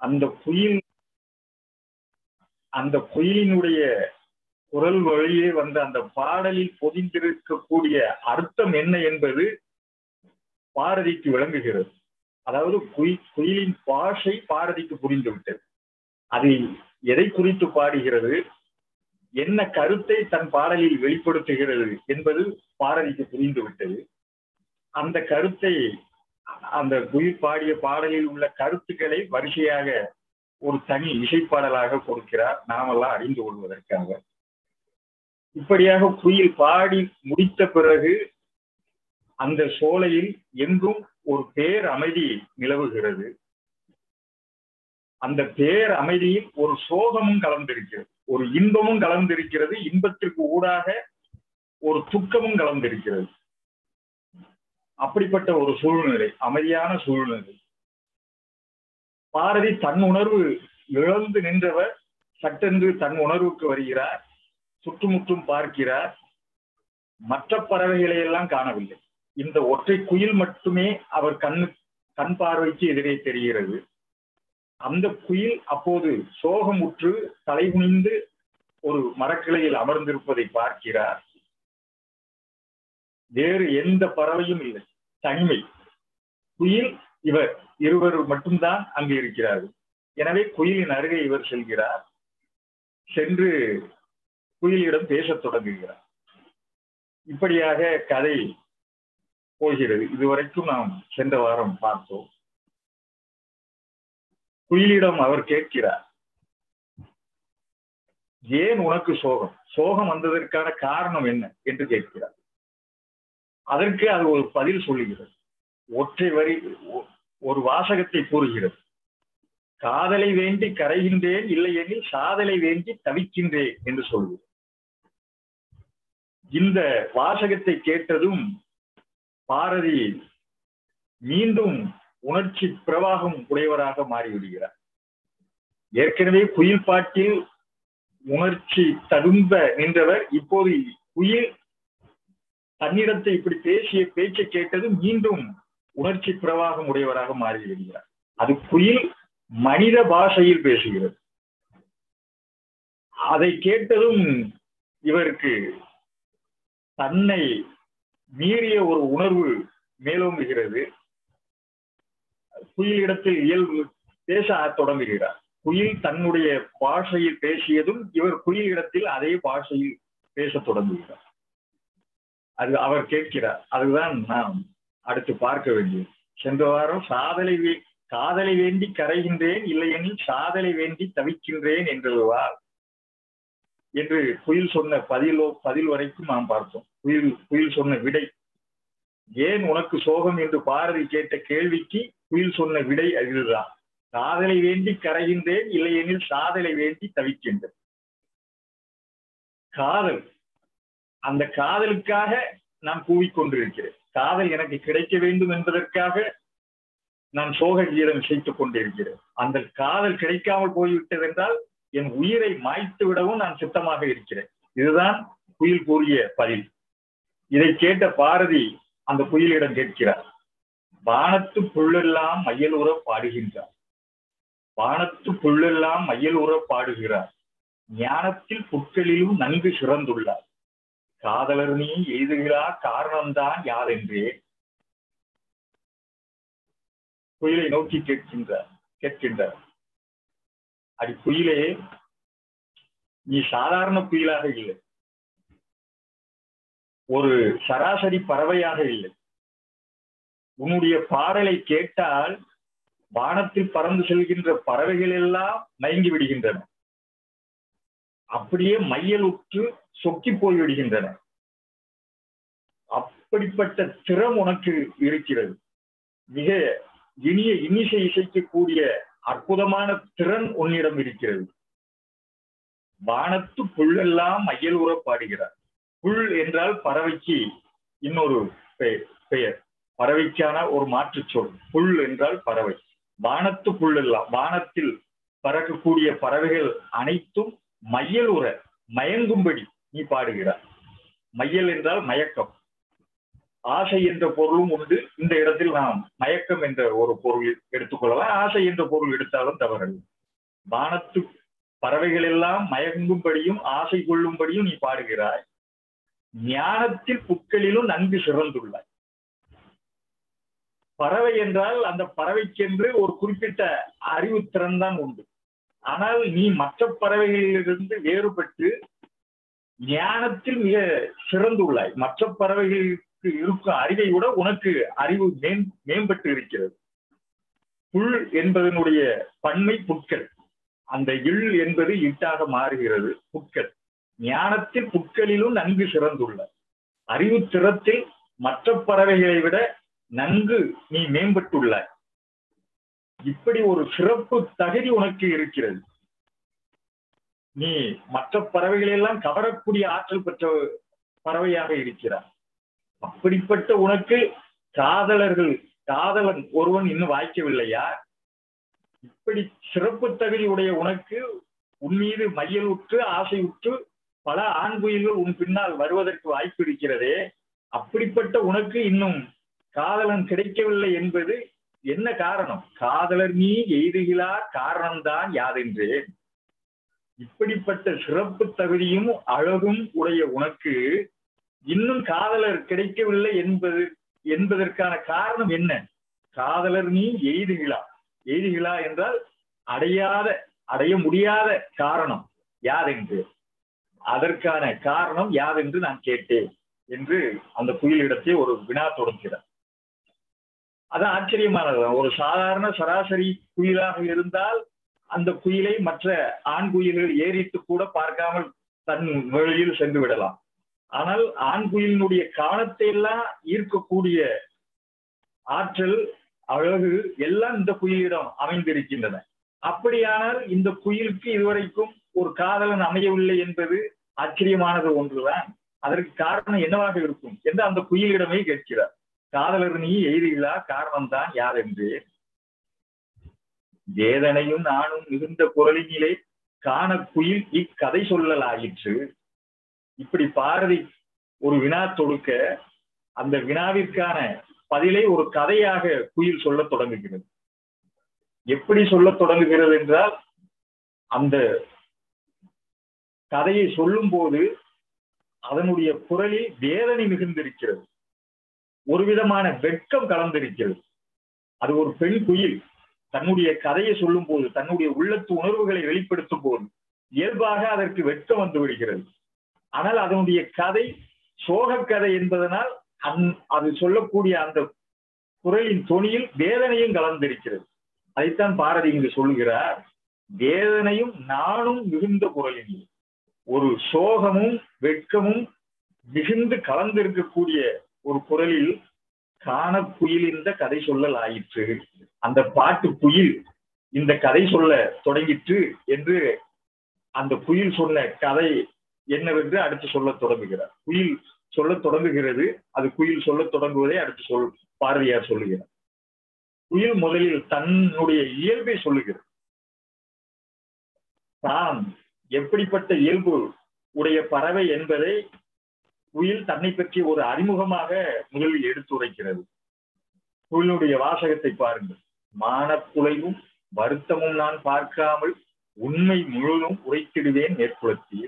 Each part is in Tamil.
அந்த குயில் அந்த குயிலினுடைய குரல் வழியே வந்த அந்த பாடலில் பொதிந்திருக்கக்கூடிய அர்த்தம் என்ன என்பது பாரதிக்கு விளங்குகிறது. அதாவது குயிலின் பாஷை பாரதிக்கு புரிந்துவிட்டது. அது எதை குறித்து பாடுகிறது, என்ன கருத்தை தன் பாடலில் வெளிப்படுத்துகிறது என்பது பாரதிக்கு புரிந்துவிட்டது. அந்த கருத்தை, அந்த குயில் பாடிய பாடலில் உள்ள கருத்துக்களை வரிசையாக ஒரு தனி இசைப்பாடலாக கொடுக்கிறார், நாமெல்லாம் அறிந்து கொள்வதற்காக. இப்படியாக குயில் பாடி முடித்த பிறகு அந்த சோலையில் எங்கும் ஒரு பேர் அமைதி நிலவுகிறது. அந்த பேர் அமைதியில் ஒரு சோகமும் கலந்திருக்கிறது, ஒரு இன்பமும் கலந்திருக்கிறது. இன்பத்திற்கு ஊடாக ஒரு துக்கமும் கலந்திருக்கிறது. அப்படிப்பட்ட ஒரு சூழ்நிலை, அமைதியான சூழ்நிலை. பாரதி தன் உணர்வு இழந்து நின்றவர் சட்டென்று தன் உணர்வுக்கு வருகிறார். சுற்றுமுற்றும் பார்க்கிறார். மற்ற பறவைகளை எல்லாம் காணவில்லை. இந்த ஒற்றை குயில் மட்டுமே அவர் கண் பார்வைக்கு எதிரே தெரிகிறது. அந்த குயில் அப்போது சோகமுற்று தலைகுனிந்து ஒரு மரக்கிளையில் அமர்ந்திருப்பதை பார்க்கிறார். வேறு எந்த பறவையும் இல்லை, தனிமை. குயில், இவர் இருவர் மட்டும்தான் அங்கு இருக்கிறார்கள். எனவே குயிலின் அருகே இவர் செல்கிறார். சென்று குயிலிடம் பேசத் தொடங்குகிறார். இப்படியாக கதை போகிறது. இதுவரைக்கும் நாம் சென்ற வாரம் பார்த்தோம். குயிலிடம் அவர் கேட்கிறார், ஏன் உனக்கு சோகம், சோகம் வந்ததற்கான காரணம் என்ன என்று கேட்கிறார். அதற்கு அது ஒரு பதில் சொல்லுகிறது. ஒற்றை வரி, ஒரு வாசகத்தை கூறுகிறது. காதலை வேண்டி கரைகின்றேன், இல்லையெனில் சாதலை வேண்டி தவிக்கின்றேன் என்று சொல்லுகிறது. இந்த வாசகத்தை கேட்டதும் பாரதி மீண்டும் உணர்ச்சி பிரவாகம் உடையவராக மாறிவிடுகிறார். ஏற்கனவே குயில் பாட்டில் உணர்ச்சி ததும்ப நின்றவர் இப்போது குயில் தன்னிடத்தை இப்படி பேசிய பேச்சை கேட்டதும் மீண்டும் உணர்ச்சி பிரவாகம் உடையவராக மாறிவிடுகிறார். அது குயில் மனித பாஷையில் பேசுகிறது. அதை கேட்டதும் இவருக்கு தன்னை மீறிய ஒரு உணர்வு மேலோங்குகிறது. குயிலிடத்தில் இயல்பு பேச தொடங்குகிறார். குயில் தன்னுடைய பாஷையில் பேசியதும் இவர் குயிலிடத்தில் அதே பாஷையில் பேசத் தொடங்குகிறார். அது அவர் கேட்கிறார். அதுதான் நாம் அடுத்து பார்க்க வேண்டியது. சென்ற வாரம் காதலை வேண்டி கரைகின்றேன், இல்லையெனில் சாதலை வேண்டி தவிக்கின்றேன் என்று குயில் சொன்ன பதில் வரைக்கும் நாம் பார்த்தோம். குயில் சொன்ன விடை, ஏன் உனக்கு சோகம் என்று பாரதி கேட்ட கேள்விக்கு குயில் சொன்ன விடை அதுதான். காதலை வேண்டி கரைகின்றேன், இல்லையெனில் சாதலை வேண்டி தவிக்கின்றேன். காதல், அந்த காதலுக்காக நான் கூவிக்கொண்டிருக்கிறேன். காதல் எனக்கு கிடைக்க வேண்டும் என்பதற்காக நான் சோக கீதம் இசைத்துக் கொண்டிருக்கிறேன். அந்த காதல் கிடைக்காமல் போய்விட்டது என்றால் என் உயிரை மாய்த்து விடவும் நான் சித்தமாக இருக்கிறேன். இதுதான் குயில் கூறிய பதில். இதை கேட்ட பாரதி அந்த குயிலிடம் கேட்கிறார், வானத்து புல்லெல்லாம் மையல் உற பாடுகின்றார், வானத்து புல்லெல்லாம் மையல் உற பாடுகிறார், ஞானத்தில் புட்களிலும் நன்கு சிறந்துள்ளார், காதலர் நீ எழுதுகிறார் காரணம்தான் யார் என்றே. குயிலை நோக்கி கேட்கின்றார், அடி குயிலே, நீ சாதாரண குயிலாக இல்லை, ஒரு சராசரி பறவையாக இல்லை. உன்னுடைய பாடலை கேட்டால் வானத்தில் பறந்து செல்கின்ற பறவைகள் எல்லாம் மயங்கி விடுகின்றன, அப்படியே மையலுற்று சொக்கி போய் விடுகின்றன. அப்படிப்பட்ட திறம் உனக்கு இருக்கிறது. மிக இனிய இன்னிசை இசைக்கக்கூடிய அற்புதமான திறன் உன்னிடம் இருக்கிறது. வானத்து புல்லெல்லாம் மையல் உற பாடுகிறார். புல் என்றால் பறவைக்கு இன்னொரு பெயர், பறவைக்கான ஒரு மாற்று சொல். புல் என்றால் பறவை. வானத்து புல்லெல்லாம், வானத்தில் பறக்கக்கூடிய பறவைகள் அனைத்தும் மையல் உற மயங்கும்படி நீ பாடுகிறார். மையல் என்றால் மயக்கம். ஆசை என்ற பொருளும் உண்டு. இந்த இடத்தில் நாம் மயக்கம் என்ற ஒரு பொருள் எடுத்துக்கொள்ளலாம். ஆசை என்ற பொருள் எடுத்தாலும் தவறல்ல. வானத்து பறவைகள் எல்லாம் மயங்கும்படியும் ஆசை கொள்ளும்படியும் நீ பாடுகிறாய். ஞானத்தில் புட்களிலும் நன்கு சிறந்துள்ளாய். பறவை என்றால் அந்த பறவைக்கென்று ஒரு குறிப்பிட்ட அறிவுத்திறன் தான் உண்டு. ஆனால் நீ மற்ற பறவைகளிலிருந்து வேறுபட்டு ஞானத்தில் மிக சிறந்துள்ளாய். மற்ற பறவைகளுக்கு இருக்கும் அறிவை விட உனக்கு அறிவு மேம்பட்டு இருக்கிறது. புல் என்பதனுடைய பன்மை புட்கள். அந்த இல் என்பது இட்டாக மாறுகிறது. புட்கள். ஞானத்தில் புட்களிலும் நன்கு சிறந்துள்ள அறிவு திறத்தில் மற்ற பறவைகளை விட நன்கு நீ மேம்பட்டுள்ளாய். இப்படி ஒரு சிறப்பு தகுதி உனக்கு இருக்கிறது. நீ மற்ற பறவைகளை எல்லாம் கவரக்கூடிய ஆற்றல் பெற்ற பறவையாக இருக்கிறார். அப்படிப்பட்ட உனக்கு காதலன் ஒருவன் இன்னும் வாய்க்கவில்லையா? இப்படி சிறப்பு தகுதி உடைய உனக்கு உன் மீது மையல் உற்று ஆசை உற்று பல ஆண் குயில்கள் உன் பின்னால் வருவதற்கு வாய்ப்பு இருக்கிறதே. அப்படிப்பட்ட உனக்கு இன்னும் காதலன் கிடைக்கவில்லை என்பது என்ன காரணம்? காதலர் நீ எய்துகிறார் காரணம்தான் யாதென்றேன். இப்படிப்பட்ட சிறப்பு தகுதியும் அழகும் உடைய உனக்கு இன்னும் காதலர் கிடைக்கவில்லை என்பதற்கான காரணம் என்ன? காதலர் நீ எய்துகிலா என்றால் அடைய முடியாத காரணம் யாதென்று, அதற்கான காரணம் யாதென்று நான் கேட்டேன் என்று அந்த குயிலிடத்தை ஒரு வினா தொடங்குகிறார். அது ஆச்சரியமானது. ஒரு சாதாரண சராசரி குயிலாக இருந்தால் அந்த குயிலை மற்ற ஆண் குயில்கள் ஏறிட்டு கூட பார்க்காமல் தன் வழியில் சென்று விடலாம். ஆனால் ஆண் குயிலினுடைய கவனத்தை எல்லாம் ஈர்க்கக்கூடிய ஆற்றல், அழகு எல்லாம் இந்த குயிலிடம் அமைந்திருக்கின்றன. அப்படியானால் இந்த குயிலுக்கு இதுவரைக்கும் ஒரு காதலன் அமையவில்லை என்பது ஆச்சரியமானது ஒன்றுதான். அதற்கு காரணம் என்னவாக இருக்கும் என்று அந்த குயிலிடமே கேட்கிறார். காதலர் நீ எய்துகிலா காரணம்தான் யாதென்று. வேதனையும் நானும் மிகுந்த குரலினிலே காண குயில் இக்கதை சொல்லலாயிற்று. இப்படி பாரதி ஒரு வினா தொடுக்க அந்த வினாவிற்கான பதிலை ஒரு கதையாக குயில் சொல்ல தொடங்குகிறது. எப்படி சொல்ல தொடங்குகிறது என்றால், அந்த கதையை சொல்லும் போது அதனுடைய குரலில் வேதனை மிகுந்திருக்கிறது, ஒரு விதமான வெட்கம் கலந்திருக்கிறது. அது ஒரு பெண் குயில் தன்னுடைய கதையை சொல்லும் போது, தன்னுடைய உள்ளத்து உணர்வுகளை வெளிப்படுத்தும் போது இயல்பாக அதற்கு வெட்கம் வந்து விடுகிறது. ஆனால் அதனுடைய கதை சோக கதை என்பதனால் அது சொல்லக்கூடிய அந்த குரலின் தொனியில் வேதனையும் கலந்திருக்கிறது. அதைத்தான் பாரதி இங்கு சொல்லுகிறார். வேதனையும் நானும் மிகுந்த குரலில் ஒரு சோகமும் வெட்கமும் மிகுந்து கலந்திருக்கக்கூடிய ஒரு குரலில் காண குயில் இந்த கதை சொல்லல் ஆயிற்று. அந்த பாட்டு குயில் இந்த கதை சொல்ல தொடங்கிற்று என்று அந்த குயில் சொன்ன கதை என்னவென்று அடுத்து சொல்ல தொடங்குகிறார். குயில் சொல்ல தொடங்குகிறது. அது குயில் சொல்ல தொடங்குவதை அடுத்து பாரதியார் சொல்லுகிறார். குயில் முதலில் தன்னுடைய இயல்பை சொல்லுகிறது. தான் எப்படிப்பட்ட இயல்பு உடைய பறவை என்பதை குயில் தன்னை பற்றி ஒரு அறிமுகமாக முதலில் எடுத்துரைக்கிறது. குயிலுடைய வாசகத்தை பாருங்கள். மானக்குலைவும் வருத்தமும் நான் பார்க்காமல் உண்மை முழுவதும் உரைத்திடுவேன் மேற்குலத்தீர்.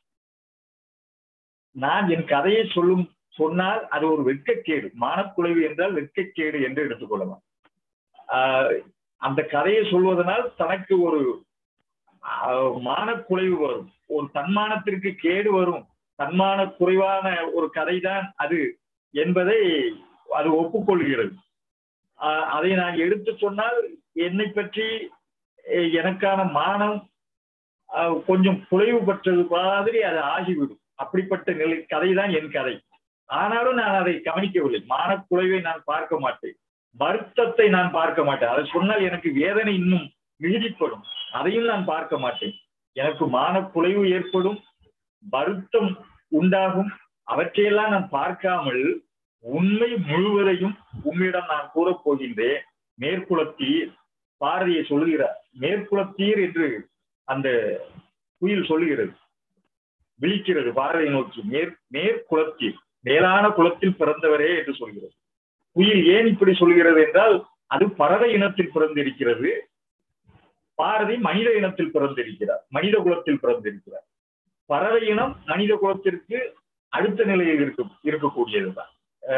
நான் என் கதையை சொன்னால் அது ஒரு வெட்கக்கேடு. மானக்குலைவு என்றால் வெட்கக்கேடு என்று எடுத்துக்கொள்ளலாம். அந்த கதையை சொல்வதனால் தனக்கு ஒரு மானக்குலைவு வரும், ஒரு தன்மானத்திற்கு கேடு வரும், தன்மான குறைவான ஒரு கதைதான் அது என்பதை அது ஒப்புக்கொள்கிறது. அதை நான் எடுத்து சொன்னால் என்னை பற்றி எனக்கான மானம் கொஞ்சம் குறைவு பெற்றது மாதிரி அது ஆகிவிடும். அப்படிப்பட்ட நிலை கதைதான் என் கதை. ஆனாலும் நான் அதை கவனிக்கவில்லை. மானக்குறைவை நான் பார்க்க மாட்டேன், வருத்தத்தை நான் பார்க்க மாட்டேன். அதை சொன்னால் எனக்கு வேதனை இன்னும் மிகுதிப்படும், அதையும் நான் பார்க்க மாட்டேன். எனக்கு மானக்குறைவு ஏற்படும், வருத்தம் உண்டாகும், அவற்றையெல்லாம் நான் பார்க்காமல் உண்மை முழுவதையும் உம்மிடம் நான் கூறப் போகின்றேன். மேற்குலத்தீர். பாரதியை சொல்லுகிறார். மேற்குலத்தீர் என்று அந்த குயில் சொல்லுகிறது, விழிக்கிறது பாரதியை நோக்கி. மேற்குலத்தீர், மேலான குலத்தில் பிறந்தவரே என்று சொல்கிறது. குயில் ஏன் இப்படி சொல்கிறது என்றால், அது பறவை இனத்தில் பிறந்திருக்கிறது. பாரதி மனித இனத்தில் பிறந்திருக்கிறார், மனித குலத்தில் பிறந்திருக்கிறார். பறவை இனம் மனித குலத்திற்கு அடுத்த நிலையில் இருக்கக்கூடியதுதான்.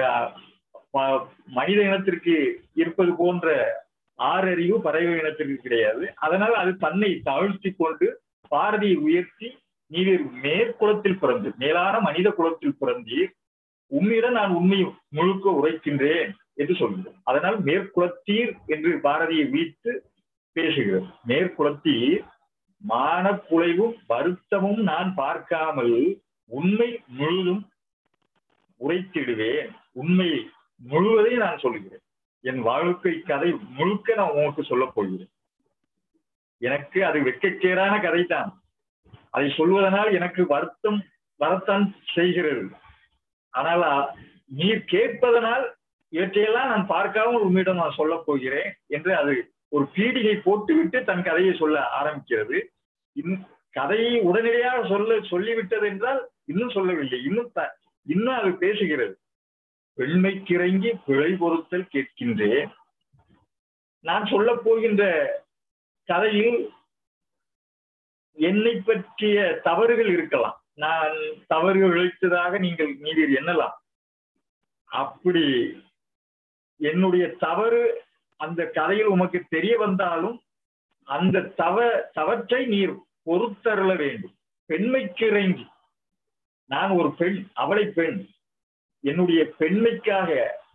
மனித இனத்திற்கு இருப்பது போன்ற ஆறறிவு பறவை இனத்திற்கு கிடையாது. அதனால் அது தன்னை தாழ்த்தி கொண்டு பாரதியை உயர்த்தி, நீர் மேற்குலத்தில் பிறந்து மேலான மனித குலத்தில் பிறந்தீர், உம்மிடம் நான் உண்மை முழுக்க உரைக்கின்றேன் என்று சொல்கிறது. அதனால் மேற்குலத்தீர் என்று பாரதியை வீழ்த்து பேசுகிறது. மேற்குலத்தீர் மானக்குலைவும் வருத்தமும் நான் பார்க்காமல் உண்மை முழுதும் உரைத்திடுவேன். உண்மை முழுவதை நான் சொல்கிறேன். என் வாழ்க்கை கதை முழுக்க நான் உங்களுக்கு சொல்ல போகிறேன். எனக்கு அது வெட்கக்கேடான கதை தான். அதை சொல்வதனால் எனக்கு வருத்தம் வரத்தான் செய்கிறது. ஆனால் நீர் கேட்பதனால் இவற்றையெல்லாம் நான் பார்க்காமல் உம்மிடம் நான் சொல்ல போகிறேன் என்று அது ஒரு பீடிகை போட்டுவிட்டு தன் கதையை சொல்ல ஆரம்பிக்கிறது. கதையை உடனடியாக சொல்லிவிட்டது என்றால் இன்னும் சொல்லவில்லை, இன்னும் அது பேசுகிறது. பெண்மைக்கிறங்கி பிழை பொறுத்தல் கேட்கின்றேன். நான் சொல்ல போகின்ற கதையில் என்னை பற்றிய தவறுகள் இருக்கலாம். நான் தவறுகள் இழைத்ததாக நீர் எண்ணலாம். அப்படி என்னுடைய தவறு அந்த கதையில் உமக்கு தெரிய வந்தாலும் அந்த தவற்றை நீர் பொறுத்தருள வேண்டும். பெண்மைக்கிறங்கி, நான் ஒரு பெண், அவளை பெண், என்னுடைய பெண்மைக்காக,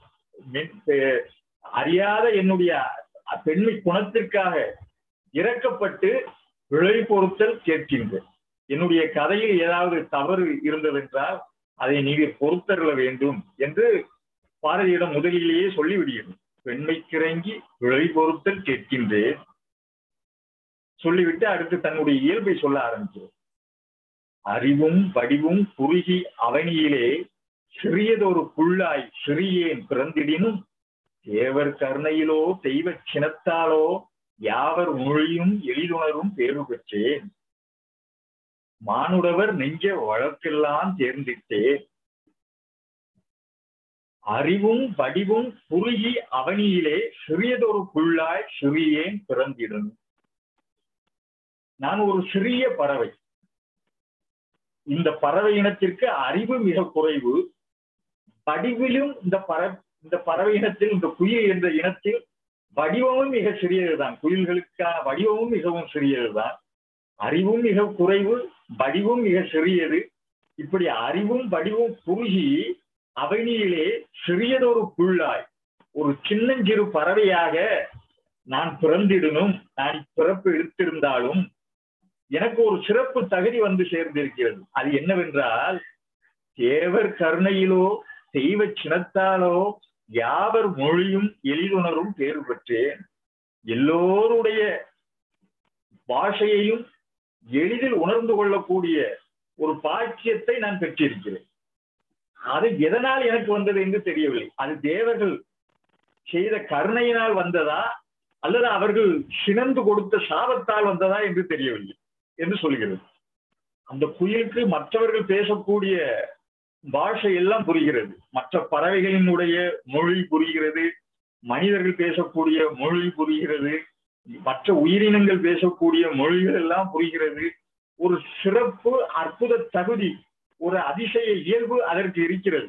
அறியாத என்னுடைய பெண்மை குணத்திற்காக இறக்கப்பட்டு விளை பொறுத்தல் கேட்கின்றேன். என்னுடைய கதையில் ஏதாவது தவறு இருந்ததென்றால் அதை நீர் பொறுத்தருள வேண்டும் என்று பாரதியிடம் முதலிலேயே சொல்லிவிடுகிறது. பெண்மைக்கிறங்கி விளை பொறுத்தல் கேட்கின்றேன் சொல்லிவிட்டு அடுத்து தன்னுடைய இயல்பை சொல்ல ஆரம்பிக்கிறது. அறிவும் வடிவும் குறுகி அவனியிலே சிறியதொரு புள்ளாய் சிறியேன் பிறந்திடினும் தேவர் கருணையிலோ தெய்வ சினத்தாலோ யாவர் மொழியும் எளிதுணரும் பேரு பெற்றேன். மானுடவர் நெஞ்ச வழக்கெல்லாம் தேர்ந்திட்டேன். அறிவும் வடிவும் குறுகி அவனியிலே சிறியதொரு புள்ளாய் சிறியேன் பிறந்திடும். நான் ஒரு சிறிய பறவை. இந்த பறவை இனத்திற்கு அறிவு மிக குறைவு. வடிவிலும் இந்த பறவை இனத்தில், இந்த குயில் என்ற இனத்தில் வடிவமும் மிக சிறியதுதான். குயில்களுக்கான வடிவமும் மிகவும் சிறியதுதான். அறிவும் மிக குறைவு, வடிவும் மிக சிறியது. இப்படி அறிவும் வடிவும் குறுகி அவனியிலே சிறியதொரு புள்ளாய், ஒரு சின்னஞ்சிறு பறவையாக நான் பிறந்திடணும். நான் பிறப்பு எடுத்திருந்தாலும் எனக்கு ஒரு சிறப்பு தகுதி வந்து சேர்ந்திருக்கிறது. அது என்னவென்றால், தேவர் கருணையிலோ தெய்வ சினத்தாலோ யாவர் மொழியும் எளிதுணரும் பேறு பெற்றேன். எல்லோருடைய பாஷையையும் எளிதில் உணர்ந்து கொள்ளக்கூடிய ஒரு பாக்கியத்தை நான் பெற்றிருக்கிறேன். அது எதனால் எனக்கு வந்தது என்று தெரியவில்லை. அது தேவர்கள் செய்த கருணையினால் வந்ததா அல்லது அவர்கள் சினந்து கொடுத்த சாபத்தால் வந்ததா என்று தெரியவில்லை என்று சொல்கிறது. அந்த குயிலுக்கு மற்றவர்கள் பேசக்கூடிய பாஷை எல்லாம் புரிகிறது. மற்ற பறவைகளினுடைய மொழி புரிகிறது, மனிதர்கள் பேசக்கூடிய மொழி புரிகிறது, மற்ற உயிரினங்கள் பேசக்கூடிய மொழிகள் எல்லாம் புரிகிறது. ஒரு சிறப்பு அற்புத தகுதி, ஒரு அதிசய இயல்பு அதற்கு இருக்கிறது.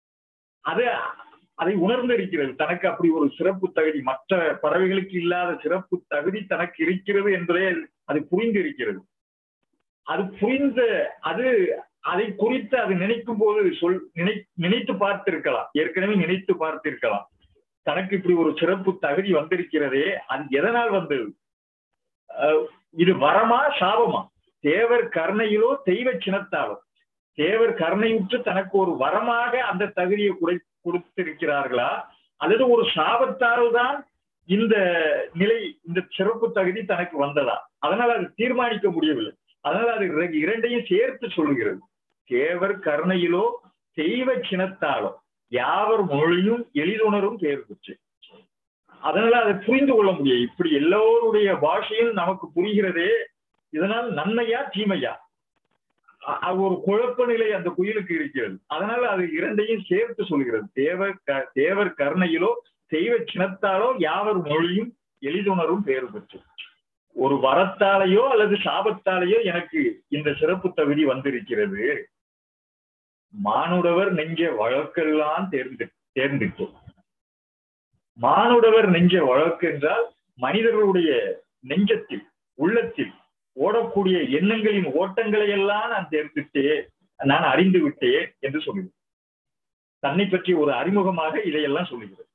அதை உணர்ந்திருக்கிறது. தனக்கு அப்படி ஒரு சிறப்பு தகுதி, மற்ற பறவைகளுக்கு இல்லாத சிறப்பு தகுதி தனக்கு இருக்கிறது என்பதே அது புரிந்திருக்கிறது. அது புரிந்த அதை குறித்து அது நினைக்கும் போது நினைத்து பார்த்திருக்கலாம், ஏற்கனவே நினைத்து பார்த்திருக்கலாம். தனக்கு இப்படி ஒரு சிறப்பு தகுதி வந்திருக்கிறதே, அது எதனால் வந்தது? இது வரமா சாபமா? தேவர் கருணையிலோ தெய்வ சினத்தாலோ, தேவர் கருணையுற்று தனக்கு ஒரு வரமாக அந்த தகுதியை கொடுத்திருக்கிறார்களா அல்லது ஒரு சாபத்தால் தான் இந்த நிலை, இந்த சிறப்பு தகுதி தனக்கு வந்ததா? அதனால் அது தீர்மானிக்க முடியவில்லை. அதனால் அது இரண்டையும் சேர்த்து சொல்லுகிறது. தேவர் கருணையிலோ தெய்வ சினத்தாலோ யாவர் மொழியும் எளிதுணரும் பேர் பெற்று. அதனால அதை புரிந்து கொள்ள முடியும். இப்படி எல்லோருடைய பாஷையும் நமக்கு புரிகிறதே, இதனால் நன்மையா தீமையா? ஒரு குழப்ப நிலை அந்த குயிலுக்கு இருக்கிறது. அதனால அது இரண்டையும் சேர்த்து சொல்கிறது. தேவர் கருணையிலோ தெய்வ சினத்தாலோ யாவர் மொழியும் எளிதுணரும் பேறு பெற்று. ஒரு வரத்தாலேயோ அல்லது சாபத்தாலேயோ எனக்கு இந்த சிறப்பு தகுதி வந்திருக்கிறது. மானுடவர் நெஞ்ச வழக்கெல்லாம் தேர்ந்திட்டோம். மானுடவர் நெஞ்ச வழக்கு என்றால் மனிதர்களுடைய நெஞ்சத்தில் உள்ளத்தில் ஓடக்கூடிய எண்ணங்களின் ஓட்டங்களை எல்லாம் நான் தேர்ந்துட்டேன், நான் அறிந்து விட்டேன் என்று சொல்லுகிறேன். தன்னை பற்றி ஒரு அறிமுகமாக இதையெல்லாம் சொல்லுகிறது.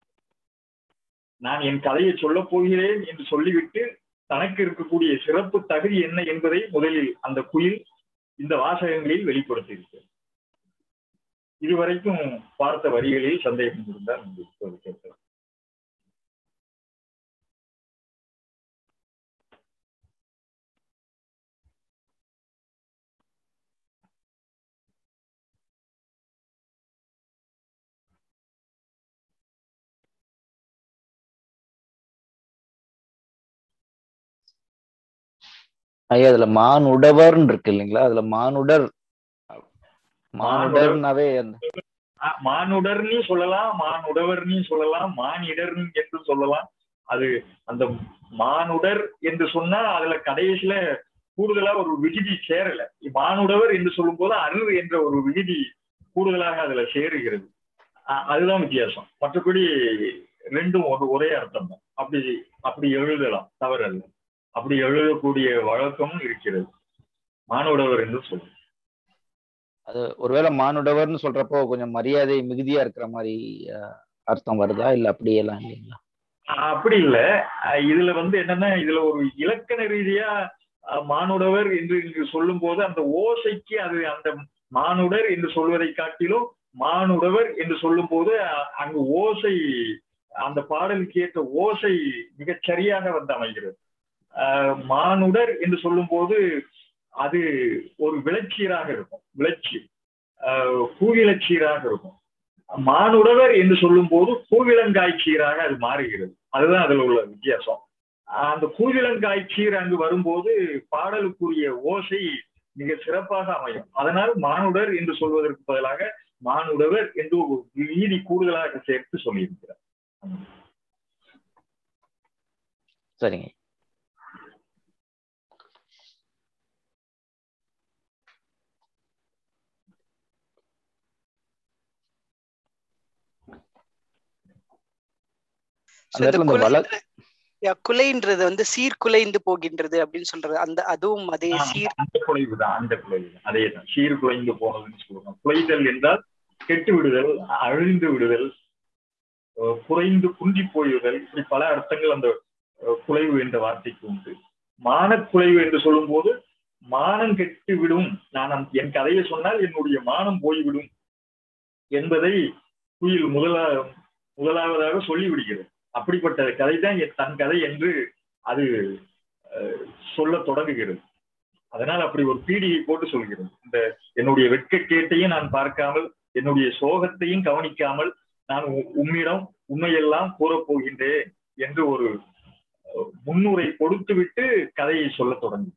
நான் என் கதையை சொல்லப் போகிறேன் என்று சொல்லிவிட்டு தனக்கு இருக்கக்கூடிய சிறப்பு தகுதி என்ன என்பதை முதலில் அந்த குயில் இந்த வாசகங்களில் வெளிப்படுத்தியிருக்கிறது. இதுவரைக்கும் பார்த்த வரிகளில் சந்தேகம் இருந்தால் இப்போது கேட்கலாம். ஐயா, அதுல மானுடவர்ன்னு இருக்கு இல்லைங்களா? அதுல மானுடர்னாவே மானுடர்னு சொல்லலாம், மானுடவர்னு சொல்லலாம், மானிடர் என்று சொல்லலாம். அது அந்த மானுடர் என்று சொன்னா அதுல கடைசியில கூடுதலா ஒரு விகுதி சேரல. மானுடவர் என்று சொல்லும் போது அரு என்ற ஒரு விகுதி கூடுதலாக அதுல சேருகிறது. அதுதான் வித்தியாசம். மற்றபடி ரெண்டும் ஒரே அர்த்தம் தான். அப்படி எழுதலாம், தவறல்ல. அப்படி எழுதக்கூடிய வழக்கமும் இருக்கிறது. மானுடவர் என்று சொல்லுவோம். அது ஒருவேளை மானுடவர்னு சொல்றப்போ கொஞ்சம் மரியாதை மிகுதியா இருக்கிற மாதிரி அர்த்தம் வருதா, இல்ல அப்படியெல்லாம் இல்லைங்களா? அப்படி இல்லை. இதுல என்னன்னா, இதுல ஒரு இலக்கண ரீதியா மானுடவர் என்று இங்கு சொல்லும் போது அந்த ஓசைக்கு அது அந்த மானுடர் என்று சொல்வதை காட்டிலும் மானுடவர் என்று சொல்லும் போது அங்கு ஓசை, அந்த பாடலுக்கு ஏற்ற ஓசை மிகச் சரியாக அமைகிறது. மானுடர் என்று சொல்லும் போது அது ஒரு விளச்சீராக இருக்கும், பூவிளச்சீராக இருக்கும். மானுடவர் என்று சொல்லும் போது பூவிலங்காய்ச்சீராக அது மாறுகிறது. அதுதான் அதுல உள்ள வித்தியாசம். அந்த பூவிலங்காய்ச்சீர் அங்கு வரும்போது பாடலுக்குரிய ஓசை மிக சிறப்பாக அமையும். அதனால் மானுடர் என்று சொல்வதற்கு பதிலாக மானுடவர் என்று ஒரு நீதி கூடுதலாக சேர்த்து சொல்லியிருக்கிறார். சரிங்க. குலைன்றது சீர்குலைந்து போகின்றது அப்படின்னு சொல்றது, அந்த அதுவும் அதே குலைவுதான். அந்த குலைவுதான், அதேதான் சீர்குலைந்து போனதுன்னு சொல்லுவோம். குலைதல் என்றால் கெட்டு விடுதல், அழிந்து விடுதல், குறைந்து குன்றி போய்விடுதல், இப்படி பல அர்த்தங்கள் அந்த குலைவு என்ற வார்த்தைக்கு உண்டு. மானக்குலைவு என்று சொல்லும் போது மானம் கெட்டு விடும், நான் என் கதையை சொன்னால் என்னுடைய மானம் போய்விடும் என்பதை குயில் முதலாவதாக சொல்லிவிடுகிறது. அப்படிப்பட்ட கதை தான் தன் கதை என்று அது சொல்ல தொடங்குகிறது. அதனால் அப்படி ஒரு பீடிகை போட்டு சொல்கிறது. இந்த என்னுடைய வெட்கக்கேட்டையும் நான் பார்க்காமல், என்னுடைய சோகத்தையும் கவனிக்காமல் நான் உம்மிடம் உண்மையெல்லாம் கூறப்போகின்றேன் என்று ஒரு முன்னுரை கொடுத்து விட்டு கதையை சொல்ல தொடங்கும்.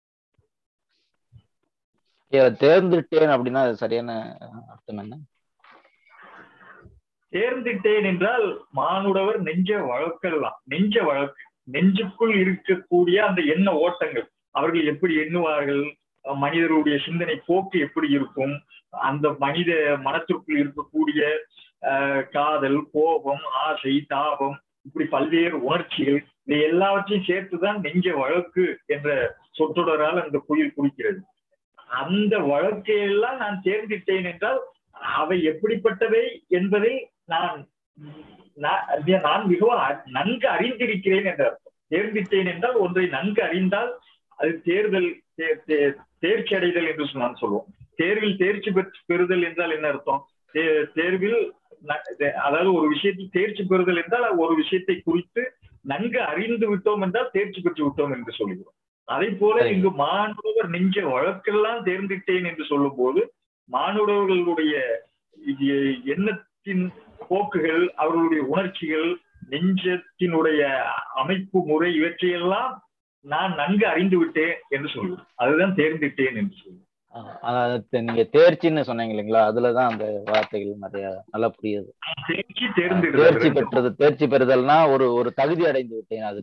தேர்ந்துட்டேன் அப்படின்னா அது சரியான அர்த்தம் என்ன? தேர்ந்திட்டேன் என்றால் மானுடவர் நெஞ்ச வழக்கெல்லாம், நெஞ்ச வழக்கு, நெஞ்சுக்குள் இருக்கக்கூடிய அந்த எண்ண ஓட்டங்கள், அவர்கள் எப்படி எண்ணுவார்கள், மனிதர்களுடைய சிந்தனை போக்கு எப்படி இருக்கும், அந்த மனித மனத்திற்குள் இருக்கக்கூடிய காதல், கோபம், ஆசை, தாபம், இப்படி பல்வேறு உணர்ச்சிகள், இதை எல்லாவற்றையும் சேர்த்துதான் நெஞ்ச வழக்கு என்ற சொற்றொடரால் அந்த குயில் குறிக்கிறது. அந்த வழக்கையெல்லாம் நான் தேர்ந்திட்டேன் என்றால் அவை எப்படிப்பட்டவை என்பதை நான் மிகவும் நன்கு அறிந்திருக்கிறேன் என்ற அர்த்தம். தேர்ந்திட்டேன் என்றால் ஒன்றை நன்கு அறிந்தால் அது தேர்ச்சி அடைதல் என்று நான் சொல்லுவோம். தேர்வில் தேர்ச்சி பெறுதல் என்றால் என்ன அர்த்தம்? தேர்வில், அதாவது ஒரு விஷயத்தில் தேர்ச்சி பெறுதல் என்றால் ஒரு விஷயத்தை குறித்து நன்கு அறிந்து விட்டோம் என்றால் தேர்ச்சி பெற்று விட்டோம் என்று சொல்கிறோம். அதை போல இங்கு மானுடவர் நெஞ்ச வழக்கெல்லாம் தேர்ந்திட்டேன் என்று சொல்லும் போது மானுடவர்களுடைய எண்ணத்தின் போக்குகள், அவர்களுடைய உணர்ச்சிகள், நெஞ்சத்தினுடைய அமைப்பு முறை, இவற்றையெல்லாம் நான் நன்கு அறிந்து விட்டேன் என்று சொல்லுவேன். அதுதான் தேர்ந்திட்டேன் என்று சொல்லுவேன். நீங்க தேர்ச்சின்னு சொன்னீங்க இல்லைங்களா, அதுலதான் அந்த வார்த்தைகள் நிறைய நல்லா புரியுது. தேர்ச்சி பெறுதல்னா ஒரு தகுதி அடைந்து விட்டேன், அது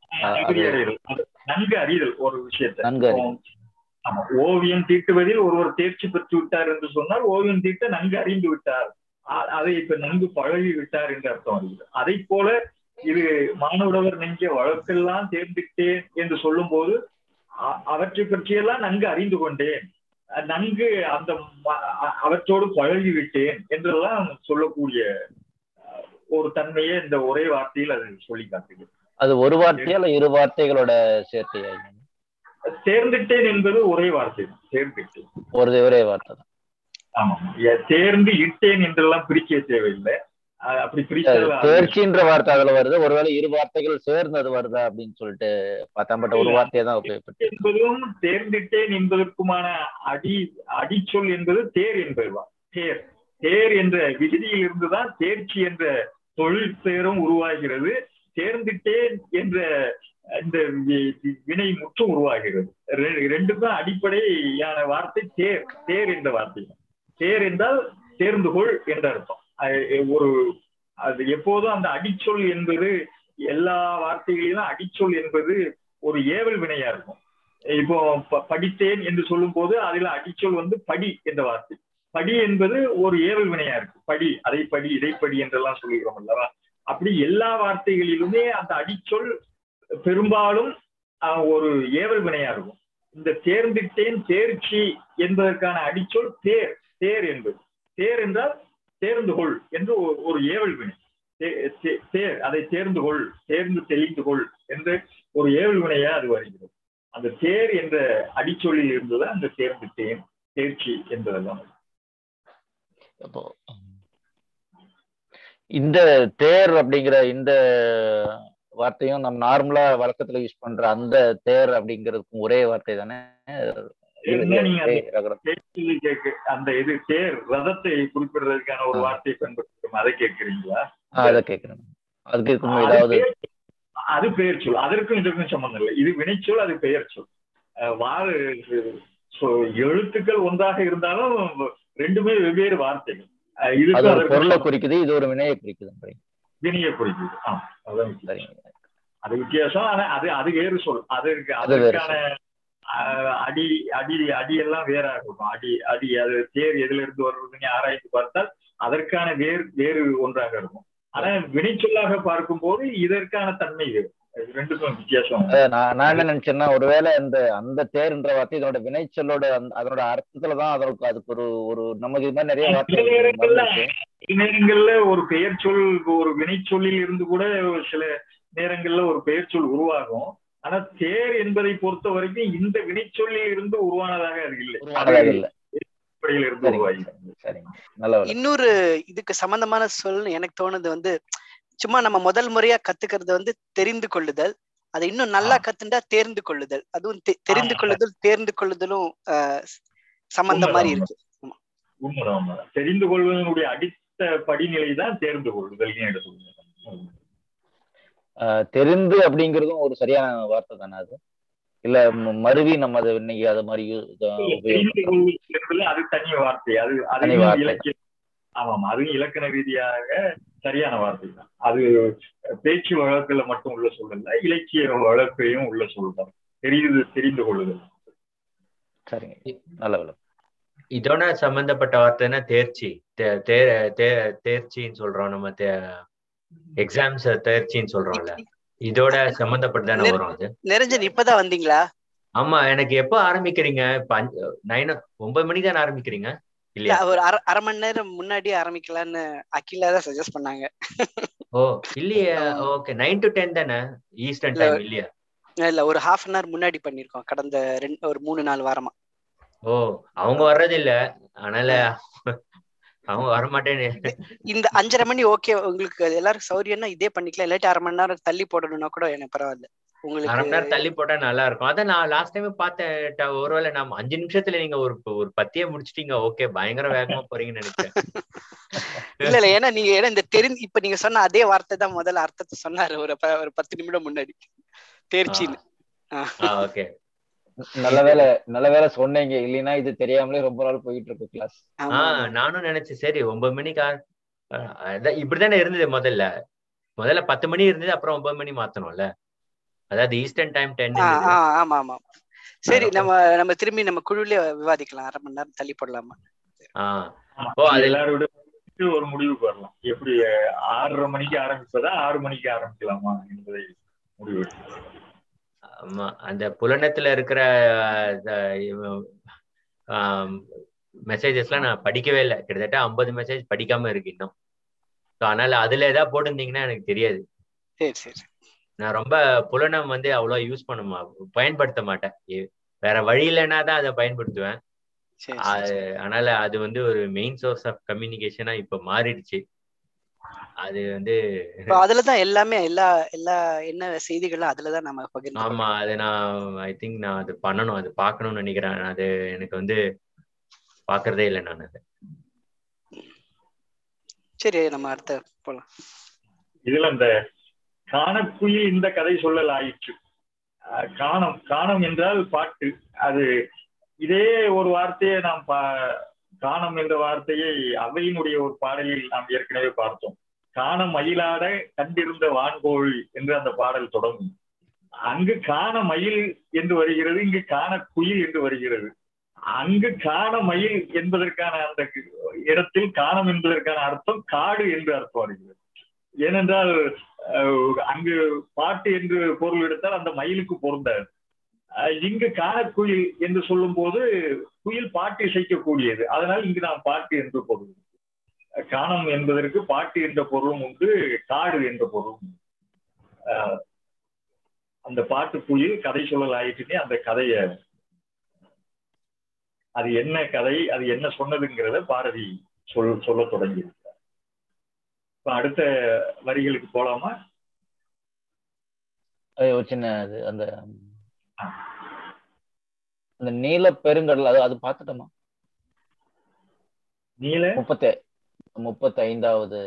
நன்கு அறிதல் ஒரு விஷயத்தை. நன்கு ஆமா, ஓவியம் தீட்டுவதில் ஒருவர் தேர்ச்சி பெற்று விட்டார் என்று சொன்னால் ஓவியம் தீட்ட நன்கு அறிந்து விட்டார், அதை இப்ப நன்கு பழகி விட்டார் என்று அர்த்தம் வருகிறது. அதை போல இது மானுடவர் நெஞ்ச வழக்கெல்லாம் தேர்ந்திட்டேன் என்று சொல்லும் போது அவற்றை பற்றியெல்லாம் நன்கு அறிந்து கொண்டேன், நன்கு அந்த அவற்றோடு பழகி விட்டேன் என்றெல்லாம் சொல்லக்கூடிய ஒரு தன்மையை இந்த ஒரே வார்த்தையில் அது சொல்லி காட்டுகிறது. அது ஒரு வார்த்தையா இல்ல இரு வார்த்தைகளோட சேர்க்கையா? தேர்ந்திட்டேன் என்பது ஒரே வார்த்தை தான், தேர்ந்திட்டேன் ஒரே வார்த்தை தான். ஆமா, தேர்ந்து இட்டேன் என்றெல்லாம் பிரிக்க தேவையில்லை. அப்படி பிரிச்ச தேர்ச்சின்ற வார்த்தை அதுல வருது, ஒருவேளை இரு வார்த்தைகள் சேர்ந்தது வருதா அப்படின்னு சொல்லிட்டு பார்த்தா, பட் ஒரு வார்த்தையை தான் உபயோகப்பட்டு என்பதும் தேர்ந்திட்டேன் என்பதற்குமான அடிச்சொல் என்பது தேர் என்பதுதான். தேர் என்ற விகுதியில் இருந்துதான் தேர்ச்சி என்ற தொழில் பெயரும் உருவாகிறது, தேர்ந்திட்டேன் என்ற இந்த வினை முற்றும் உருவாகிறது. ரெண்டுக்கும் அடிப்படையான வார்த்தை தேர் என்ற வார்த்தை. தேர் என்றால் தேர்ந்து கொள் என்ற அர்த்தம். அது எப்போதும் அந்த அடிச்சொல் என்பது எல்லா வார்த்தைகளிலும் அடிச்சொல் என்பது ஒரு ஏவல் வினையா இருக்கும். இப்போ படித்தேன் என்று சொல்லும் போது அதுல அடிச்சொல் படி என்ற வார்த்தை. படி என்பது ஒரு ஏவல் வினையா இருக்கு. படி, அதை படி, இதை படி என்றெல்லாம் சொல்லுகிறோம் அல்லவா. அப்படி எல்லா வார்த்தைகளிலுமே அந்த அடிச்சொல் பெரும்பாலும் ஒரு ஏவல் வினையா இருக்கும். இந்த தேர்ந்திட்டேன், தேர்ச்சி என்பதற்கான அடிச்சொல் தேர் என்பது. தேர் என்றால் தேர்ந்து கொள் என்று ஒரு ஏவல் வினை. தேர், அதை தேர்ந்து கொள், தேர்ந்து தெளிந்து கொள் என்று ஒரு ஏவல் வினையா அது வருகிறது. அந்த தேர் என்ற அடிச்சொல்லில் இருந்துதான் அந்த தேர்ந்திட்டேன், தேர்ச்சி என்பதெல்லாம். அப்போ இந்த தேர் அப்படிங்கிற இந்த வார்த்தையும் நம்ம நார்மலா வழக்கத்துல யூஸ் பண்ற அந்த தேர் அப்படிங்கிறதுக்கும் ஒரே வார்த்தை தானே? அந்த இது தேர் ரதத்தை குறிப்பிடுறதுக்கான ஒரு வார்த்தையை பயன்படுத்தும், அதை கேட்கிறீங்களா? அதை கேட்கிறேன். அதுக்கு ஏதாவது அது பெயர் சொல், அதற்கும் இதற்கும் சம்பந்தம் இல்லை. இது வினைச்சொல், அது பெயர் சொல். எழுத்துக்கள் ஒன்றாக இருந்தாலும் ரெண்டுமே வெவ்வேறு வார்த்தைகள். இது ஒரு பொருளை குறிக்குது, இது ஒரு வினையை குறிக்குது. வினையை குறிக்குது. அது வித்தியாசம். ஆனா அது வேறு சொல். அதற்கான அடி எல்லாம் வேற இருக்கும். அடி அது தேர் எதுல இருந்து வர்றதுன்னு ஆராய்ந்து பார்த்தால் அதற்கான வேறு ஒன்றாக இருக்கும். ஆனா வினைச்சொல்லாக பார்க்கும் போது இதற்கான தன்மை வேறு. ரெண்டுக்கும் வித்தியாசம். நான் என்ன நினைச்சேன்னா, ஒருவேளை அந்த தேர்ன்ற வார்த்தை இதோட வினைச்சொல்லோட அதனோட அர்த்தத்துலதான் அதுக்கு ஒரு நமக்கு இது மாதிரி நிறைய நேரங்கள்ல ஒரு பெயர் சொல் ஒரு வினைச்சொல்லில் இருந்து கூட சில நேரங்கள்ல ஒரு பெயர் சொல் உருவாகும். ஆனா தேர் என்பதை பொறுத்த வரைக்கும் இந்த வினைச்சொல்லில் இருந்து உருவானதாக அது இல்லை. இன்னொரு இதுக்கு சம்பந்தமான சொல் எனக்கு தோணுது சும்மா நம்ம முதல் முறையா கத்துக்கிறது தெரிந்து கொள்ளுதல். அதை இன்னும் நல்லா கத்துண்டா தேர்ந்து கொள்ளுதல். அதுவும் தெரிந்து கொள்ளுதல் தேர்ந்து கொள்ளுதலும் சம்பந்தம் மாதிரி இருக்கு. தெரிந்து கொள்வதனுடைய அடுத்த படிநிலை தான் தேர்ந்து கொள்ளுதல். தெரிந்து அப்படிங்கறதும் ஒரு சரியான வார்த்தை தானே? அது இல்ல மருவி நம்ம அதை இன்னைக்கு அது மாதிரி அது தனி வார்த்தை. அது இலக்கியம். ஆமாம், அதுவும் இலக்கண ரீதியாக சரியான வார்த்தை தான். அது பேச்சு வழக்குல மட்டும் உள்ள சொல்லல, இலக்கிய வழக்கையும் உள்ள சொல்லலாம். தெரிந்து கொள்ளுதல். சரிங்க, நல்ல விளக்கம். இதோட சம்பந்தப்பட்ட வார்த்தைன்னா தேர்ச்சி. தேர்ச்சின்னு சொல்றோம் நம்ம. எக்ஸாம்ஸ் தேர்ச்சின்னு சொல்றோம்ல, இதோட சம்பந்தப்பட்டதானே வரும் அது. நிரஞ்சன் இப்பதான் வந்தீங்களா? ஆமா, எனக்கு எப்ப ஆரம்பிக்கிறீங்க? 9 மணிக்கு தானே ஆரம்பிக்கிறீங்க இல்லையா? ஒரு அரை மணி நேரம் முன்னாடி ஆரம்பிக்கலான்னு அகிலா தான் சஜஸ்ட் பண்ணாங்க. ஓ இல்லையே, ஓகே. 9 to 10 தானே ஈஸ்டர்ன் டைம் இல்லையா? இல்ல, ஒரு ½ an hour முன்னாடி பண்ணிருக்கோம் கடந்த ஒரு 3-4 வாரமா. ஓ, அவங்க வர்றது இல்ல, அதனால அவங்க வரமாட்டேன்னு. இந்த 5:30 மணி ஓகே உங்களுக்கு எல்லாரும் சௌரியம்னா இதே பண்ணிக்கலாம். இல்லாட்டி அரை மணி நேரம் தள்ளி போடணும்னா கூட எனக்கு பரவாயில்ல. உங்களுக்கு அரை மணி நேரம் தள்ளி போட்டா நல்லா இருக்கும். அதான் நான் லாஸ்ட் டைம் பார்த்தேன். ஒருவேளை நம்ம 5 நிமிஷத்துல நீங்க ஒரு பத்தியே முடிச்சிட்டீங்க. ஓகே, பயங்கர வேகமா போறீங்கன்னு நினைக்கிறேன். இல்ல ஏன்னா நீங்க இந்த இப்ப நீங்க சொன்ன அதே வார்த்தை தான் முதல்ல அர்த்தத்தை சொன்னாரு ஒரு 10 நிமிடம் முன்னாடி, தேர்ச்சின்னு. ஓகே, நல்ல வேலை சொன்னீங்க, இல்லைன்னா இது தெரியாமலே ரொம்ப நாள் போயிட்டு இருக்கு கிளாஸ். நானும் நினைச்சேன் சரி 9 மணிக்கு இப்படித்தானே இருந்தது. முதல்ல 10 மணி இருந்தது, அப்புறம் 9 மணி மாத்தணும்ல. அதாவது ஈஸ்டர்ன் டைம் 10 இருந்தது. ஆமா ஆமா. சரி, நம்ம திரும்பி நம்ம குழுவிலே விவாதிக்கலாம். 1/2 மணி நேரம் தள்ளி போடலாமா? எல்லாரோட ஒரு முடிவுக்கு வரலாம். எப்படி 6:30 மணிக்கு ஆரம்பிப்பதா 6 மணிக்கு ஆரம்பிக்கலாமா என்பதை முடிவு. ஆமா, அந்த புலனத்துல இருக்கிற மெசேஜஸ்லாம் நான் படிக்கவே இல்லை. கிட்டத்தட்ட 50 மெசேஜ் படிக்காம இருக்கு இன்னும். அதனால அதுல ஏதாவது போட்டிருந்தீங்கன்னா எனக்கு தெரியாது. சரி. நான் ரொம்ப புலனம் அவ்வளவு பயன்படுத்த மாட்டேன். வேற வழி இல்லைன்னா தான் அதை பயன்படுத்துவேன். அதனால அது ஒரு மெயின் சோர்ஸ் ஆஃப் கம்யூனிகேஷனா இப்ப மாறிடுச்சு. அது அதுலதான் எல்லாமே எல்லா என்ன செய்திகளும் அதுலதான் நம்ம பகிர்ந்து. ஆமா, அது ஐ திங்க் நான் அது பண்ணணும், அது பார்க்கணும்னு நினைக்கிறேன். அது எனக்கு பாக்குறதே இல்லை நான் அது. சரி, நம்ம அடுத்த போலாம். இதுல இந்த காணக்குயில் இந்த கதை சொல்லல் ஆயிற்று. காணம் என்றால் பாட்டு. அது இதே ஒரு வார்த்தையை நாம் காணம் என்ற வார்த்தையை அவையினுடைய ஒரு பாடலில் நாம் ஏற்கனவே பார்த்தோம். காண மயிலாட கண்டிருந்த வான்கோழி என்று அந்த பாடல் தொடங்கும். அங்கு காண மயில் என்று வருகிறது, இங்கு காண குயில் என்று வருகிறது. அங்கு காண மயில் என்பதற்கான அந்த இடத்தில் காணம் என்பதற்கான அர்த்தம் காடு என்று அர்த்தம் வருகிறது. ஏனென்றால் அங்கு பாட்டு என்று பொருள் எடுத்தால் அந்த மயிலுக்கு பொருந்தாது. இங்கு காணக்குயில் என்று சொல்லும் போது குயில் பாட்டு இசைக்கக்கூடியது, அதனால் இங்கு நாம் பாட்டு என்று பொருள். காணம் என்பதற்கு பாட்டு என்ற பொருளும் உண்டு, காடு என்ற பொருளும். அந்த பாட்டு குயில் கதை சொல்லல் ஆயிட்டுனே அந்த கதைய, அது என்ன கதை, அது என்ன சொன்னதுங்கிறத பாரதி சொல்ல தொடங்கி இருக்கிறார். இப்ப அடுத்த வரிகளுக்கு போலாமா? சின்ன அந்த நீல பெருங்கடல் அது பார்த்துட்டோமா? நீல 35வது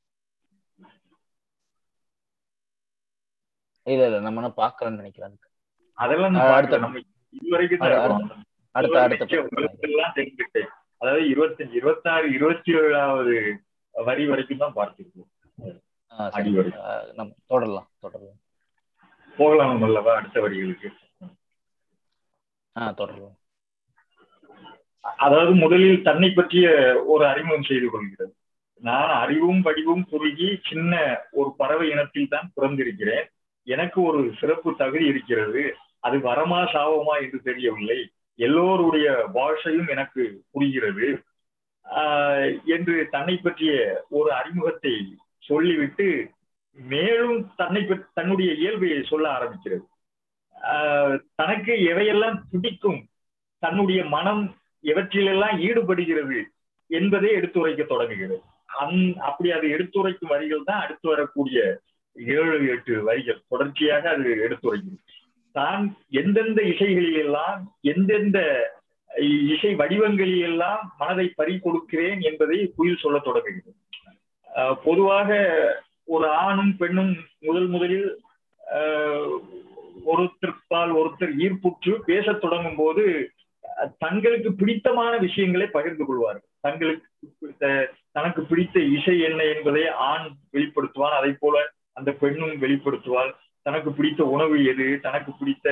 இல்ல நம்ம பாக்கலன்னு நினைக்கிறேன். அதெல்லாம் நம்ம இதுவரைக்கும் தெரிஞ்சுக்கிட்டேன். அதாவது 25, 26, 27வது வரி வரைக்கும் தான் பார்த்திருக்கோம். நம்ம தொடரலாம் போகலாம் அல்லவா அடுத்த வரிகளுக்கு? தொடரலாம். அதாவது முதலில் தன்னை பற்றிய ஒரு அறிமுகம் செய்து கொள்கிறது. நான் அறிவும் வடிவும் குறுகி சின்ன ஒரு பறவை இனத்தில் தான் பிறந்திருக்கிறேன். எனக்கு ஒரு சிறப்பு தகுதி இருக்கிறது. அது வரமா சாவமா என்று தெரியவில்லை. எல்லோருடைய பாஷையும் எனக்கு புரிகிறது என்று தன்னை பற்றிய ஒரு அறிமுகத்தை சொல்லிவிட்டு மேலும் தன்னுடைய இயல்பை சொல்ல ஆரம்பிக்கிறது. தனக்கு எவையெல்லாம் பிடிக்கும், தன்னுடைய மனம் எவற்றிலெல்லாம் ஈடுபடுகிறது என்பதை எடுத்துரைக்க தொடங்குகிறது. அப்படி அது எடுத்துரைக்கும் வரிகள் தான் அடுத்து வரக்கூடிய 7-8 வரிகள். தொடர்ச்சியாக அது எடுத்துரைக்கும். தான் எந்தெந்த இசைகளிலெல்லாம் எந்தெந்த இசை வடிவங்களிலெல்லாம் மனதை பறி கொடுக்கிறேன் என்பதை குயில் சொல்ல தொடங்குகிறது. பொதுவாக ஒரு ஆணும் பெண்ணும் முதலில் ஒருத்தர் ஈர்ப்புற்று பேச தொடங்கும் போது தங்களுக்கு பிடித்தமான விஷயங்களை பகிர்ந்து கொள்வார்கள். தனக்கு பிடித்த இசை என்ன என்பதை ஆண் வெளிப்படுத்துவான், அதை போல அந்த பெண்ணும் வெளிப்படுத்துவாள். தனக்கு பிடித்த உணவு எது, தனக்கு பிடித்த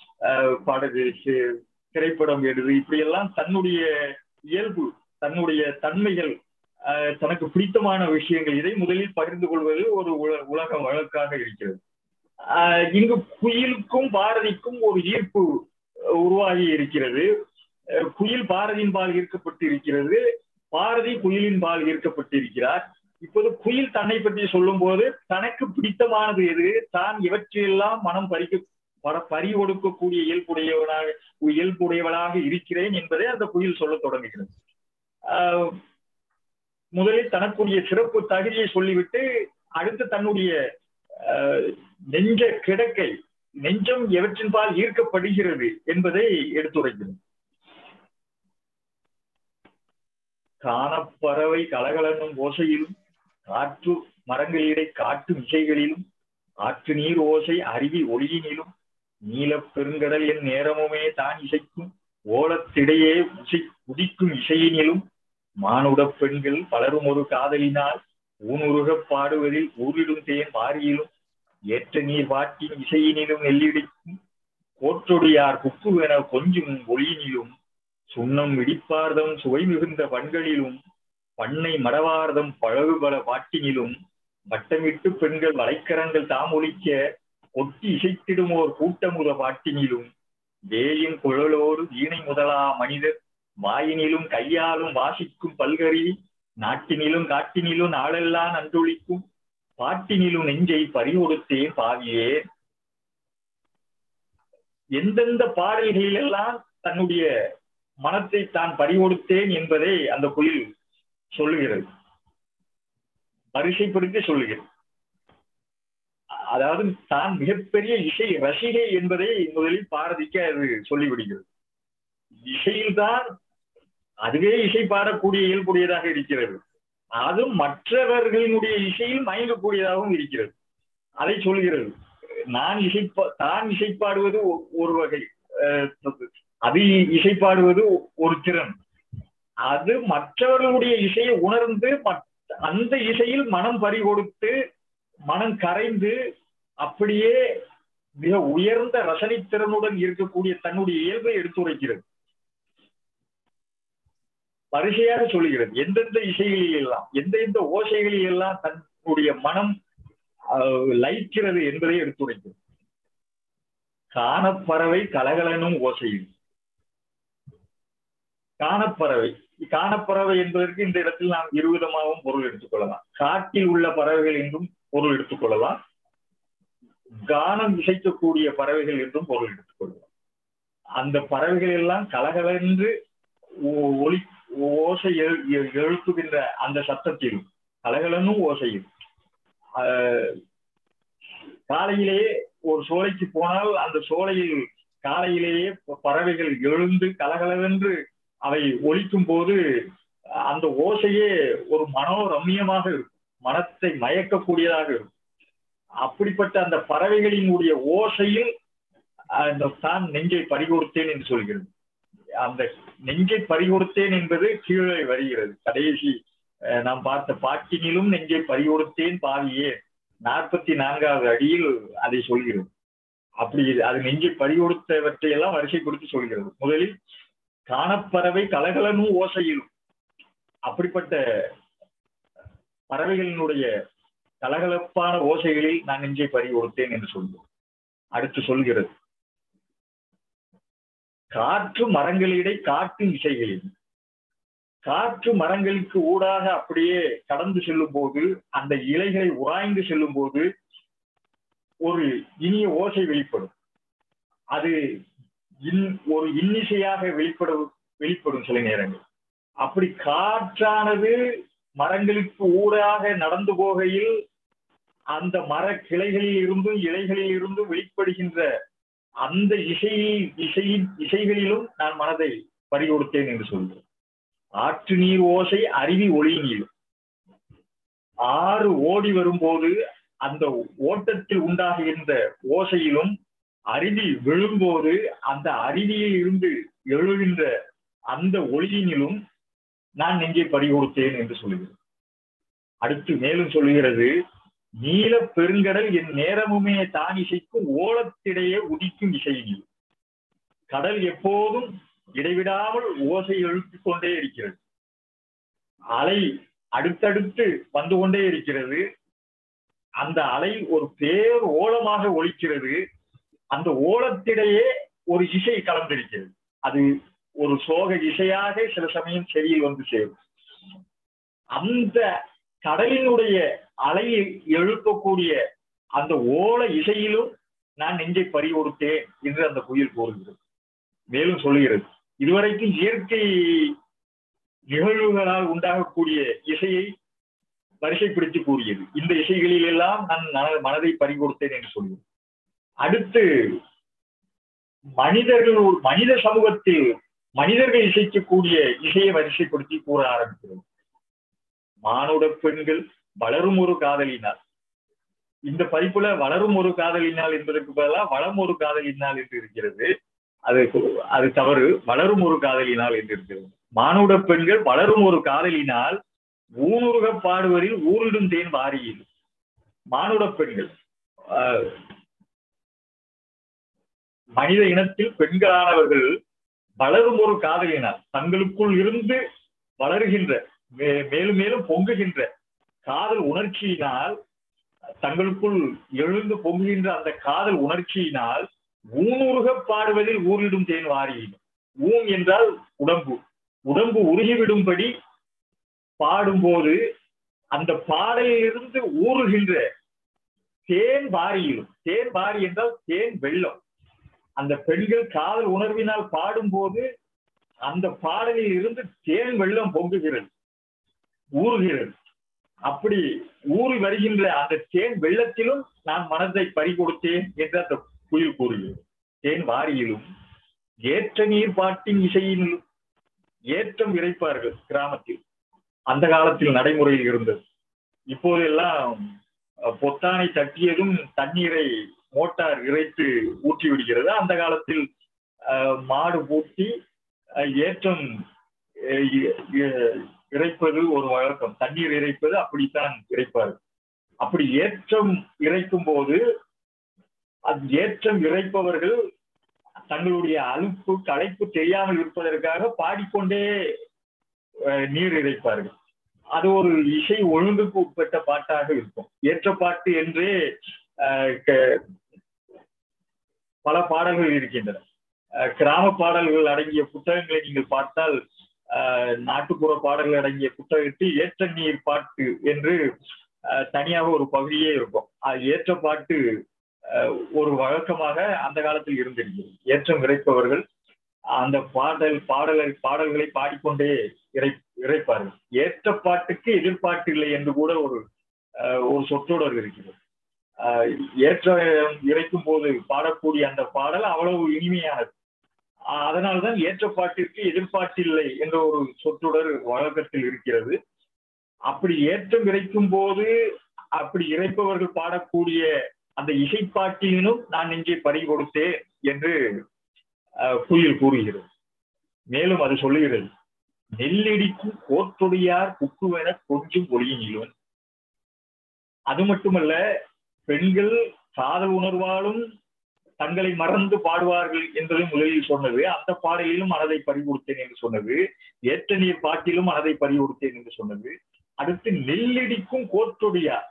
திரைப்படம் எது, இப்படியெல்லாம் தன்னுடைய இயல்பு, தன்னுடைய தன்மைகள், தனக்கு பிடித்தமான விஷயங்கள், இதை முதலில் பகிர்ந்து கொள்வது ஒரு உலக வழக்காக இருக்கிறது. இங்கு குயிலுக்கும் பாரதிக்கும் ஒரு ஈர்ப்பு உருவாகி இருக்கிறது. குயில் பாரதியின் பால் ஈர்க்கப்பட்டு இருக்கிறது, பாரதி குயிலின் பால் ஈர்க்கப்பட்டிருக்கிறார். இப்போது குயில் தன்னை பற்றி சொல்லும் போது தனக்கு பிடித்தமானது எது, தான் இவற்றையெல்லாம் மனம் பறி கொடுக்கக்கூடிய இயல்புடையவளாக இருக்கிறேன் என்பதை அந்த குயில் சொல்ல தொடங்குகிறது. முதலில் தனக்குரிய சிறப்பு தகுதியை சொல்லிவிட்டு அடுத்து தன்னுடைய நெஞ்ச கிடக்கை, நெஞ்சம் எவற்றின் பால் ஈர்க்கப்படுகிறது என்பதை எடுத்துரைக்கிறது. காணப்பறவை கலகலனும் ஓசையிலும், காற்று மரங்களிடை காட்டு இசைகளிலும், காற்று நீர் ஓசை அருவி ஒளியினிலும், நீலப் பெருங்கடல் என் நேரமுமே தான் இசைக்கும் ஓலத்திடையே உதிக்கும் இசையினிலும் மானுடப் பெண்கள் பலரும் ஒரு காதலினால் ஊனுருகப் பாடுவதில் ஊரிடும் தேன் வாரியிலும் ஏற்ற நீர் வாட்டின் இசையினிலும் நெல்லிடிக்கும் கோற்றொடியார் குக்குவென கொஞ்சும் ஒளியினிலும் சுண்ணம் இடிப்பார்தம் சுவை மிகுந்த பண்களிலும் பண்ணை மடவார்தம் பழகுபல பாட்டினிலும் வட்டமிட்டு பெண்கள் வளைக்கரங்கள் தாம் ஒலிக்க ஒட்டி இசைத்திடுமோர் கூட்டமுத பாட்டினிலும் வேயின் குழலோடு வீணை முதலா மனிதர் வாயினிலும் கையாலும் வாசிக்கும் பல்கருவி நாட்டினிலும் காட்டினிலும் நாளெல்லாம் நன்றொழிக்கும் பாட்டினிலும் நெஞ்சை பறிகொடுத்தேன் பாவியே. எந்தெந்த பாடல்களில் எல்லாம் தன்னுடைய மனத்தை தான் பறிகொடுத்தேன் என்பதை அந்த குயில் சொல்லுகிறது, வரிசைப்படுத்தி சொல்லுகிறது. அதாவது தான் மிகப்பெரிய இசை ரசிகை என்பதை முதலில் பாரதிக்கு அது சொல்லிவிடுகிறது. இசையில்தான் அதுவே இசை பாடக்கூடிய இயல்புடையதாக இருக்கிறது, அதுவும் மற்றவர்களினுடைய இசையில் மயங்கக்கூடியதாகவும் இருக்கிறது. அதை சொல்கிறது. தான் இசைப்பாடுவது ஒரு வகை, அது இசைப்பாடுவது ஒரு திறன். அது மற்றவர்களுடைய இசையை உணர்ந்து அந்த இசையில் மனம் பறிகொடுத்து மனம் கரைந்து அப்படியே மிக உயர்ந்த ரசனை திறனுடன் இருக்கக்கூடிய தன்னுடைய இயல்பை எடுத்துரைக்கிறது, வரிசையாக சொல்லுகிறது. எந்தெந்த இசைகளில் எல்லாம் எந்தெந்த ஓசைகளில் எல்லாம் தன்னுடைய மனம் லயிக்கிறது என்பதை எடுத்துரைக்கிறது. காணப்பறவை கலகலனும் ஓசையில். காணப்பறவை என்பதற்கு இந்த இடத்தில் நாம் இருவிதமாகவும் பொருள் எடுத்துக்கொள்ளலாம். காட்டில் உள்ள பறவைகள் என்றும் பொருள் எடுத்துக்கொள்ளலாம், கானம் இசைக்கக்கூடிய பறவைகள் என்றும் பொருள் எடுத்துக்கொள்ளலாம். அந்த பறவைகள் எல்லாம் கலகலென்று ஒளி ஓசை எழுப்புகின்ற அந்த சத்தத்திலும் கலகலனும் ஓசையும். காலையிலேயே ஒரு சோலைக்கு போனால் அந்த சோலையில் காலையிலேயே பறவைகள் எழுந்து கலகலவென்று அவை ஒலிக்கும் போது அந்த ஓசையே ஒரு மனோரம்யமாக இருக்கும், மனத்தை மயக்கக்கூடியதாக இருக்கும். அப்படிப்பட்ட அந்த பறவைகளினுடைய ஓசையில் தான் நெஞ்சை பறிகொடுத்தேன் என்று சொல்கிறது. அந்த நெஞ்சை பறிகொடுத்தேன் என்பது கீழே வருகிறது. கடைசி நாம் பார்த்த பாட்டினிலும் நெஞ்சை பறிகொடுத்தேன் பாவியே 44வது அடியில் அதை சொல்கிறது. அப்படி அது நெஞ்சை பறிகொடுத்தவற்றை எல்லாம் வரிசை கொடுத்து சொல்கிறது. முதலில் காணப்பறவை கலகலனும் ஓசையிலும், அப்படிப்பட்ட பறவைகளினுடைய கலகலப்பான ஓசைகளில் நான் நெஞ்சை பறிகொடுத்தேன் என்று சொல்கிறோம். அடுத்து சொல்கிறது, காற்று மரங்களிடை காட்டும் இசைகளில். காற்று மரங்களுக்கு ஊடாக அப்படியே கடந்து செல்லும் போது, அந்த இலைகளை உராய்ந்து செல்லும் போது ஒரு இனிய ஓசை வெளிப்படும். அது ஒரு இன்னிசையாக வெளிப்படும் சில நேரங்கள். அப்படி காற்றானது மரங்களுக்கு ஊடாக நடந்து போகையில் அந்த மர கிளைகளில் இருந்தும் இலைகளில் இருந்தும் வெளிப்படுகின்ற அந்த இசைகளிலும் நான் மனதை பறிகொடுத்தேன் என்று சொல்கிறேன். ஆற்று நீர் ஓசை அருவி ஒளியினிலும். ஆறு ஓடி வரும்போது அந்த ஓட்டத்தில் உண்டாகின்ற ஓசையிலும், அருவி விழும்போது அந்த அருவியில் இருந்து எழுகின்ற அந்த ஒளியினிலும் நான் நெஞ்சை பறிகொடுத்தேன் என்று சொல்லுகிறேன். அடுத்து மேலும் சொல்லுகிறது, நீல பெருங்கடல் என் நேரமுமே தான் இசைக்கும் ஓலத்திடையே உதிக்கும் இசையினில். கடல் எப்போதும் இடைவிடாமல் ஓசை எழுப்பிக் கொண்டே இருக்கிறது. அலை அடுத்தடுத்து வந்து கொண்டே இருக்கிறது. அந்த அலை ஒரு பேர் ஓலமாக ஒலிக்கிறது. அந்த ஓலத்திடையே ஒரு இசை கலந்திருக்கிறது. அது ஒரு சோக இசையாக சில சமயம் செவியில் வந்து சேரும். அந்த கடலினுடைய அலையை எழுப்பக்கூடிய அந்த ஓல இசையிலும் நான் நெஞ்சை பறிகொடுத்தேன் என்று அந்த குயில் கூறுகிறது. மேலும் சொல்லுகிறது, இதுவரைக்கும் இயற்கை நிகழ்வுகளால் உண்டாகக்கூடிய இசையை வரிசைப்படுத்தி கூறியது. இந்த இசைகளில் எல்லாம் நான் மனதை பறிகொடுத்தேன் என்று சொல்லுவேன். அடுத்து மனித சமூகத்தில் மனிதர்கள் இசைக்கக்கூடிய இசையை வரிசைப்படுத்தி கூற ஆரம்பிக்கிறது. மானுட பெண்கள் வளரும் ஒரு காதலினால். இந்த பதிப்புல வளரும் ஒரு காதலினால் என்பதற்கு பதிலாக வளம் ஒரு காதலினால் என்று இருக்கிறது. அது தவறு. வளரும் ஒரு காதலினால் என்று இருக்கிறது. மானுட பெண்கள் வளரும் ஒரு காதலினால் ஊனுருக பாடுவதில் ஊரிடும் தேன் வாரியில். மானுட பெண்கள் மனித இனத்தில் பெண்களானவர்கள் வளரும் ஒரு காதலினால், தங்களுக்குள் இருந்து வளருகின்ற மேலும் மேலும் பொங்குகின்ற காதல் உணர்ச்சியினால், தங்களுக்குள் எழுந்து பொங்குகின்ற அந்த காதல் உணர்ச்சியினால் ஊனுருக பாடுவதில் ஊரிடும் தேன் வாரியில். ஊன் என்றால் உடம்பு. உடம்பு உருகிவிடும்படி பாடும்போது அந்த பாடலிலிருந்து ஊறுகின்ற தேன் வாரியிலும். தேன் வாரி என்றால் தேன் வெள்ளம். அந்த பெண்கள் காதல் உணர்வினால் பாடும்போது அந்த பாடலில் இருந்து தேன் வெள்ளம் பொங்குகிறது, ஊறுகிறது. அப்படி ஊறி வருகின்ற அந்த தேன் வெள்ளத்திலும் நான் மனதை பறிகொடுத்தேன் என்று அந்த குயில் கூறுகிறது. தேன் வாரியிலும் ஏற்ற நீர் பாட்டின் இசையிலும். ஏற்றம் இறைப்பார்கள் கிராமத்தில். அந்த காலத்தில் நடைமுறையில் இருந்தது. இப்போதெல்லாம் பொத்தானை தட்டியதும் தண்ணீரை மோட்டார் இறைத்து ஊற்றி விடுகிறது. அந்த காலத்தில் மாடு பூட்டி ஏற்றம் இறைப்பது ஒரு வழக்கம். தண்ணீர் இறைப்பது அப்படித்தான் இறைப்பார்கள். அப்படி ஏற்றம் இறைக்கும் போது ஏற்றம் இறைப்பவர்கள் தங்களுடைய அலுப்பு களைப்பு தெரியாமல் இருப்பதற்காக பாடிக்கொண்டே நீர் இறைப்பார்கள். அது ஒரு இசை ஒழுங்குக்கு உட்பட்ட பாட்டாக இருக்கும். ஏற்றப்பாட்டு என்றே பல பாடல்கள் இருக்கின்றன. கிராம பாடல்கள் அடங்கிய புத்தகங்களை நீங்கள் பார்த்தால், நாட்டுப்புற பாடல்கள் அடங்கிய புத்தகத்தில் ஏற்ற நீர் பாட்டு என்று தனியாக ஒரு பகுதியே இருக்கும். ஏற்ற பாட்டு ஒரு வழக்கமாக அந்த காலத்தில் இருந்திருக்கிறது. ஏற்றம் இறைப்பவர்கள் அந்த பாடல்களை பாடிக்கொண்டே இறைப்பார்கள். ஏற்ற பாட்டுக்கு எதிர்பாட்டு இல்லை என்று கூட ஒரு சொற்றொடர் இருக்கிறது. ஏற்ற இறைக்கும் போது பாடக்கூடிய அந்த பாடல் அவ்வளவு இனிமையானது. அதனால்தான் ஏற்ற பாட்டிற்கு எதிர்பாட்டில்லை என்ற ஒரு சொற்றொடர் வழக்கத்தில் இருக்கிறது. அப்படி ஏற்றம் இறைக்கும் போது அப்படி இறைப்பவர்கள் பாடக்கூடிய அந்த இசைப்பாட்டிலும் நான் இங்கே பறி கொடுத்தேன் என்று குயில் கூறுகிறது. மேலும் அது சொல்லுகிறது, நெல்லடிக்கும் கோற்றொடியார் குக்குவென கொஞ்சம் ஒளியினிலும். அது மட்டுமல்ல, பெண்கள் காதல் உணர்வாலும் தங்களை மறந்து பாடுவார்கள் என்பதை முதலில் சொன்னது. அந்த பாடலிலும் மனதை பறிகொடுத்தேன் என்று சொன்னது. ஏற்ற நீர் பாட்டிலும் மனதை பறிகொடுத்தேன் என்று சொன்னது. அடுத்து நெல்லடிக்கும் கோற்றொடியார்,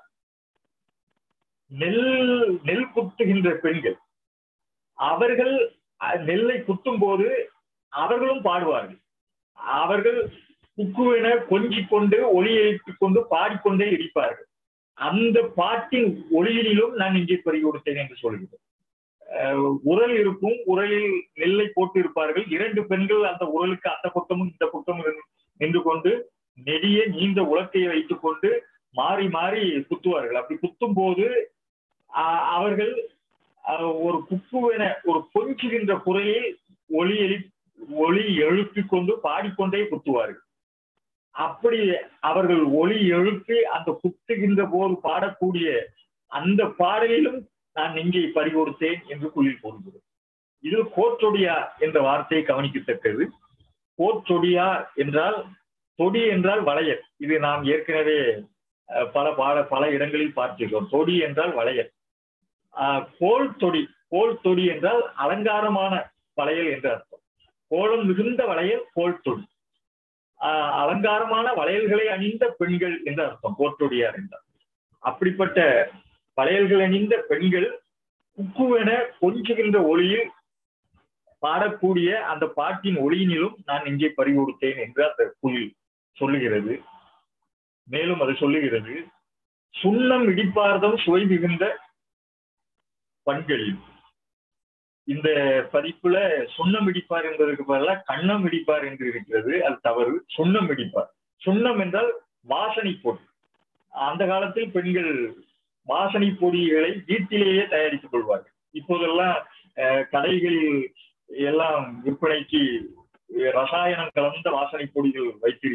நெல் குத்துகின்ற பெண்கள், அவர்கள் நெல்லை குத்தும் போது அவர்களும் பாடுவார்கள். அவர்கள் குக்குவென கொஞ்சிக் கொண்டு ஒளி எழுப்பிக் கொண்டு பாடிக்கொண்டே இருப்பார்கள். அந்த பாட்டின் ஒளியிலும் நான் இங்கே பறி கொடுத்தேன் என்று சொல்கிறேன். உரல் இருக்கும், உரலில் நெல்லை போட்டு இருப்பார்கள். இரண்டு பெண்கள் அந்த உரலுக்கு அந்த பக்கமும் இந்த பக்கமும் நின்று கொண்டு நெடிய நீண்ட உலக்கையை வைத்துக் கொண்டு மாறி மாறி குத்துவார்கள். அப்படி குத்தும் போது அவர்கள் ஒரு குக்குவென ஒரு கொஞ்சுகின்ற குறையில் ஒளி எழுப்பிக் கொண்டு பாடிக்கொண்டே குத்துவார்கள். அப்படி அவர்கள் ஒளி எழுப்பி அந்த குத்துகின்ற போது பாடக்கூடிய அந்த பாடலிலும் நான் இங்கே பறிகொடுத்தேன் என்று குயில் கூறுகிறது. இது கோற்றொடியார் என்ற வார்த்தையை கவனிக்கத்தக்கது. கோற்றொடியார் என்றால், தொடி என்றால் வளையல். இது நாம் ஏற்கனவே பல இடங்களில் பார்த்திருக்கிறோம். தொடி என்றால் வளையல். கோல் தொடி, கோல் தொடி என்றால் அலங்காரமான வளையல் என்று அர்த்தம். கோலம் மிகுந்த வளையல் கோல் தொடி. அலங்காரமான வளையல்களை அணிந்த பெண்கள் என்று அர்த்தம் கோற்றொடியார் என்றார். அப்படிப்பட்ட வளையல்கள் அணிந்த பெண்கள் குக்குவென கொஞ்சுகின்ற ஒளியில் பாடக்கூடிய அந்த பாட்டின் ஒளியினிலும் நான் இங்கே பறிகொடுத்தேன் என்று அந்த குயில் சொல்லுகிறது. மேலும் அது சொல்லுகிறது, சுண்ணம் இடிப்பார்தம் சுவை மிகுந்த பண்களில். இந்த பதிப்புல சுண்ணம் இடிப்பார் என்பதற்கு பதிலாக கண்ணம் இடிப்பார் என்று இருக்கிறது. அது தவறு. சுண்ணம் இடிப்பார். சுண்ணம் என்றால் வாசனை பொடி. அந்த காலத்தில் பெண்கள் வாசனை பொடிகளை வீட்டிலேயே தயாரித்துக் கொள்வார்கள். இப்போதெல்லாம் கடைகளில் எல்லாம் விற்பனைக்கு ரசாயனம் கலந்த வாசனை பொடிகள்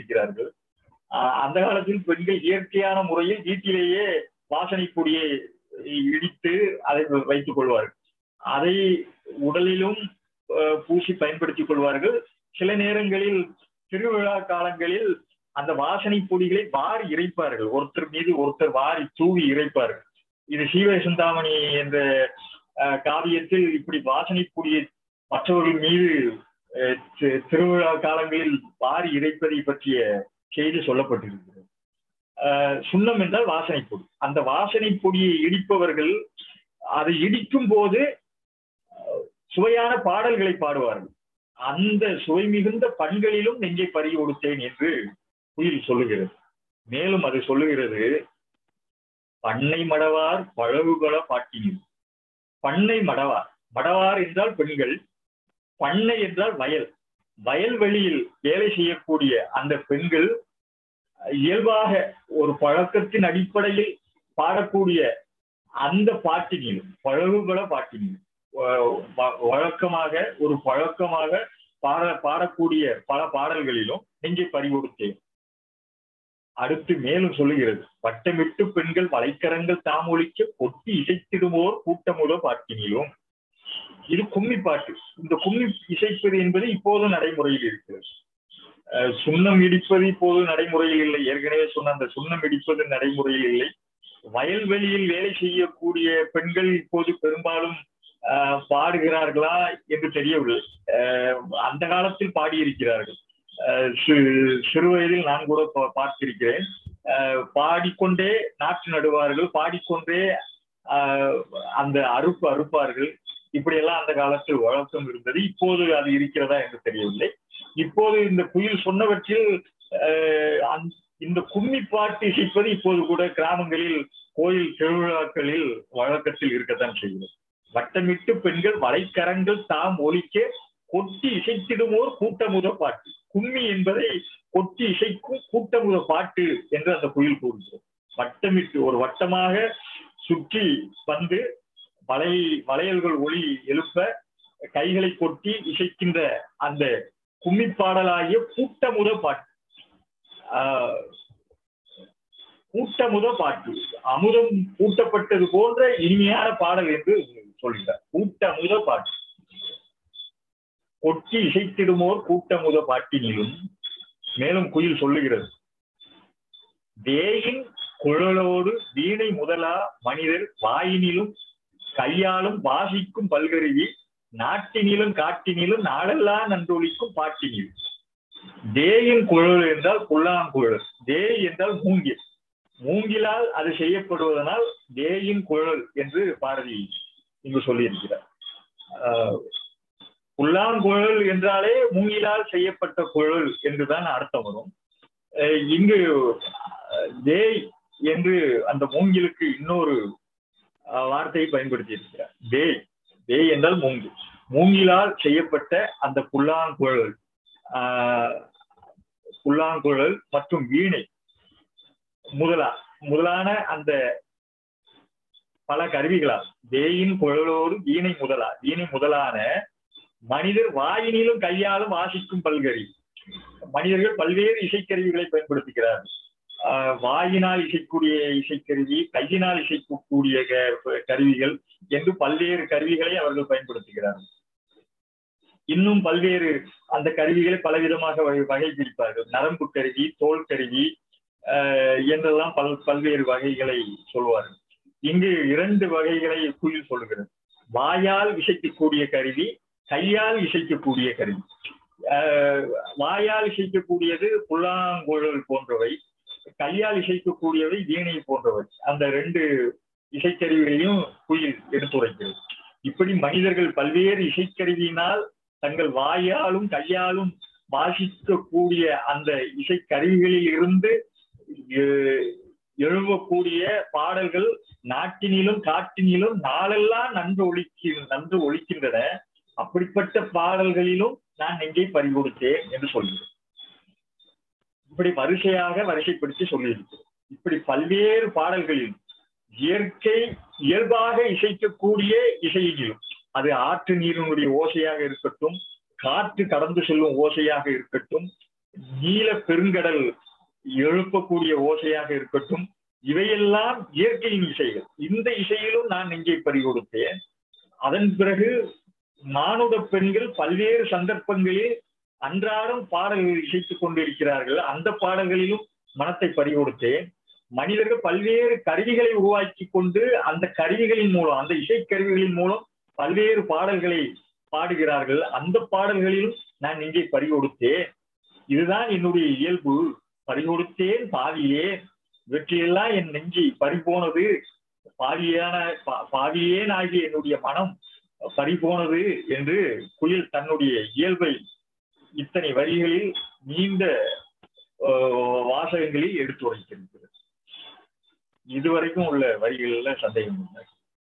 வைத்திருக்கிறார்கள். அந்த காலத்தில் பெண்கள் இயற்கையான முறையில் வீட்டிலேயே வாசனை பொடியை இடித்து அதை வைத்துக் கொள்வார்கள். அதை உடலிலும் பூசி பயன்படுத்திக் கொள்வார்கள். சில நேரங்களில் திருவிழா காலங்களில் அந்த வாசனை பொடிகளை வாரி இறைப்பார்கள். ஒருத்தர் மீது ஒருத்தர் வாரி தூவி இறைப்பார்கள். இது சீவக சிந்தாமணி என்ற காவியத்தில் இப்படி வாசனை பொடியை மற்றவர்கள் மீது திருவிழா காலங்களில் வாரி இறைப்பதை பற்றிய செய்தி சொல்லப்பட்டிருக்கிறது. சுண்ணம் என்றால் வாசனை பொடி. அந்த வாசனை பொடியை இடிப்பவர்கள் அதை இடிக்கும் போது சுவையான பாடல்களை பாடுவார்கள். அந்த சுவை மிகுந்த பண்களிலும் நெஞ்சை பறி கொடுத்தேன் என்று குயில் சொல்லுகிறது. மேலும் அது சொல்லுகிறது, பண்ணை மடவார் பழகுகள பாட்டினில். பண்ணை மடவார், மடவார் என்றால் பெண்கள், பண்ணை என்றால் வயல், வயல்வெளியில் வேலை செய்யக்கூடிய அந்த பெண்கள் இயல்பாக ஒரு பழக்கத்தின் அடிப்படையில் பாடக்கூடிய அந்த பாட்டினில், பழகுகள பாட்டினில் வழக்கமாக ஒரு பழக்கமாக பாடக்கூடிய பல பாடல்களிலும் நெஞ்சை பறிகொடுத்தேன். அடுத்து மேலும் சொல்லுகிறது, வட்டமிட்டு பெண்கள் வளைக்கரங்கள் தாமொழிக்க கொட்டி இசைத்திடுவோர் கூட்டமுத பாட்டினிலும். இது கும்மி பாட்டு. இந்த கும்மி இசைப்பது என்பது இப்போது நடைமுறையில் இருக்கிறது. சுண்ணம் இடிப்பது இப்போது நடைமுறையில் இல்லை. ஏற்கனவே சொன்ன அந்த சுண்ணம் இடிப்பது நடைமுறையில் இல்லை. வயல்வெளியில் வேலை செய்யக்கூடிய பெண்கள் இப்போது பெரும்பாலும் பாடுகிறார்களா என்று தெரியவில்லை. அந்த காலத்தில் பாடியிருக்கிறார்கள். சிறு வயதில் நான் கூட பார்த்திருக்கிறேன். பாடிக்கொண்டே நாற்று நடுவார்கள், பாடிக்கொண்டே அந்த அறுப்பார்கள். இப்படியெல்லாம் அந்த காலத்தில் வழக்கம் இருந்தது. இப்போது அது இருக்கிறதா என்று தெரியவில்லை. இப்போது இந்த குயில் சொன்னவற்றில் இந்த கும்மி பாட்டு இசைப்பது இப்போது கூட கிராமங்களில் கோயில் திருவிழாக்களில் வழக்கத்தில் இருக்கத்தான் செய்கிறது. வட்டமிட்டு பெண்கள் வளைக்கரங்கள் தாம் ஒலிக்க கொட்டி இசைத்திடுவோர் கூட்டமுத பாட்டு. கும்மி என்பதை கொட்டி இசைக்கும் கூட்டமுத பாட்டு என்று அந்த குயில் கூறுகிறது. வட்டமிட்டு ஒரு வட்டமாக சுற்றி வந்து வளையல்கள் ஒளி எழுப்ப கைகளை கொட்டி இசைக்கின்ற அந்த கும்மி பாடலாகிய கூட்டமுத பாட்டு. கூட்டமுத பாட்டு, அமுதம் கூட்டப்பட்டது போன்ற இனிமையான பாடல் என்று சொல்கிறார். கூட்டமுத பாட்டு. கொட்டி இசைத்திடுமோர் கூட்டமுத பாட்டினிலும். மேலும் குயில் சொல்லுகிறது, வேயின் குழலோடு வீணை முதலா மனிதர் வாயினிலும் கையாலும் வாசிக்கும் பல்கருவி நாட்டினிலும் காட்டினிலும் நாளெல்லாம் நன்றொழிக்கும் பாட்டினில். தேயின் குழல் என்றால் புல்லாங்குழல், தே என்றால் மூங்கில், மூங்கிலால் அது செய்யப்படுவதனால் தேயின் குழல் என்று பாரதி இங்கு சொல்லியிருக்கிறார். புல்லாங்குழல் என்றாலே மூங்கிலால் செய்யப்பட்ட குழல் என்றுதான் அர்த்தம் வரும். இங்கு தேய் என்று அந்த மூங்கிலுக்கு இன்னொரு வார்த்தையை பயன்படுத்தி இருக்கிறார். தேய் என்றால் மூங்கில், மூங்கிலால் செய்யப்பட்ட அந்த புல்லாங்குழல் மற்றும் வீணை முதலான அந்த பல கருவிகளால், தேயின் குழலோடு வீணை முதலான மனிதர் வாயினிலும் கையாலும் வாசிக்கும் பல்கருவி. மனிதர்கள் பல்வேறு இசைக்கருவிகளை பயன்படுத்துகிறார்கள். வாயினால் இசைக்கூடிய இசைக்கருவி, கையினால் இசைக்கக்கூடிய கருவிகள் என்று பல்வேறு கருவிகளை அவர்கள் பயன்படுத்துகிறார்கள். இன்னும் பல்வேறு அந்த கருவிகளை பலவிதமாக வகை பிரிப்பார்கள். நரம்பு கருவி, தோல் கருவி என்றெல்லாம் பல்வேறு வகைகளை சொல்வார்கள். இங்கு 2 வகைகளை குயில் சொல்கிறது. வாயால் இசைக்கக்கூடிய கருவி, கையால் இசைக்கக்கூடிய கருவி. வாயால் இசைக்கக்கூடியது புல்லாங்குழல் போன்றவை, கையால் இசைக்கக்கூடியவை வீணை போன்றவை. அந்த 2 இசைக்கருவிகளையும் குயில் எடுத்துரைக்கிறது. இப்படி மனிதர்கள் பல்வேறு இசைக்கருவியினால் தங்கள் வாயாலும் கையாலும் வாசிக்கக்கூடிய அந்த இசைக்கருவிகளில் இருந்து எழுவக்கூடிய பாடல்கள் நாட்டினிலும் காட்டினிலும் நாளெல்லாம் நன்று ஒழிக்கின்றன. அப்படிப்பட்ட பாடல்களிலும் நான் நெஞ்சை பறிகொடுத்தேன் என்று சொல்கிறேன். இப்படி வரிசைப்படுத்தி சொல்லியிருக்கிறேன். இப்படி பல்வேறு பாடல்களிலும் இயல்பாக இசைக்கக்கூடிய இசையிலும், அது ஆற்று நீரினுடைய ஓசையாக இருக்கட்டும், காற்று கடந்து செல்லும் ஓசையாக இருக்கட்டும், நீல பெருங்கடல் எழுப்பக்கூடிய ஓசையாக இருக்கட்டும், இவையெல்லாம் இயற்கையின் இசைகள். இந்த இசையிலும் நான் நெஞ்சை பறிகொடுத்தேன். அதன் பிறகு மானுட பெண்கள் பல்வேறு சந்தர்ப்பங்களில் அன்றாடம் பாடல்கள் இசைத்துக் கொண்டிருக்கிறார்கள். அந்த பாடல்களிலும் மனத்தை பறிகொடுத்தேன். மனிதர்கள் பல்வேறு கருவிகளை உருவாக்கி கொண்டு அந்த கருவிகளின் மூலம், அந்த இசைக்கருவிகளின் மூலம் பல்வேறு பாடல்களை பாடுகிறார்கள். அந்த பாடல்களிலும் நான் நெஞ்சை பறிகொடுத்தேன். இதுதான் என்னுடைய இயல்பு. பறிகொடுத்தேன் பாவியே, வெற்றியெல்லாம் என் நெஞ்சை பறிபோனது, பாவியேன் ஆகிய என்னுடைய மனம் பறிபோனது என்று குயில் தன்னுடைய இயல்பை இத்தனை வரிகளில் நீண்ட வாசகங்களில் எடுத்துரைத்திருக்கிறது. இதுவரைக்கும் உள்ள வரிகள்ல சந்தேகம் இல்லை.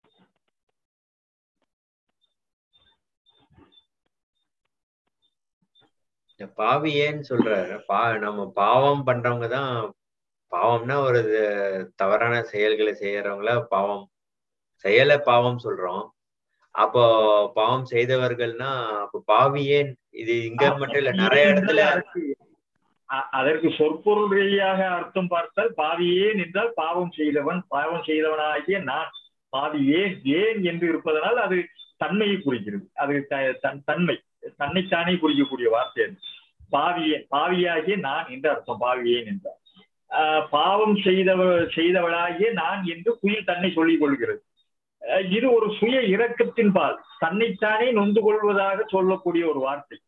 பாவி ஏன்னு சொல்றாரு. நம்ம பாவம் பண்றவங்க தான், பாவம்னா ஒரு தவறான செயல்களை செய்யறவங்கள பாவம், செயலை பாவம் சொல்றோம். அப்போ பாவம் செய்தவர்கள்னா அப்ப பாவி ஏன், இது இங்க மட்டும் இல்ல, நிறைய இடத்துல அதற்கு சொற்பொருள் ரீதியாக அர்த்தம் பார்த்தால் பாவியேன் என்றால் பாவம் செய்தவன், பாவம் செய்தவனாகிய நான். பாவியேன் ஏன் என்று இருப்பதனால் அது தன்மையை குறிக்கிறது. அது தன்மை, தன்னைத்தானே குறிக்கக்கூடிய வார்த்தை. பாவியாகிய நான் என்று அர்த்தம் பாவியேன் என்றால். பாவம் செய்தவளாகிய நான் என்று குயில் தன்னை சொல்லிக் கொள்கிறது. இது ஒரு சுய இரக்கத்தின் பால், தன்னைத்தானே நொந்து கொள்வதாக சொல்லக்கூடிய ஒரு வார்த்தை.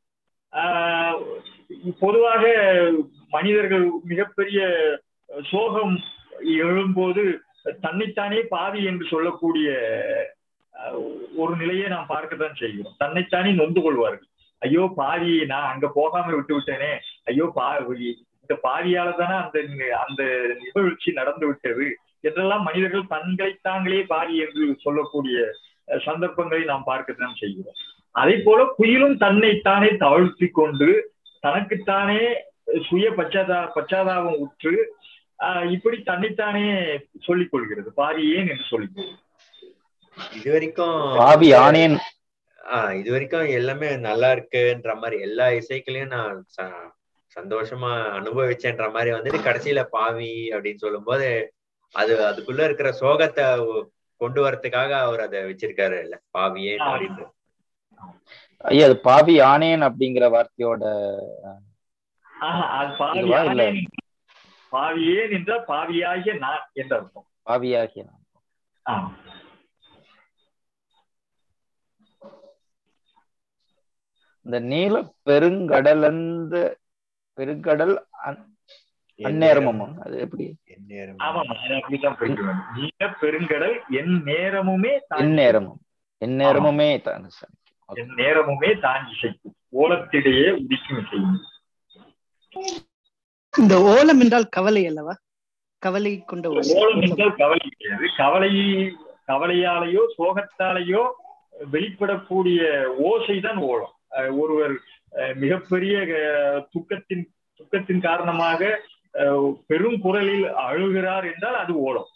பொதுவாக மனிதர்கள் மிகப்பெரிய சோகம் எழும்போது தன்னைத்தானே பாவி என்று சொல்லக்கூடிய ஒரு நிலையை நாம் பார்க்கத்தான் செய்கிறோம். தன்னைத்தானே நொந்து கொள்வார்கள். ஐயோ பாவி, நான் அங்க போகாம விட்டு விட்டேனே, ஐயோ இந்த பாவியால தானே அந்த நிகழ்ச்சி நடந்து விட்டது என்றெல்லாம் மனிதர்கள் தங்களை தாங்களே பாவி என்று சொல்லக்கூடிய சந்தர்ப்பங்களை நாம் பார்க்கத்தான் செய்கிறோம். அதே போல குயிலும் தன்னைத்தானே தாழ்த்தி கொண்டு தனக்குத்தானே சுய பச்சாதாபம் உற்று இப்படி தன்னைத்தானே சொல்லிக் கொள்கிறது. பாவியேன் என்று சொல்லிக் கொள்கிறது. இதுவரைக்கும் எல்லாமே நல்லா இருக்குன்ற மாதிரி எல்லா இசைகளையும் நான் சந்தோஷமா அனுபவிச்சேன்ற மாதிரி வந்துட்டு கடைசியில பாவி அப்படின்னு சொல்லும் போது அதுக்குள்ள இருக்கிற சோகத்தை கொண்டு வரதுக்காக அவர் அதை வச்சிருக்காரு இல்ல, பாவியேன் அப்படின்னு. ஐயா, அது பாவி ஆனேன் அப்படிங்கிற வார்த்தையோட பாவியேன் என்றால் பாவியாகிய நான் என்ற அர்த்தம். பாவியாகிய நான். இந்த நீல பெருங்கடல், அந்த பெருங்கடல் அந்நேரமும் அது எப்படி? நீல பெருங்கடல் என் நேரமுமே தான் என் நேரமுமே தான் இசைக்கும், ஓலத்திடையே உதிக்கும் இசையும். இந்த ஓலம் என்றால் கவலை அல்லவா? கவலை கொண்ட ஓலம் என்றால் கவலை கிடையாது. கவலையாலேயோ சோகத்தாலேயோ வெளிப்படக்கூடிய ஓசைதான் ஓலம். ஒருவர் மிகப்பெரிய துக்கத்தின் காரணமாக பெரும் குரலில் அழுகிறார் என்றால் அது ஓலம்.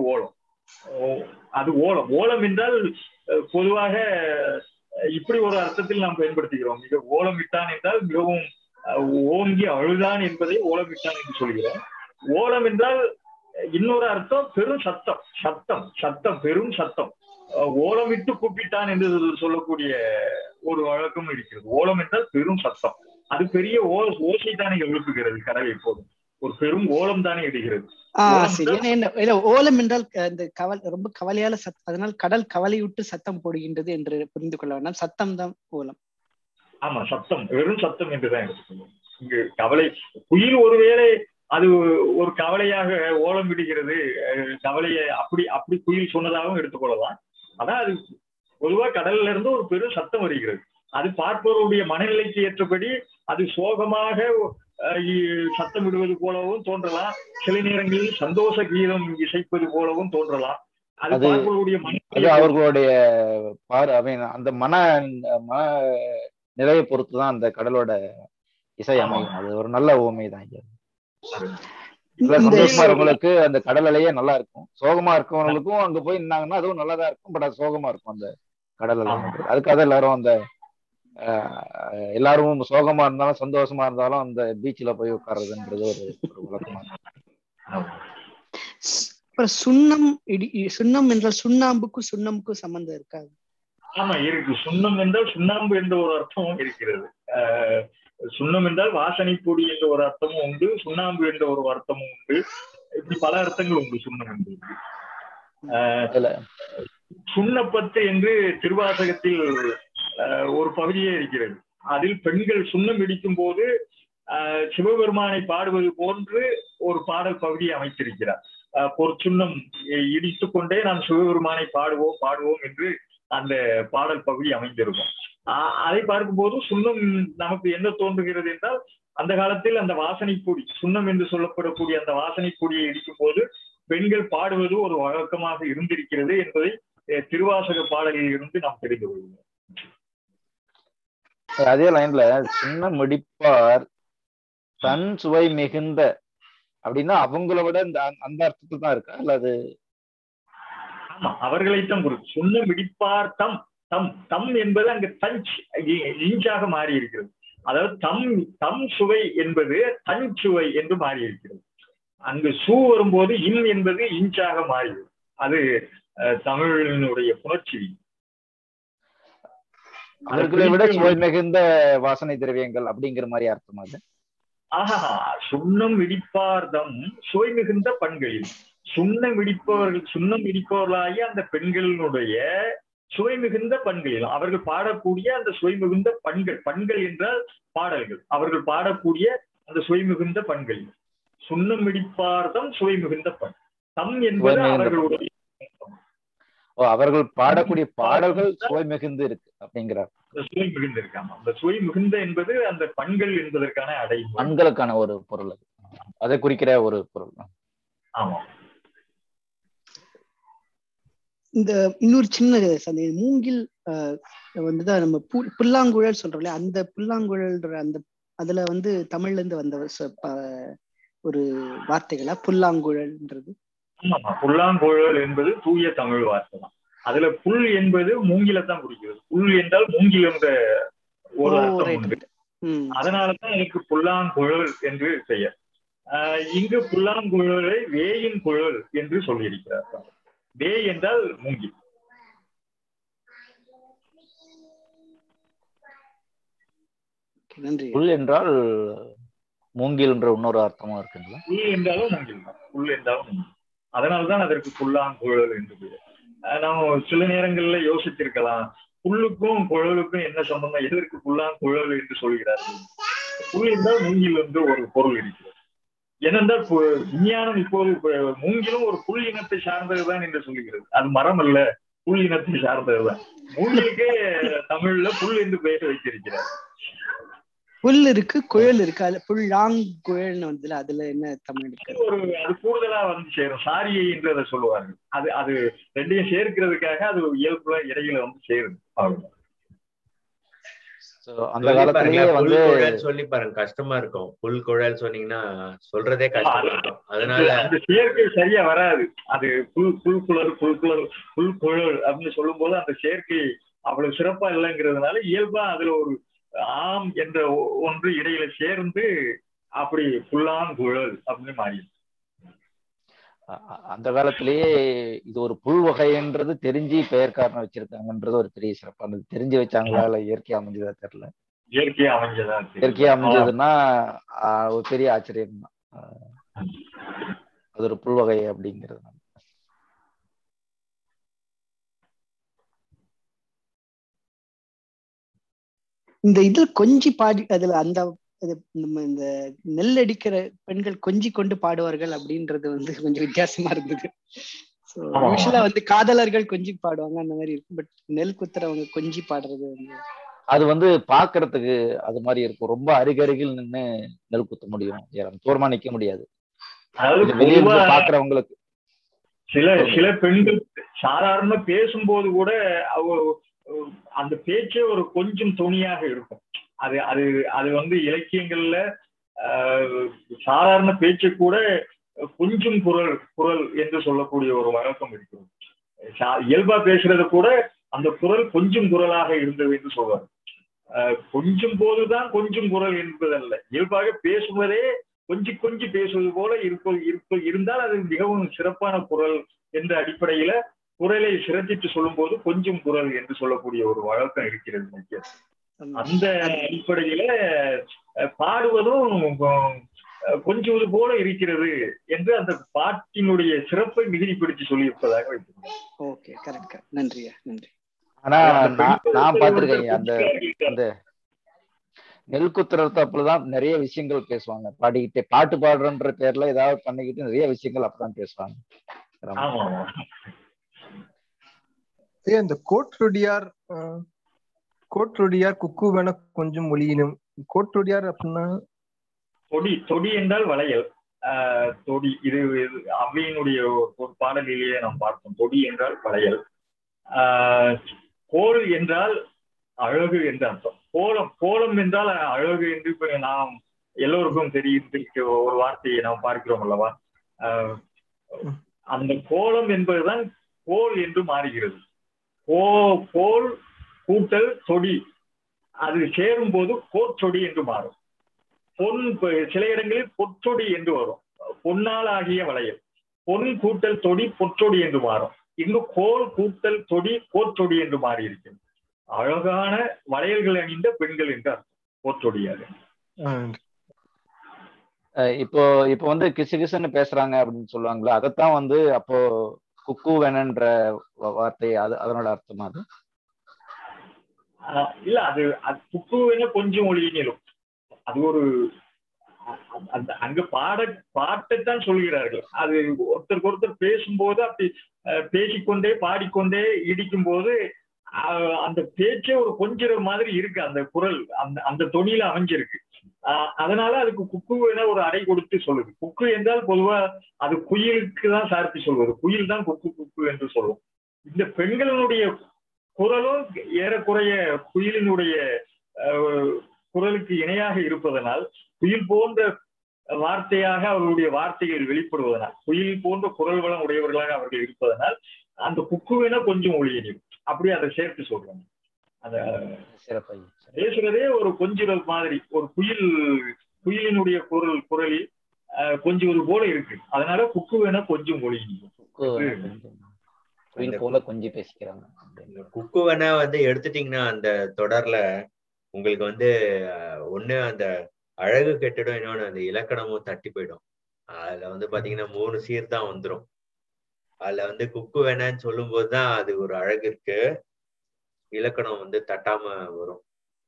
ஓலம் என்றால் பொதுவாக இப்படி ஒரு அர்த்தத்தில் நாம் பயன்படுத்துகிறோம். மிக ஓலமிட்டான் என்றால் மிகவும் ஓங்கி அழுதான் என்பதை ஓலமிட்டான் என்று சொல்கிறோம். ஓலம் என்றால் இன்னொரு அர்த்தம் பெரும் சத்தம், பெரும் சத்தம். ஓலமிட்டு கூப்பிட்டான் என்று சொல்லக்கூடிய ஒரு வழக்கம் இருக்கிறது. ஓலம் என்றால் பெரும் சத்தம். அது பெரிய ஓசை தானே எழுப்புகிறது. கடல் எப்போதும் ஒரு பெரும் ஓலம் தானே இடுகிறது. ஓலம் என்றால் இந்த ரொம்ப கவலையால அதனால் கடல் கவலையுட்டு சத்தம் போடுகின்றது என்று புரிந்து கொள்ள வேண்டாம். சத்தம் தான் ஓலம். ஆமா, சத்தம், வெறும் சத்தம் என்றுதான் எடுத்துக்கொள்ளும். இங்கு கவலை குயில் ஒருவேளை அது ஒரு கவலையாக ஓலம் விடுகிறது, கவலையை அப்படி குயில் சொன்னதாகவும் எடுத்துக்கொள்ளலாம். அதான் அது பொதுவாக கடல்ல இருந்து ஒரு பெரும் சத்தம் வருகிறது. அது பார்ப்பவருடைய மனநிலைக்கு ஏற்றபடி அது சோகமாக சத்தம் விடுவது போலவும் தோன்றலாம். சில நேரங்களில் சந்தோஷ கீதம் இசைப்பது போலவும் தோன்றலாம். அது பார்ப்பவருடைய அவர்களுடைய அந்த மன நிறைய பொறுத்துதான் அந்த கடலோட இசை அமையும். அது ஒரு நல்ல உவமை தான். சந்தோஷமா இருக்கவங்களுக்கு அந்த கடல் அலையே நல்லா இருக்கும், சோகமா இருக்கவங்களுக்கும் அங்க போய் நின்னாங்கன்னா அதுவும் நல்லாதான் இருக்கும். பட் அது சோகமா இருக்கும் அந்த கடல் அலை. அதுக்காக எல்லாரும் அந்த எல்லாரும் சோகமா இருந்தாலும் சந்தோஷமா இருந்தாலும் அந்த பீச்ல போய் உட்கார்றதுன்றது ஒரு வழக்கமா. அப்புறம் சுண்ணம் சுண்ணம் என்றால் சுண்ணாம்புக்கும் சுண்ணமுக்கும் சம்பந்தம் இருக்காது? ஆமா இருக்கு. சுண்ணம் என்றால் சுண்ணாம்பு என்ற ஒரு அர்த்தமும் இருக்கிறது. சுண்ணம் என்றால் வாசனை பொடி என்ற ஒரு அர்த்தமும் உண்டு, சுண்ணாம்பு என்ற ஒரு அர்த்தமும் உண்டு. இப்படி பல அர்த்தங்கள் உண்டு சுண்ணம் என்று. சுண்ணப்பத்து என்று திருவாசகத்தில் ஒரு பகுதியே இருக்கிறது. அதில் பெண்கள் சுண்ணம் இடிக்கும் போது சிவபெருமானை பாடுவது போன்று ஒரு பாடல் பகுதியை அமைத்திருக்கிறார். பொற்சுண்ணம் இடித்துக் கொண்டே நாம் சிவபெருமானை பாடுவோம் என்று அந்த பாடல் பகுதி அமைந்திருக்கும். அதை பார்க்கும்போது சுண்ணம் நமக்கு என்ன தோன்றுகிறது என்றால், அந்த காலத்தில் அந்த வாசனை பொடி, சுண்ணம் என்று சொல்லப்படக்கூடிய அந்த வாசனை பொடியை இடிக்கும் போது பெண்கள் பாடுவது ஒரு வழக்கமாக இருந்திருக்கிறது என்பதை திருவாசக பாடலில் இருந்து நாம் தெரிந்து கொள்வோம். அதே லைன்ல சுண்ணம் இடிப்பார் தன் சுவை மிகுந்த அப்படின்னா அவங்கள விட அந்த அர்த்தத்துல தான் இருக்கா இல்ல? அது ஆமா, அவர்களைத்தான் கொடுக்கும். சுண்ணம் இடிப்பார் தம் தம் தம் என்பது அங்கு தஞ்ச் இஞ்சாக மாறி இருக்கிறது. அதாவது தம் சுவை என்பது தன் சுவை என்று மாறி இருக்கிறது. அங்கு சூ வரும்போது இன் என்பது இஞ்சாக மாறியது. அது தமிழினுடைய புணர்ச்சி. அவர்களை விட சுவை மிகுந்த வாசனை திரவியங்கள் அப்படிங்கிற மாதிரி அர்த்தம் அது. சுண்ணம் இடிப்பார்தம் சுவை மிகுந்த பண்களில், சுண்ணம் இடிப்பவர்களாகிய அந்த பெண்களினுடைய சுவை மிகுந்த பண்களில், அவர்கள் பாடக்கூடிய அந்த சுவை மிகுந்த பண்கள் என்றால் பாடல்கள், அவர்கள் பாடக்கூடிய அந்த சுவை மிகுந்த பண்களில் சுண்ணம் இடிப்பார்தம் சுவை மிகுந்த பண். தம் என்பது அவர்களுடைய அவர்கள் பாடக்கூடிய பாடல்கள் சுவை மிகுந்து இருக்கு அப்படிங்கிறார். சுவை மிகுந்து இருக்காங்க. அந்த சுவை மிகுந்த என்பது அந்த பண்கள் என்பதற்கான அடையும் பண்களுக்கான ஒரு பொருள், அதை குறிக்கிற ஒரு பொருள். ஆமா. இந்த இன்னொரு சின்ன சந்தேகம், மூங்கில் வந்துதான் நம்ம புல்லாங்குழல் சொல்றோம்ல, அந்த புல்லாங்குழல்ன்ற அந்த அதுல தமிழ்ல இருந்து வந்த ஒரு வார்த்தைகளா புல்லாங்குழல்ன்றது? ஆமா, புல்லாங்குழல் என்பது தூய தமிழ் வார்த்தை தான். அதுல புல் என்பது மூங்கிலத்தான் குறிக்கிறது. புல் என்றால் மூங்கில் என்ற ஒரு அர்த்தம் உண்டு. அதனாலதான் எனக்கு புல்லாங்குழல் என்று பெயர். இங்கு புல்லாங்குழலை வேயின் குழல் என்று சொல்லியிருக்கிறார். வே என்றால் மூங்கில். புல் என்றால் மூங்கில் என்ற இன்னொரு அர்த்தமா இருக்குங்களா? புல் என்றாலும் மூங்கில் தான். புல் என்றாலும் மூங்கில். அதனால்தான் அதற்கு புல்லாங்குழல் என்று பெயர். நாம் சில நேரங்கள்ல யோசித்திருக்கலாம், புல்லுக்கும் குழலுக்கும் என்ன சம்பந்தம், எதற்கு புல்லாங்குழல் என்று சொல்கிறார்கள்? புல் என்றால் மூங்கில் என்று ஒரு பொருள் இருக்கிறது. ஏனென்றால் விஞ்ஞானம் இப்போது மூங்கிலும் ஒரு புல் இனத்தை சார்ந்ததுதான் என்று சொல்லுகிறது. அது மரம் அல்ல, புல் இனத்தை சார்ந்ததுதான். மூங்கிலுக்கே தமிழ்ல புல் என்று பெயர் வைத்திருக்கிறார். புல் இருக்கு, குழல் இருக்கு. அதுல புல்லாங்குழல்னு வந்ததுல அதுல என்ன தமிழ் இருக்கு? அது கூடுதலா சேரும். சாரியை என்று அதை சொல்லுவார்கள். அது ரெண்டையும் சேர்க்கிறதுக்காக அது இயல்புல இடையில சேருது. அந்த காலத்திலேயே சொல்லி பாருங்க, கஷ்டமா இருக்கும். புல் குழல் சொன்னீங்கன்னா சொல்றதே கஷ்டமா இருக்கும். அதனால அந்த சேர்க்கை சரியா வராது. அது புல் குழல் அப்படின்னு சொல்லும் போது அந்த சேர்க்கை அவ்வளவு சிறப்பா இல்லைங்கிறதுனால இயல்பா அதுல ஒரு ஆம் என்ற ஒன்று இடையில சேர்ந்து அப்படி புல்லாங்குழல் அப்படின்னு மாறி. அந்த காலத்திலேயே இது ஒரு புல் வகைன்றது தெரிஞ்சு பெயர் காரணம் வச்சிருக்காங்கன்றது ஒரு பெரிய சிறப்பானது. தெரிஞ்சு வச்சாங்களா இல்ல இயற்கையா அமைஞ்சதா தெரியல. இயற்கையா அமைஞ்சதுன்னா ஒரு பெரிய ஆச்சரியம் தான். அது ஒரு புல் வகை அப்படிங்கிறது. இந்த இதுல கொஞ்சி பாடி அதுல அந்த நம்ம இந்த நெல் அடிக்கிற பெண்கள் கொஞ்சி கொண்டு பாடுவார்கள் அப்படின்றது கொஞ்சம் வித்தியாசமா இருந்தது. யூசுவலா காதலர்கள் கொஞ்சி பாடுவாங்க அந்த மாதிரி இருக்கும். பட் நெல் குத்துறவங்க கொஞ்சி பாடுறது அது பாக்குறதுக்கு அது மாதிரி இருக்கும். ரொம்ப அருகருகில் நின்று நெல் குத்த முடியும், தூரமா நிக்க முடியாது. வெளியில பாக்குறவங்களுக்கு சில பெண்கள் சாதாரண பேசும்போது கூட அந்த பேச்சே ஒரு கொஞ்சம் துணியாக இருக்கும். அது இலக்கியங்கள்ல சாதாரண பேச்சு கூட கொஞ்சம் குரல் என்று சொல்லக்கூடிய ஒரு வழக்கம் இருக்கிறது. இயல்பா பேசுறது கூட அந்த குரல் கொஞ்சம் குரலாக இருந்தது என்று சொல்வார். கொஞ்சம் போதுதான் கொஞ்சம் குரல் என்பதல்ல, இயல்பாக பேசுவதே கொஞ்சி பேசுவது போல இருந்தால் அது மிகவும் சிறப்பான குரல் என்ற அடிப்படையில குரலை சிறப்பித்து சொல்லும் போது கொஞ்சம் குரல் என்று சொல்லக்கூடிய ஒரு வழக்கம் இருக்கிறது. அந்த அடிப்படையில பாடுவதும் கொஞ்சுவது போல இருக்கிறது என்று அந்த பாட்டினுடைய சிறப்பை மிகுதிப்படுத்தி சொல்லியிருப்பதாக வைத்திருக்கேன். நன்றி. ஆனா நான் பார்த்திருக்கேன் அந்த நெல் குத்துறத அப்பதான் நிறைய விஷயங்கள் பேசுவாங்க. பாடிக்கிட்டே பாட்டு பாடுறன்ற பேர்ல ஏதாவது பண்ணிக்கிட்டு நிறைய விஷயங்கள் அப்பதான் பேசுவாங்க. இந்த கோட்ருடியார் குக்குவென கொஞ்சம் மொழியினும் கோட்ருடியார் அப்படின்னா தொடி என்றால் வளையல். தொடி இது அவ்வையினுடைய ஒரு பாடலிலேயே நாம் பார்த்தோம். தொடி என்றால் வளையல். கோல் என்றால் அழகு என்று அர்த்தம். கோலம் என்றால் அழகு என்று இப்ப நாம் எல்லோருக்கும் தெரியும் ஒரு வார்த்தையை நாம் பார்க்கிறோம் அல்லவா? அந்த கோலம் என்பதுதான் கோல் என்று மாறுகிறது. கோல் கூட்டல் தொடி அது சேரும் போது கோச்சொடி என்று மாறும். சில இடங்களில் பொற்றொடி என்று வரும். பொன்னால் ஆகிய வளையல். பொன் கூட்டல் தொடி பொற்றொடி என்று மாறும். இங்கு கோல் கூட்டல் தொடி கோச்சொடி என்று மாறி இருக்கிறது. அழகான வளையல்கள் அணிந்த பெண்கள் என்று அர்த்தம் கோச்சொடியாக. இப்போ வந்து கிசுகிசுன்னு பேசுறாங்க அப்படின்னு சொல்லுவாங்களா, அதைத்தான் வந்து அப்போ குக்கு வேணன்ற வார்த்தை அதனோட அர்த்தமா? அது இல்ல, அது குக்கு வேண கொஞ்சம் ஒளியினிலும் அது ஒரு அங்க பாட்டைத்தான் சொல்கிறார்கள். அது ஒருத்தருக்கு ஒருத்தர் பேசும்போது அப்படி பேசிக்கொண்டே பாடிக்கொண்டே இடிக்கும் போது அந்த பேச்சே ஒரு கொஞ்சம் மாதிரி இருக்கு. அந்த குரல் அந்த தொனியில அமைஞ்சிருக்கு. அதனால அதுக்கு குக்கு என ஒரு அடை கொடுத்து சொல்லுது. குக்கு என்றால் பொதுவா அது குயிலுக்கு தான் சார்பி சொல்வது. குயில் தான் குக்கு குக்கு என்று சொல்லும். இந்த பெண்களினுடைய குரலும் ஏறக்குறைய குயிலினுடைய குரலுக்கு இணையாக இருப்பதனால், குயில் போன்ற வார்த்தையாக அவர்களுடைய வார்த்தைகள் வெளிப்படுவதனால், குயில் போன்ற குரல் வளம் உடையவர்களாக அவர்கள் இருப்பதனால் அந்த குக்குவின கொஞ்சம் ஒளியணும். அப்படி அதை சேர்த்து சொல்றாங்க. அத பேசுறதே ஒரு கொஞ்சுறது மாதிரி, ஒரு குயிலினுடைய குரலில் கொஞ்சுவது போல இருக்கு. அதனால குக்குவின கொஞ்சம் ஒளியணும். கொஞ்சம் பேசிக்கிறாங்க. குக்குவன வந்து எடுத்துட்டீங்கன்னா அந்த தொடர்ல உங்களுக்கு வந்து ஒண்ணு அந்த அழகு கெட்டுடும், இன்னொன்னு அந்த இலக்கணமும் தட்டி போயிடும். அதுல வந்து பாத்தீங்கன்னா 3 சீர் தான் வந்துடும். அதுல வந்து குக்கு வேணான்னு சொல்லும் போதுதான் அது ஒரு அழகு இருக்கு, இலக்கணம் வந்து தட்டாம வரும்.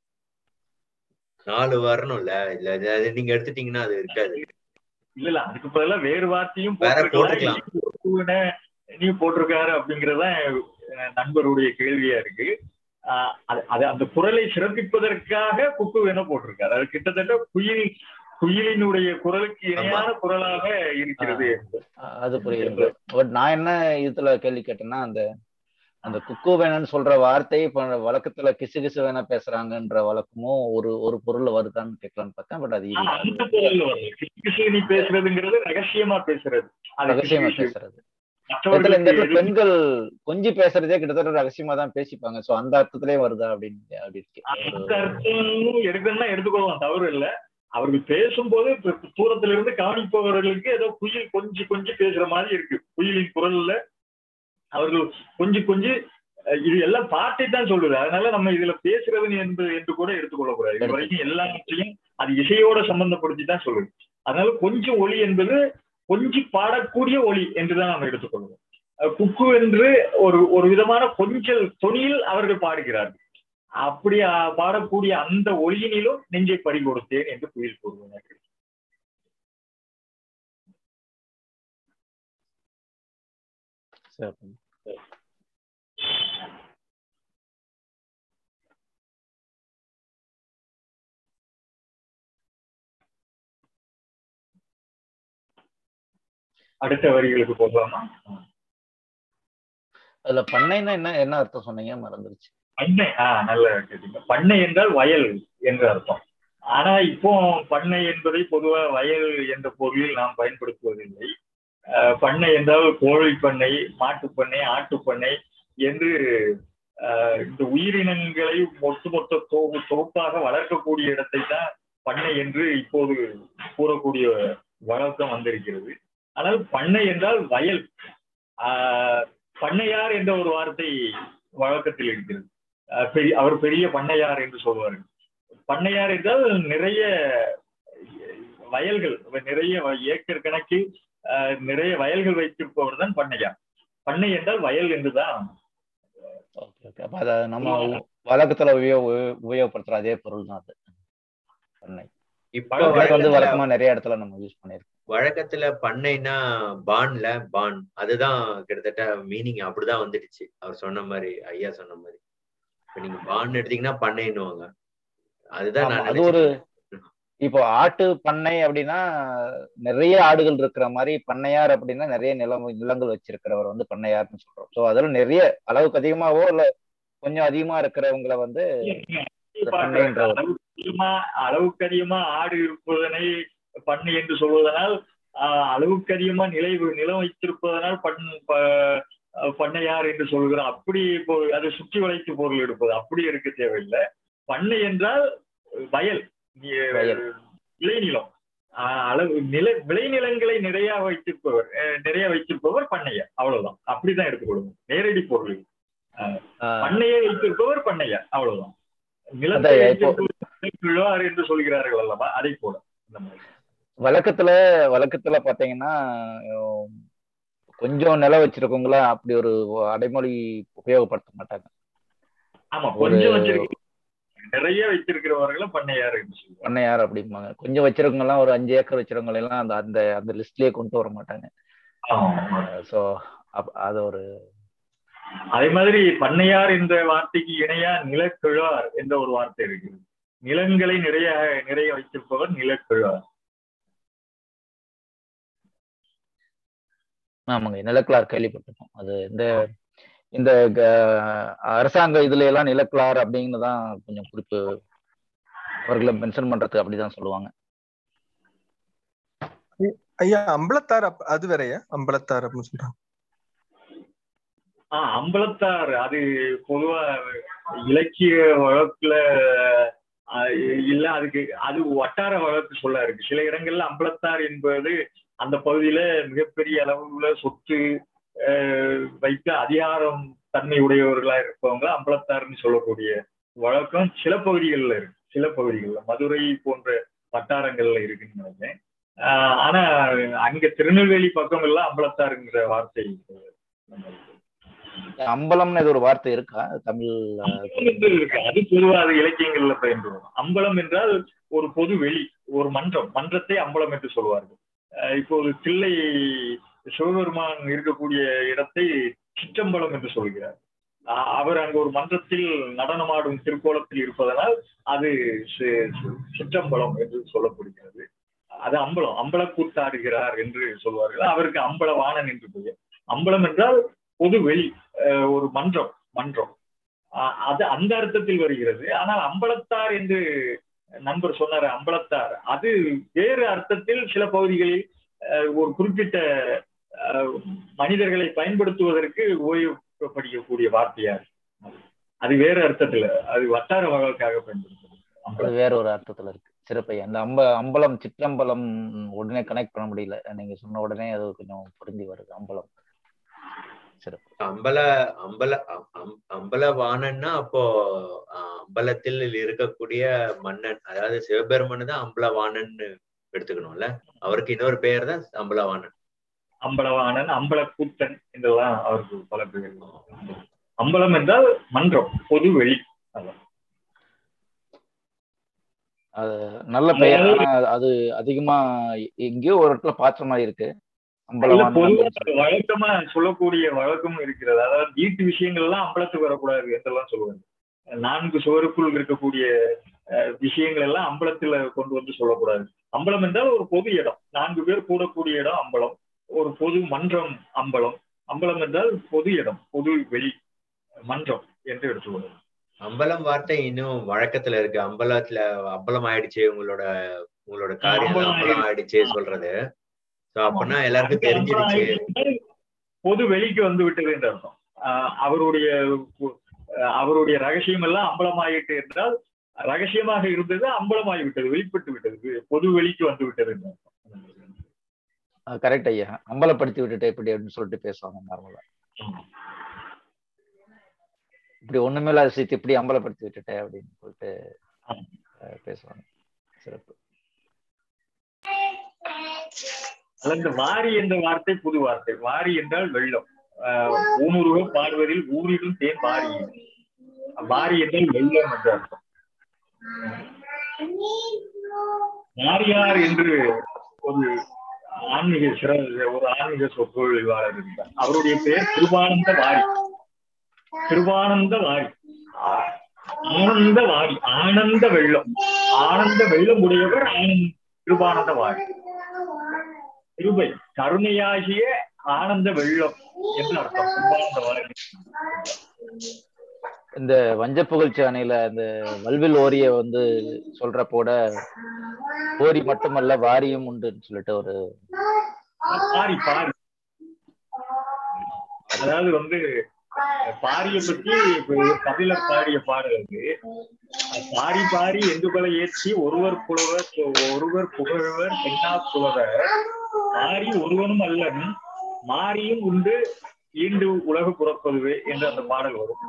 4 வரணும்ல, இல்ல நீங்க எடுத்துட்டீங்கன்னா அது இருக்காது. இல்ல அதுக்கு பதிலா வேறு வார்த்தையும் போட்டுக்கலாம். நீ போட்டிருக்காரு அப்படிங்கறதான் நண்பருடைய கேள்வியா இருக்கு. அது அந்த குரலை சிறப்பிப்பதற்காக குக்கு வேணா போட்டிருக்காரு. அது கிட்டத்தட்ட குயிலினுடைய குரலுக்கு இணையான குரலாக இருக்கிறது. அது புரியுது. பட் நான் என்ன இதுல கேள்வி கேட்டேன்னா, அந்த குக்கு வேணான்னு சொல்ற வார்த்தை இப்ப வழக்கத்துல கிசு கிசு வேணா பேசுறாங்கன்ற வழக்கமும் ஒரு பொருள் வருதான்னு கேட்கலான்னு பார்த்தேன். பட் அது அந்த பொருள் வருது. கிசு கிசு நீ பேசுறதுங்கிறது ரகசியமா பேசுறது. ரகசியமா பேசுறது. இந்த இடத்துல பெண்கள் கொஞ்சம் பேசுறதே கிட்டத்தட்ட ரகசியமா தான் பேசிப்பாங்க. சோ அந்த அர்த்தத்திலே வருதா அப்படின்னு அந்த அர்த்தம் எடுக்கணும்னா எடுத்துக்கொள்ளலாம், தவறு இல்லை. அவர்கள் பேசும்போது தூரத்துல இருந்து கவனிப்பவர்களுக்கு ஏதோ குயில் கொஞ்சம் பேசுற மாதிரி இருக்கு. குயிலின் குரல்ல அவர்கள் கொஞ்சம் இது எல்லாம் பாட்டை தான் சொல்லுது. அதனால நம்ம இதுல பேசுறது என்று கூட எடுத்துக்கொள்ளக்கூடாது. இது வரைக்கும் எல்லாத்தையும் அது இசையோட சம்பந்தப்படுத்தி தான் சொல்லுது. அதனால கொஞ்சம் ஒளி என்பது கொஞ்சி பாடக்கூடிய ஒளி என்றுதான் நாம் எடுத்துக்கொள்வோம். குக்கு என்று ஒரு விதமான கொஞ்சல் தொனியில் அவர்கள் பாடுகிறார்கள். அப்படி பாடக்கூடிய அந்த ஒளியினிலும் நெஞ்சை பறி கொடுத்தேன் என்று குயில் கூறுவார்கள். அடுத்த வரிகளுக்கு போகலாமா? அதுல பண்ணைன்னா என்ன அர்த்தம் சொன்னீங்க, மறந்துருச்சு. பண்ணை, நல்ல கேட்டீங்க. பண்ணை என்றால் வயல் என்று அர்த்தம். ஆனா இப்போ பண்ணை என்பதை பொதுவா வயல் என்ற பொருளில் நாம் பயன்படுத்துவதில்லை. பண்ணை என்றால் கோழி பண்ணை, மாட்டுப்பண்ணை, ஆட்டுப்பண்ணை என்று இந்த உயிரினங்களை ஒட்டுமொத்த தொகுப்பாக வளர்க்கக்கூடிய இடத்தை தான் பண்ணை என்று இப்போது கூறக்கூடிய வழக்கம் வந்திருக்கிறது. ஆனால் பண்ணை என்றால் வயல். பண்ணையார் என்ற ஒரு வார்த்தை வழக்கத்தில் இருக்கிறது. அவர் பெரிய பண்ணையார் என்று சொல்வார்கள். பண்ணையார் என்றால் நிறைய வயல்கள், நிறைய ஏக்கர் கணக்கில் நிறைய வயல்கள் வைத்திருப்பவர் தான் பண்ணையார். பண்ணை என்றால் வயல் என்றுதான். நம்ம வழக்கத்துல உபயோகப்படுத்துற அதே பொருள் தான் அது பண்ணை. இப்ப வந்து வழக்கமா நிறைய இடத்துல நம்ம யூஸ் பண்ணிருக்கோம். வழக்கத்துல பண்ணைன்னா பான்ல பான், அதுதான் கிட்டத்தட்ட மீனிங் அப்படிதான் வந்துடுச்சு. அவர் சொன்ன மாதிரி, ஐயா சொன்ன மாதிரி. இப்ப நீங்க பான் எடுத்தீங்கன்னா பண்ணைன்னுவாங்க. அதுதான் அது ஒரு இப்போ ஆட்டு பண்ணை அப்படின்னா நிறைய ஆடுகள் இருக்கிற மாதிரி, பண்ணையார் அப்படின்னா நிறைய நிலங்கள் வச்சிருக்கிறவர் வந்து பண்ணையார்னு சொல்றோம். ஸோ அதில் நிறைய அளவுக்கு அதிகமாவோ இல்ல கொஞ்சம் அதிகமா இருக்கிறவங்களை வந்து அளவுக்கு அதிகமா ஆடு இருப்பதனை பண்ணை என்று சொல்வதனால், அளவுக்கு அதிகமா நிலம் வைத்திருப்பதனால் பண்ணையார் என்று சொல்கிறோம். அப்படி இப்போ அதை சுற்றி வளைத்து பொருள் எடுப்பது அப்படி இருக்க தேவையில்லை. பண்ணை என்றால் வயல், விளைநிலம், விளைநிலங்களை நிறைய வைத்திருப்பவர் பண்ணையார். அவ்வளவுதான். அப்படிதான் எடுத்துக்கொள்ளும் நேரடி பொருள். பண்ணையை வைத்திருப்பவர் பண்ணையார், அவ்வளவுதான். நிலத்தை வைத்திருப்பவர் என்று சொல்கிறார்கள் அல்லவா, அதை போல. வழக்கத்துல பாத்தீங்கன்னா கொஞ்சம் நிலம் வச்சிருக்கவங்களா அப்படி ஒரு அடைமொழி உபயோகப்படுத்த மாட்டாங்க. ஆமா, கொஞ்சம் வச்சிருக்க, நிறைய வைத்திருக்கிறவர்களும் பண்ணையார் அப்படிம்பாங்க. கொஞ்சம் வச்சிருக்கவங்க எல்லாம், ஒரு 5 ஏக்கர் வச்சிருக்கவங்க எல்லாம் அந்த அந்த லிஸ்ட்லயே கொண்டு வர மாட்டாங்க. சோ அது ஒரு அதே மாதிரி பண்ணையார் என்ற வார்த்தைக்கு இணையா நிலக்கிழார் என்ற ஒரு வார்த்தை இருக்கு. நிலங்களை நிறைய வைத்திருப்பவர் நிலக்கிழார். ஆமாங்க, நிலக்கிழார் கேள்விப்பட்டிருக்கோம். அது இந்த அரசாங்க இதுல எல்லாம் நிலக்கிழார் அப்படின்னுதான் கொஞ்சம் குறிப்பு அவர்களை மென்ஷன் பண்றது அப்படிதான் சொல்லுவாங்க. ஐயா அம்பலத்தார் அது வேறையா? அம்பலத்தார் அப்படின்னு சொல்றாங்க. அம்பலத்தார் அது பொதுவா இலக்கிய வழக்குல இல்ல, அது வட்டார வழக்கு சொல்ல இருக்கு. சில இடங்கள்ல அம்பலத்தார் என்பது அந்த பகுதியில மிகப்பெரிய அளவுல சொத்து வைத்து அதிகாரம் தன்மை உடையவர்களா இருப்பவங்க அம்பலத்தார்னு சொல்லக்கூடிய வழக்கம் சில பகுதிகளில் இருக்கு. சில பகுதிகளில் மதுரை போன்ற வட்டாரங்கள்ல இருக்குன்னு நினைக்கிறேன். ஆனா அங்க திருநெல்வேலி பக்கம் எல்லாம் அம்பலத்தாருங்கிற வார்த்தை. அம்பலம்னு ஒரு வார்த்தை இருக்கா தமிழ்? இருக்கு. அது பொதுவாக அது இலக்கியங்கள்ல பயன்படும். அம்பலம் என்றால் ஒரு பொது வெளி, ஒரு மன்றத்தை அம்பலம் என்று சொல்வார்கள். இப்போது தில்லை சிவபெருமான் இருக்கக்கூடிய இடத்தை சிற்றம்பலம் என்று சொல்கிறார். அவர் அங்கு ஒரு மன்றத்தில் நடனமாடும் திருக்கோலத்தில் இருப்பதனால் அது சிற்றம்பலம் என்று சொல்லப்படுகிறது. அது அம்பல கூத்தாடுகிறார் என்று சொல்வார்கள். அவருக்கு அம்பலவாணன் என்று பெயர். அம்பலம் என்றால் பொது வெளி, ஒரு மன்றம். அது அந்த அர்த்தத்தில் வருகிறது. ஆனால் அம்பலத்தார் என்று நண்பர் சொன்னார், அம்பலத்தார் அது வேறு அர்த்தத்தில் சில பகுதிகளில் ஒரு குறிப்பிட்ட மனிதர்களை பயன்படுத்துவதற்கு உபயோகப்படுத்தக்கூடிய வார்த்தையார். அது வேறு அர்த்தத்துல, அது வட்டார வழக்காக பயன்படுத்துறது. வேற ஒரு அர்த்தத்துல இருக்கு. சிறப்பையா, அந்த அம்பலம் சிற்றம்பலம் உடனே கனெக்ட் பண்ண முடியல. நீங்க சொன்ன உடனே அது கொஞ்சம் புரிஞ்சு வருது. அம்பலம் சிறப்பு. அம்பலவாணன்னா அப்போ அம்பலத்தில் இருக்கக்கூடிய மன்னன், அதாவது சிவபெருமன் தான் அம்பலவாணன் எடுத்துக்கணும்ல. அவருக்கு இன்னொரு பெயர் தான் அம்பலவாணன். அம்பலக்கூத்தன் என்றெல்லாம் அவருக்கு பல பெயர். அம்பலம் என்றால் மன்றம், பொது வெளி. அது நல்ல பெயர். அது அதிகமா எங்கேயோ ஒரு இடத்துல பாத்திர மாதிரி இருக்கு. வழக்கமா சொல்லக்கூடிய வழக்கம் இருக்கிறது. அதாவது வீட்டு விஷயங்கள் எல்லாம் அம்பலத்துக்கு வரக்கூடாது என்றெல்லாம் சொல்லுவாங்க. 4 சுவருக்குள் இருக்கக்கூடிய விஷயங்கள் எல்லாம் அம்பலத்துல கொண்டு வந்து சொல்லக்கூடாது. அம்பலம் என்றால் ஒரு பொது இடம், 4 பேர் கூடக்கூடிய இடம் அம்பலம். ஒரு பொது மன்றம் அம்பலம். அம்பலம் என்றால் பொது இடம், பொது வெளி, மன்றம் என்று எடுத்துக்கொள்ளும். அம்பலம் வார்த்தை இன்னும் வழக்கத்துல இருக்கு. அம்பலம் ஆயிடுச்சு, உங்களோட காரியம் அம்பலம் ஆயிடுச்சு சொல்றது. அப்படின்னா எல்லாருக்கும் தெரிஞ்சிருச்சு, பொது வெளிக்கு வந்து விட்டது என்று அர்த்தம். அவருடைய ரகசியம் எல்லாம் அம்பலமாயிட்டு என்றால் ரகசியமாக இருந்தது அம்பலமாகிவிட்டது, வெளிப்பட்டு விட்டது, பொது வெளிக்கு வந்து விட்டது. கரெக்ட் ஐயா. அம்பலப்படுத்தி விட்டுட்டு எப்படி அப்படின்னு சொல்லிட்டு பேசுவாங்க நார்மலா. இப்படி ஒண்ணுமே இல்லாத விஷயத்தை இப்படி அம்பலப்படுத்தி விட்டுட்டேன் அப்படின்னு சொல்லிட்டு பேசுவாங்க. சிறப்பு. அந்த வாரி என்ற வார்த்தை புது வார்த்தை. வாரி என்றால் வெள்ளம். ஊனுருக பாடுவதில் ஊரிலும் தேன் வாரி. வாரி என்றால் வெள்ளம் என்று அர்த்தம். வாரியார் என்று ஒரு ஆன்மீக சொற்பொழிவாளர் இருந்தார். அவருடைய பெயர் கிருபானந்த வாரி. கிருபானந்த வாரி, ஆனந்த வாரி, ஆனந்த வெள்ளம், ஆனந்த வெள்ளம் உடையவர் கிருபானந்த வாரி. கிருபை, கருணையாகிய ஆனந்த வெள்ளம் என்று அர்த்தம் கிருபானந்த வாரி. இந்த வஞ்ச புகழ்ச்சி அணையில இந்த வல்வில் ஓரிய வந்து சொல்றப்போட ஓரி மட்டுமல்ல வாரியும் உண்டுன்னு சொல்லிட்டு ஒரு பாரி பாரி, அதாவது வந்து பாரிய பத்தி கபில பாடிய பாடலுக்கு பாரி பாரி என்று பல ஏற்றி ஒருவர் புகழ்வர் பெண்ணா புலவர் பாரி ஒருவனும் அல்லன் மாரியும் உண்டு ஈண்டு உலகு புறப்பதுவே என்று அந்த பாடல் வரும்.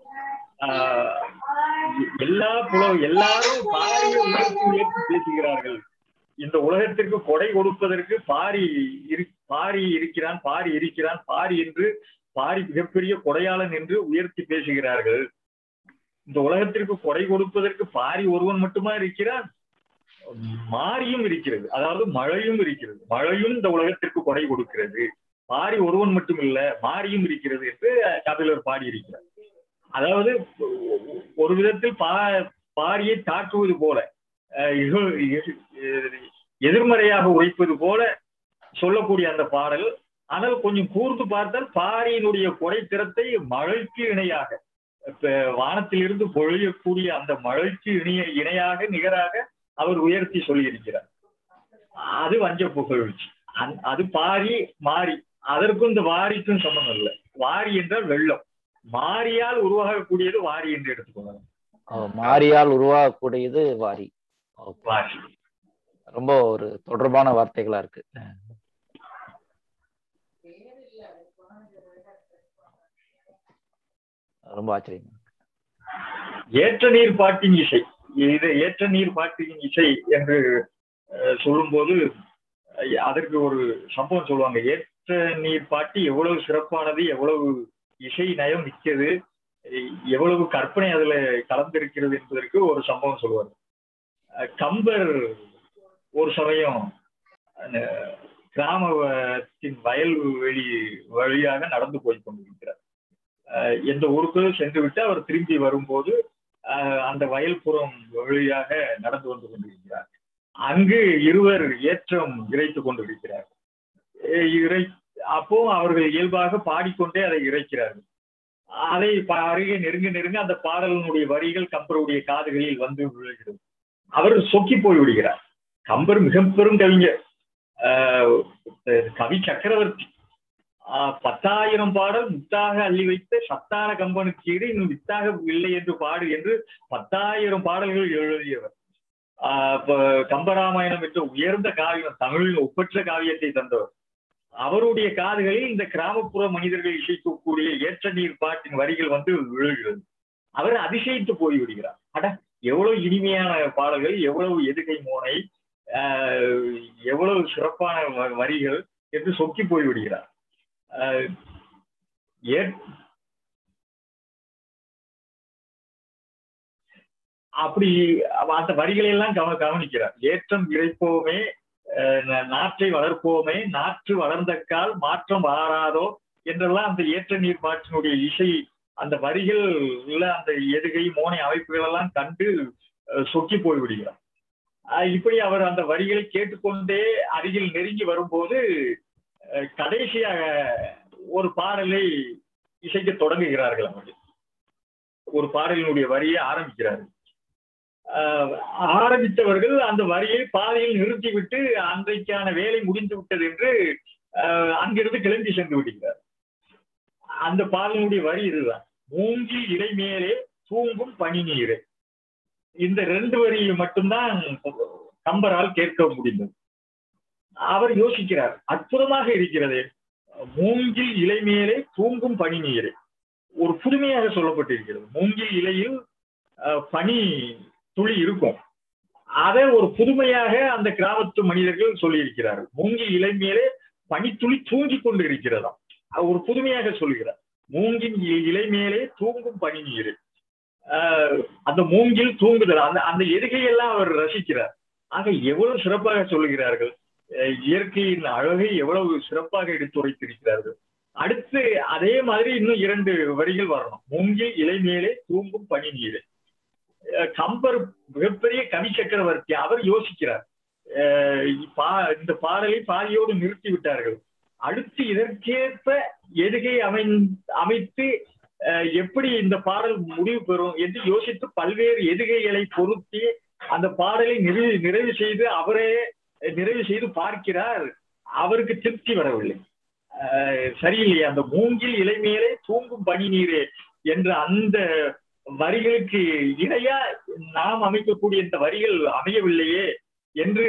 எல்லாரும் பாரியை உயர்த்தி பேசுகிறார்கள். இந்த உலகத்திற்கு கொடை கொடுப்பதற்கு பாரி இருக்கிறான், பாரி என்று பாரி மிகப்பெரிய கொடையாளன் என்று உயர்த்தி பேசுகிறார்கள். இந்த உலகத்திற்கு கொடை கொடுப்பதற்கு பாரி ஒருவன் மட்டுமா இருக்கிறான்? மாரியும் இருக்கிறது, அதாவது மழையும் இருக்கிறது. மழையும் இந்த உலகத்திற்கு கொடை கொடுக்கிறது. பாரி ஒருவன் மட்டும் இல்ல, மாரியும் இருக்கிறது என்று கபிலர் பாடியிருக்கிறார். அதாவது ஒரு விதத்தில் பாரியை தாக்குவது போல, எதிர்மறையாக உரைப்பது போல சொல்லக்கூடிய அந்த பாடல். ஆனால் கொஞ்சம் கூர்ந்து பார்த்தால் பாரியினுடைய கொடை திறத்தை மழைக்கு இணையாக, வானத்திலிருந்து பொழியக்கூடிய அந்த மழைக்கு இணையாக நிகராக அவர் உயர்த்தி சொல்லியிருக்கிறார். அது வஞ்ச புகழ்ச்சி. அது பாரி மாறி, அதற்கும் இந்த வாரிக்கும் சம்பந்தம் இல்லை. வாரி என்றால் வெள்ளம், மாரியால் உருவாகக்கூடியது வாரி என்று எடுத்துக்கொள்ளலாம். மாரியால் உருவாகக்கூடியது வாரி. வாரி ரொம்ப ஒரு தொடர்பான வார்த்தைகளா இருக்கு. ரொம்ப ஆச்சரியம். ஏற்ற நீர் பாட்டின் இசை, இது ஏற்ற நீர் பாட்டின் இசை என்று சொல்லும் போது அதற்கு ஒரு சம்பவம் சொல்லுவாங்க. ஏற்ற நீர் பாட்டி எவ்வளவு சிறப்பானது, எவ்வளவு இசை நயம் மிக்கது, எவ்வளவு கற்பனை அதுல கலந்திருக்கிறது என்பதற்கு ஒரு சம்பவம் சொல்லுவார். கம்பர் ஒரு சமயம் கிராமத்தின் வயல்வெளி வழியாக நடந்து போய் கொண்டிருக்கிறார். எந்த ஊருக்கு சென்று விட்டு அவர் திரும்பி வரும்போது அந்த வயல்புறம் வழியாக நடந்து வந்து கொண்டிருக்கிறார். அங்கு இருவர் ஏற்றம் இறைத்துக் கொண்டிருக்கிறார். அப்போ அவர்கள் இயல்பாக பாடிக்கொண்டே அதை இறைக்கிறார்கள். அதை அருகே நெருங்க அந்த பாடலினுடைய வரிகள் கம்பருடைய காதுகளில் வந்து விழுகிறது. அவர் சொக்கி போய் விடுகிறார். கம்பர் மிக பெரும் கவிஞர், கவி சக்கரவர்த்தி. 10,000 பாடல் முத்தாக அள்ளி வைத்த சத்தான கம்பனுக்கு ஈடு இன்னும் வித்தாக இல்லை என்று பாடு என்று 10,000 பாடல்கள் எழுதியவர். கம்பராமாயணம் என்ற உயர்ந்த காவியம், தமிழில் ஒப்பற்ற காவியத்தை தந்தவர். அவருடைய காதுகளில் இந்த கிராமப்புற மனிதர்கள் இசைக்கக்கூடிய ஏற்ற நீர் பாட்டின் வரிகள் வந்து விழுகிறது. அவர் அதிசயித்து போய்விடுகிறார். அட, எவ்வளவு இனிமையான பாடல்கள், எவ்வளவு எதுகை மோனை, எவ்வளவு சிறப்பான வரிகள் என்று சொக்கி போய்விடுகிறார். அப்படி அந்த வரிகளை எல்லாம் கவனிக்கிறார். ஏற்றம் இறைப்போமே, நாற்றை வளர்ப்போமே, நாற்று வளர்ந்தக்கால் மாற்றம் வளராதோ என்றெல்லாம் அந்த ஏற்ற நீர் பாட்டினுடைய இசை, அந்த வரிகள் அந்த எதுகை மோனை அமைப்புகள் எல்லாம் கண்டு சொக்கி போய்விடுகிறார். இப்படி அவர் அந்த வரிகளை கேட்டுக்கொண்டே அருகில் நெருங்கி வரும்போது கடைசியாக ஒரு பாடலை இசைக்க தொடங்குகிறார்கள். அவர்கள் ஒரு பாடலினுடைய வரியை ஆரம்பிக்கிறார்கள். ஆரம்பித்தவர்கள் அந்த வரியை பாதையில் நிறுத்திவிட்டு அன்றைக்கான வேலை முடிந்து விட்டது என்று அங்கிருந்து கிளம்பி சென்று விடுகிறார். அந்த பாடலினுடைய வரி இதுதான்: மூங்கில் இலை மேலே தூங்கும் பனி நீரே. இந்த 2 வரியை மட்டும்தான் கம்பரால் கேட்க முடிந்தது. அவர் யோசிக்கிறார், அற்புதமாக இருக்கிறது, மூங்கில் இலை மேலே தூங்கும் பனி நீரே. ஒரு புதுமையாக சொல்லப்பட்டிருக்கிறது. மூங்கில் இலையில் பனி துளி இருக்கும். அதை ஒரு புதுமையாக அந்த கிராமத்து மனிதர்கள் சொல்லியிருக்கிறார்கள். மூங்கில் இலை மேலே பனித்துளி தூங்கி கொண்டு இருக்கிறதா, ஒரு புதுமையாக சொல்கிறார். மூங்கில் இலை மேலே தூங்கும் பனி நீர். அந்த மூங்கில் தூங்குதல், அந்த எதுகையெல்லாம் அவர் ரசிக்கிறார். ஆக எவ்வளவு சிறப்பாக சொல்லுகிறார்கள், இயற்கையின் அழகை எவ்வளவு சிறப்பாக எடுத்துரைத்திருக்கிறார்கள். அடுத்து அதே மாதிரி இன்னும் 2 வரிகள் வரணும். மூங்கில் இலை மேலே தூங்கும் பனி நீர். கம்பர் மிகப்பெரிய கவி சக்கரவர்த்தி. அவர் யோசிக்கிறார், இந்த பாடலை பாதியோடு நிறுத்தி விட்டார்கள், அடுத்து இதற்கேற்ப எதுகை அமைத்து எப்படி இந்த பாடல் முடிவு பெறும் என்று யோசித்து பல்வேறு எதுகைகளை பொருத்தி அந்த பாடலை நிறைவு செய்து அவரே நிறைவு செய்து பார்க்கிறார். அவருக்கு திருப்தி வரவில்லை. சரியில்லையே, அந்த மூங்கில் இலை மேலே தூங்கும் பனி நீரே என்ற அந்த வரிகளுக்கு இணையா நாம் அமைக்கக்கூடிய இந்த வரிகள் அமையவில்லையே என்று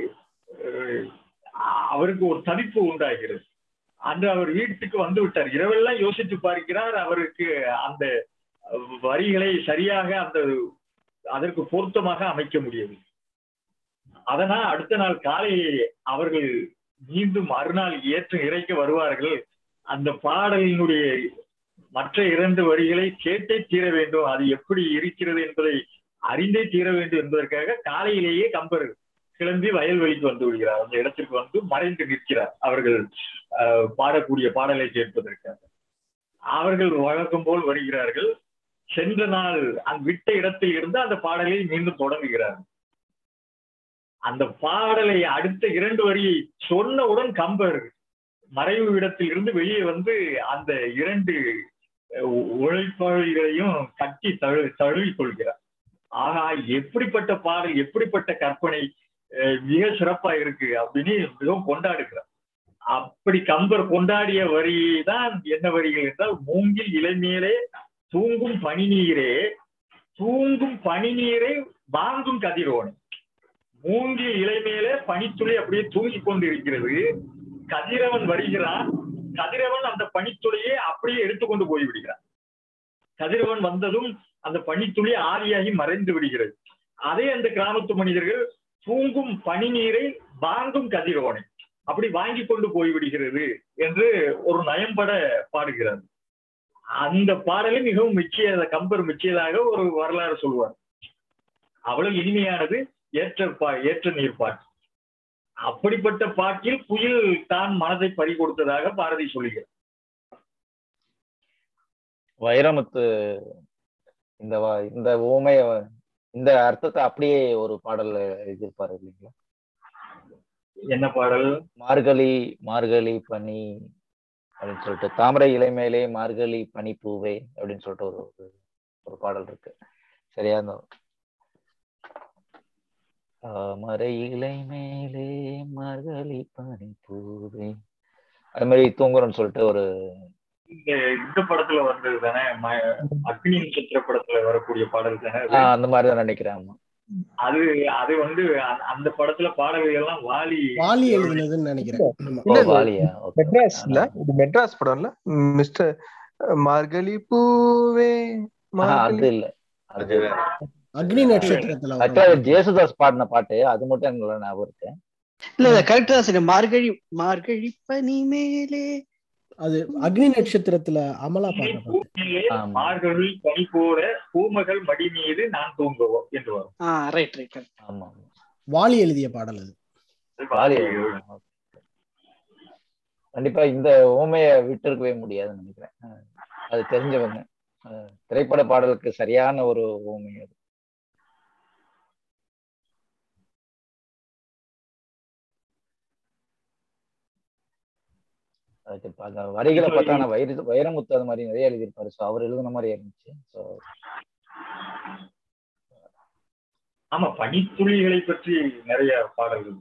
அவருக்கு ஒரு தவிப்பு உண்டாகிறது. அன்று அவர் வீட்டுக்கு வந்து விட்டார். இரவெல்லாம் யோசித்து பார்க்கிறார். அவருக்கு அந்த வரிகளை சரியாக அதற்கு பொருத்தமாக அமைக்க முடியவில்லை. அதனால் அடுத்த நாள் காலையிலே அவர்கள் மீண்டும் மறுநாள் இறைக்க வருவார்கள். அந்த பாடலினுடைய மற்ற 2 வரிகளை கேட்டே தீர வேண்டும், அது எப்படி இருக்கிறது என்பதை அறிந்தே தீர வேண்டும் என்பதற்காக காலையிலேயே கம்பர் கிளம்பி வயல்வெளிக்கு வந்து விடுகிறார். அந்த இடத்திற்கு வந்து மறைந்து நிற்கிறார் அவர்கள் பாடக்கூடிய பாடலை கேட்பதற்காக. அவர்கள் வழக்கம் போல் வருகிறார்கள். சென்ற நாள் விட்ட இடத்தில் இருந்து அந்த பாடலை மீண்டும் தொடங்குகிறார்கள். அந்த பாடலை அடுத்த 2 வரியை சொன்னவுடன் கம்பர் மறைவு இடத்தில் இருந்து வெளியே வந்து அந்த 2 உழைப்பாளிகளையும் கட்டி தழுவி கொள்கிறார். ஆகா, எப்படிப்பட்ட பாடல், எப்படிப்பட்ட கற்பனை, மிக சிறப்பா இருக்கு அப்படின்னு மிகவும் கொண்டாடுகிறார். அப்படி கம்பர் கொண்டாடிய வரி தான் என்ன வரிகள் என்றால், மூங்கில் இலை மேலே தூங்கும் பனி நீரே, தூங்கும் பனி நீரை வாங்கும் கதிரோனை. மூங்கில் இலை மேலே பனித்துளி அப்படியே தூங்கி கொண்டு இருக்கிறது. கதிரவன் வருகிறான். கதிரவன் அந்த பனித்துளியை அப்படியே எடுத்துக்கொண்டு போய்விடுகிறான். கதிரவன் வந்ததும் அந்த பனித்துளி ஆவியாகி மறைந்து விடுகிறது. அதே அந்த கிராமத்து மனிதர்கள் தூங்கும் பனி நீரை வாங்கும் கதிரோனை அப்படி வாங்கி கொண்டு போய்விடுகிறது என்று ஒரு நயம்பட பாடுகிறார். அந்த பாடலை மிகவும் கம்பர் மிச்சியதாக ஒரு வரலாறு சொல்வார். அவ்வளவு இனிமையானது, ஏற்ற நீர் பாட்டு. அப்படிப்பட்ட பாட்டில் புயல் தான் மனதை பறி கொடுத்ததாக பாரதி சொல்லுகிறார். வைரமுத்து இந்த ஊமைய இந்த அர்த்தத்தை அப்படியே ஒரு பாடல் எழுதியிருப்பாரு இல்லைங்களா? என்ன பாடல்? மார்கழி பனி அப்படின்னு சொல்லிட்டு, தாமரை இலை மேலே மார்கழி பனி பூவே அப்படின்னு சொல்லிட்டு ஒரு பாடல் இருக்கு. சரியா? தாமரை இலை மேலே மார்கழி பனி பூவே, அது மாதிரி தூங்குறோம்னு சொல்லிட்டு ஒரு இந்த படத்துல வந்தது தானே, அக்னி நட்சத்திர படத்துல வரக்கூடிய பாடல் தானே? அந்த மாதிரிதான் நினைக்கிறேன். அது வந்து அந்த படத்துல பாடல்கள் எல்லாம் வாலி எழுதுனதுன்னு நினைக்கிறேன். மெட்ராஸ்ல இது மெட்ராஸ் படம்ல மிஸ்டர் மார்கழி பூவே. அது இல்ல, அது அக்னி நட்சத்திரத்துல ஜேசுதாஸ் பாடின பாட்டு. அது மட்டும் எங்களுக்கு ஞாபகம் இருக்கு. இல்ல கரெக்டா சார். மார்கழி பனி மேலே, அது அக்னி நட்சத்திரத்துல அமலா பாடின பாட்டு. மார்கழி பனி போல பூமகள் மடி மீது நான் தூங்குவோம் என்று வரும். ரைட். ஆமா, வாலி எழுதிய பாடல் அது. கண்டிப்பா இந்த ஊமைய விட்டு இருக்கவே முடியாதுன்னு நினைக்கிறேன். அது தெரிஞ்சவங்க. திரைப்பட பாடலுக்கு சரியான ஒரு ஊமை அது. அந்த வரிகளை பார்த்தா வைரமுத்து அது மாதிரி நிறைய எழுதியிருப்பாரு. ஸோ அவர் எழுதுன மாதிரி இருந்துச்சு. ஸோ ஆமா, பனித்துளிகளை பற்றி நிறைய பாடல்கள்.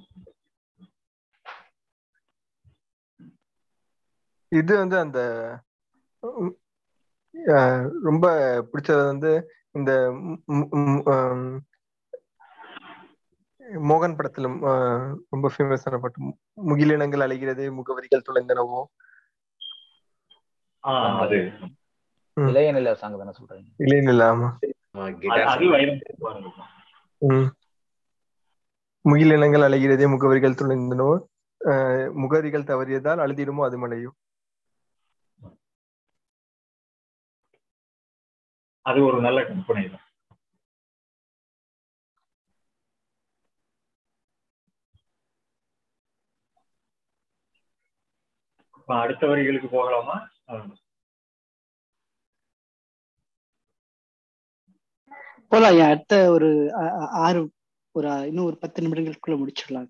இது வந்து அந்த ரொம்ப பிடிச்சது வந்து இந்த மோகன் படத்துல ரொம்ப ஃபேமஸான பாட்டு, முகிலினங்கள் அலைகிறது முகவரிகள் துளைந்தனவோ. அது இளையநில சாங் தானே சொல்றீங்க? இளையநில, ஆமா. முகிலினங்கள் அலைகிறதே முகவரிகள் துளைந்தனவோ, முகவரிகள் தவறியதால் அழுதிடுமோ அது மழையோ. அது ஒரு நல்ல கற்பனை தான். அடுத்த வரிகளுக்கு போகலாமா? போலாம். அடுத்த ஒரு இன்னும் ஒரு 10 நிமிடங்களுக்குள்ள முடிச்சிடலாம்.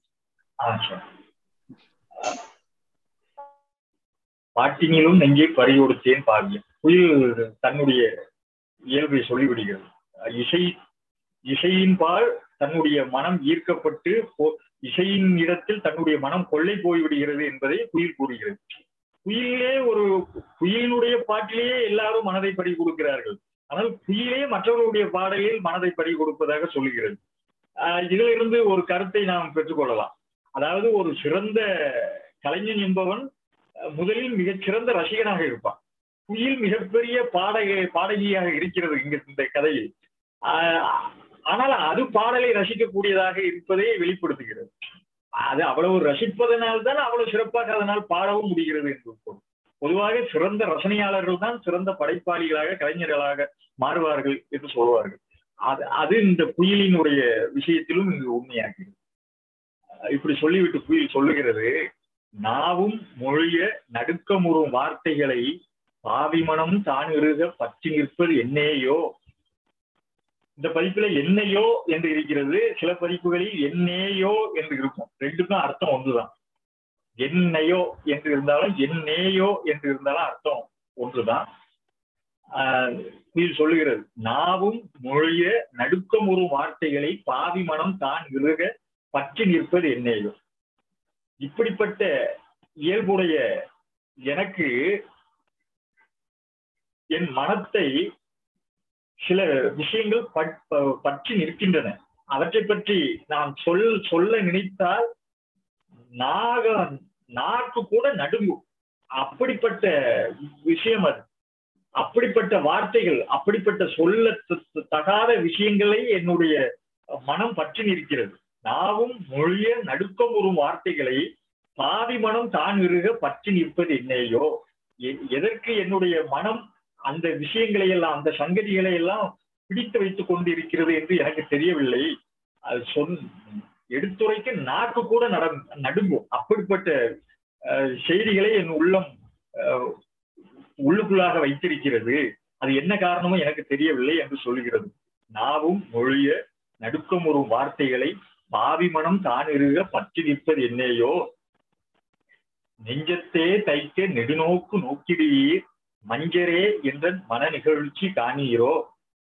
பாட்டினிலும் நெஞ்சே பறிகொடுத்தேன் பாவியம். குயில் தன்னுடைய இயல்பை சொல்லிவிடுகிறது. இசையின்பால் தன்னுடைய மனம் ஈர்க்கப்பட்டு இசையின் இடத்தில் தன்னுடைய மனம் கொள்ளை போய்விடுகிறது என்பதை குயில் கூறுகிறது. குயிலினுடைய பாட்டிலேயே எல்லாரும் மனதை பறி கொடுக்கிறார்கள். ஆனால் குயிலே மற்றவர்களுடைய பாடலில் மனதை பறி கொடுப்பதாக சொல்லுகிறது. இதிலிருந்து ஒரு கருத்தை நாம் பெற்றுக்கொள்ளலாம். அதாவது ஒரு சிறந்த கலைஞன் என்பவன் முதலில் மிகச்சிறந்த ரசிகனாக இருப்பான். குயில் மிகப்பெரிய பாடகியாக இருக்கிறது இந்த கதையில். ஆனால் அது பாடலை ரசிக்கக்கூடியதாக இருப்பதை வெளிப்படுத்துகிறது. அது அவ்வளவு ரசிப்பதனால்தான் அவ்வளவு சிறப்பாக அதனால் பாடவும் முடிகிறது என்று பொருள். பொதுவாக சிறந்த ரசனையாளர்கள் தான் சிறந்த படைப்பாளிகளாக கலைஞர்களாக மாறுவார்கள் என்று சொல்வார்கள். அது இந்த குயிலினுடைய விஷயத்திலும் இங்கு உண்மையாகிறது. இப்படி சொல்லிவிட்டு குயில் சொல்லுகிறது, நாவும் மொழிய நடுக்கமுறும் வார்த்தைகளை பாவிமனம் தான் இருக பற்றி நிற்பது என்னையோ. இந்த பதிப்புல என்னையோ என்று இருக்கிறது, சில பதிப்புகளில் என்னையோ என்று இருக்கும். ரெண்டுக்கும் அர்த்தம் ஒன்றுதான். என்னையோ என்று இருந்தாலும் என்னையோ என்று இருந்தாலும் அர்த்தம் ஒன்றுதான். குயில் சொல்லுகிறது, நாவும் மொழிய நடுக்கமுறும் வார்த்தைகளை பாவி மனம் தான் இருக பற்றி நிற்பது என்னையோ. இப்படிப்பட்ட இயல்புடைய எனக்கு என் மனத்தை சில விஷயங்கள் பற்றி நிற்கின்றன. அவற்றை பற்றி நான் சொல்ல நினைத்தால் நாக்கு கூட நடுங்கும். அப்படிப்பட்ட விஷயம் அது. அப்படிப்பட்ட வார்த்தைகள், அப்படிப்பட்ட சொல்ல தகாத விஷயங்களை என்னுடைய மனம் பற்றி நிற்கிறது. நாவும் மொழிய நடுக்கமுறும் வார்த்தைகளை பாவி மனம் தான் இருக பற்றி நிற்பது என்னையோ. எதற்கு என்னுடைய மனம் அந்த விஷயங்களை எல்லாம், அந்த சங்கதிகளை எல்லாம் பிடித்து வைத்துக் கொண்டிருக்கிறது என்று எனக்கு தெரியவில்லை. அது எடுத்துரைக்க நாக்கு கூட நடுங்கும். அப்படிப்பட்ட செய்திகளை என் உள்ளம் உள்ளுக்குள்ளாக வைத்திருக்கிறது. அது என்ன காரணமோ எனக்கு தெரியவில்லை என்று சொல்லுகிறது. நாவும் மொழிய நடுக்கமுறும் வார்த்தைகளை பாவி மனம் தான் இருக பற்றி நிற்பது என்னையோ. நெஞ்சத்தே தைக்க நெடுநோக்கு நோக்கிடுவீர் மஞ்சரே என்ற மன நிகழ்ச்சி காணீரோ.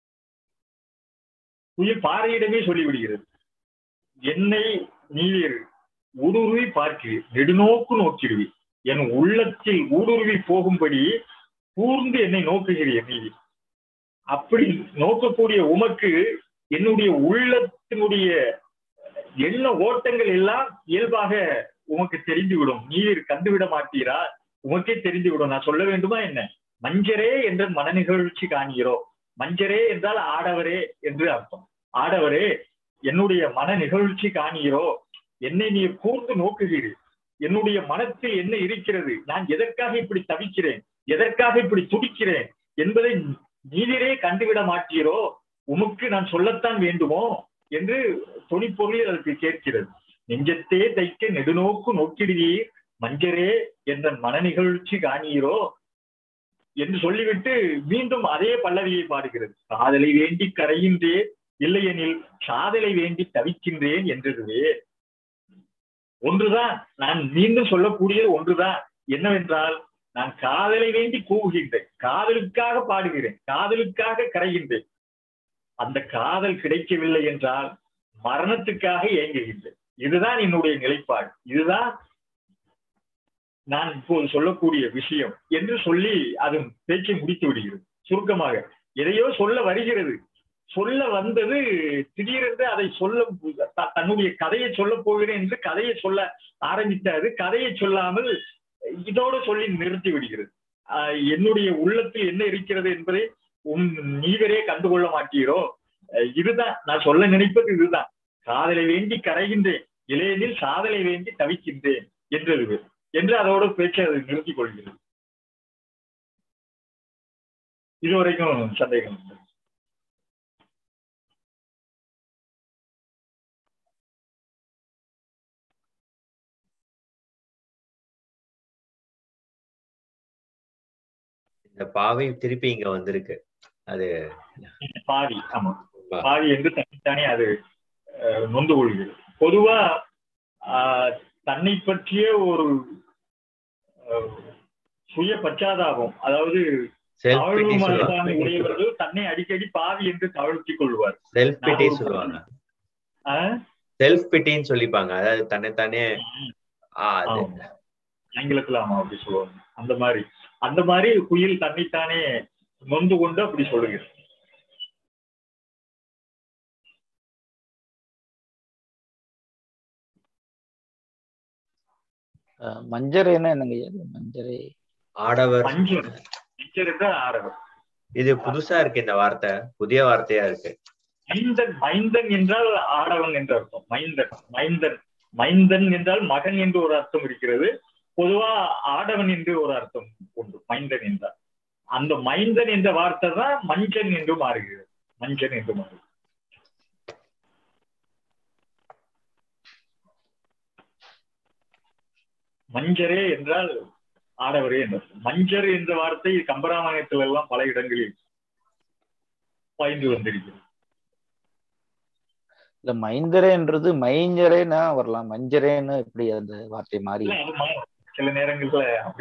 குயில் பாறையிடமே சொல்லிவிடுகிறது, என்னை நீர் ஊடுருவி பார்க்கிறீர், நெடுநோக்கு நோக்கிடுவீர், என் உள்ளத்தில் ஊடுருவி போகும்படி கூர்ந்து என்னை நோக்குகிறீர் நீர். அப்படி நோக்கக்கூடிய உமக்கு என்னுடைய உள்ளத்தினுடைய எண்ண ஓட்டங்கள் எல்லாம் இயல்பாக உமக்கு தெரிந்துவிடும். நீர் கண்டுவிட மாட்டீரா? உமக்கே தெரிந்துவிடும். நான் சொல்ல வேண்டுமா என்ன? மஞ்சரே என்ற மன நிகழ்ச்சி காண்கிறோ. மஞ்சரே என்றால் ஆடவரே என்று அர்த்தம். ஆடவரே, என்னுடைய மன நிகழ்ச்சி காண்கிறோ. என்னை நீ கூர்ந்து நோக்குகிறீர். என்னுடைய மனத்தில் என்ன இருக்கிறது, நான் எதற்காக இப்படி தவிக்கிறேன், எதற்காக இப்படி துடிக்கிறேன் என்பதை நீதிரே கண்டுவிட மாட்டீரோ. உமக்கு நான் சொல்லத்தான் வேண்டுமோ என்று தொனிப்பொருளில் அதற்கு கேட்கிறது. நெஞ்சத்தே தைக்க நெடுநோக்கு நோக்கிடுவீர் மஞ்சரே என்ற மன நிகழ்ச்சி காணீரோ என்று சொல்லிவிட்டு மீண்டும் அதே பல்லவியை பாடுகிறது. காதலை வேண்டி கரைகின்றேன், இல்லையெனில் சாதலை வேண்டி தவிக்கின்றேன் என்றதுவே. ஒன்றுதான், நான் மீண்டும் சொல்லக்கூடியது ஒன்றுதான். என்னவென்றால், நான் காதலை வேண்டி கூவுகின்றேன், காதலுக்காக பாடுகிறேன், காதலுக்காக கரைகின்றேன். அந்த காதல் கிடைக்கவில்லை என்றால் மரணத்துக்காக ஏங்குகின்றேன். இதுதான் என்னுடைய நிலைப்பாடு, இதுதான் நான் இப்போது சொல்லக்கூடிய விஷயம் என்று சொல்லி அது பேச்சை முடித்து விடுகிறது. சுருக்கமாக எதையோ சொல்ல வருகிறது, சொல்ல வந்தது திடீரென்று அதை சொல்ல தன்னுடைய கதையை சொல்ல போகிறேன் என்று கதையை சொல்ல ஆரம்பித்தாரு. கதையை சொல்லாமல் இதோடு சொல்லி நிறுத்தி விடுகிறது. என்னுடைய உள்ளத்தில் என்ன இருக்கிறது என்பதை நீவரே கண்டுகொள்ள மாட்டீரோ. இதுதான் நான் சொல்ல நினைப்பது. இதுதான், காதலை வேண்டி கரைகின்றேன், இளையனில் சாதலை வேண்டி தவிக்கின்றேன் என்று அதோட பேச்சை அதை நிறுத்திக் கொள்கிறது. இதுவரைக்கும் சந்தேகம் இல்லை. இந்த பாவை திருப்பி இங்க வந்திருக்கு. அது பாவி, ஆமா, பாவி என்று தனித்தானே அது நொந்து கொள்கிறது. பொதுவா தன்னை பற்றிய ஒரு சுய பச்சாதாபம், அதாவது தாழ்வு மனப்பான்மை உடையவர்கள் தன்னை அடிக்கடி பாவி என்று தாழ்த்திக் கொள்வார். செல்ஃப் பிட்டி சொல்லுவாங்க. செல்ஃப் பிட்டின்னு சொல்லிப்பாங்க. அதாவது தன்னைத்தானே ஆங்கிலத்துல ஆமா அப்படி சொல்லுவாங்க. அந்த மாதிரி குயில் தன்னைத்தானே நொந்து கொண்டு அப்படி சொல்லுகிறது. மஞ்சரைன்னா என்னங்க? மஞ்சரை ஆடவர். மஞ்சர் என்ற ஆடவர். இது புதுசா இருக்கு, இந்த வார்த்தை புதிய வார்த்தையா இருக்கு. மைந்தன், மைந்தன் என்றால் ஆடவன் என்ற அர்த்தம். மைந்தன், மைந்தன், மைந்தன் என்றால் மகன் என்று ஒரு அர்த்தம் இருக்கிறது. பொதுவா ஆடவன் என்று ஒரு அர்த்தம் உண்டு மைந்தன் என்றால். அந்த மைந்தன் என்ற வார்த்தை தான் மஞ்சன் என்று மாறுகிறது. மஞ்சன் என்று மாறுகிறது. மஞ்சரே என்றால் ஆடவரே என்ற. மஞ்சர் என்ற வார்த்தை கம்பராமாயணத்துல எல்லாம் பல இடங்களில் பாய்ந்து வந்திருக்கிறது. இல்ல மைந்தரேன்றது மைஞ்சரேன்னா வரலாம், மஞ்சரேன்னு இப்படி அந்த வார்த்தை மாறி சில நேரங்கள்ல அப்படி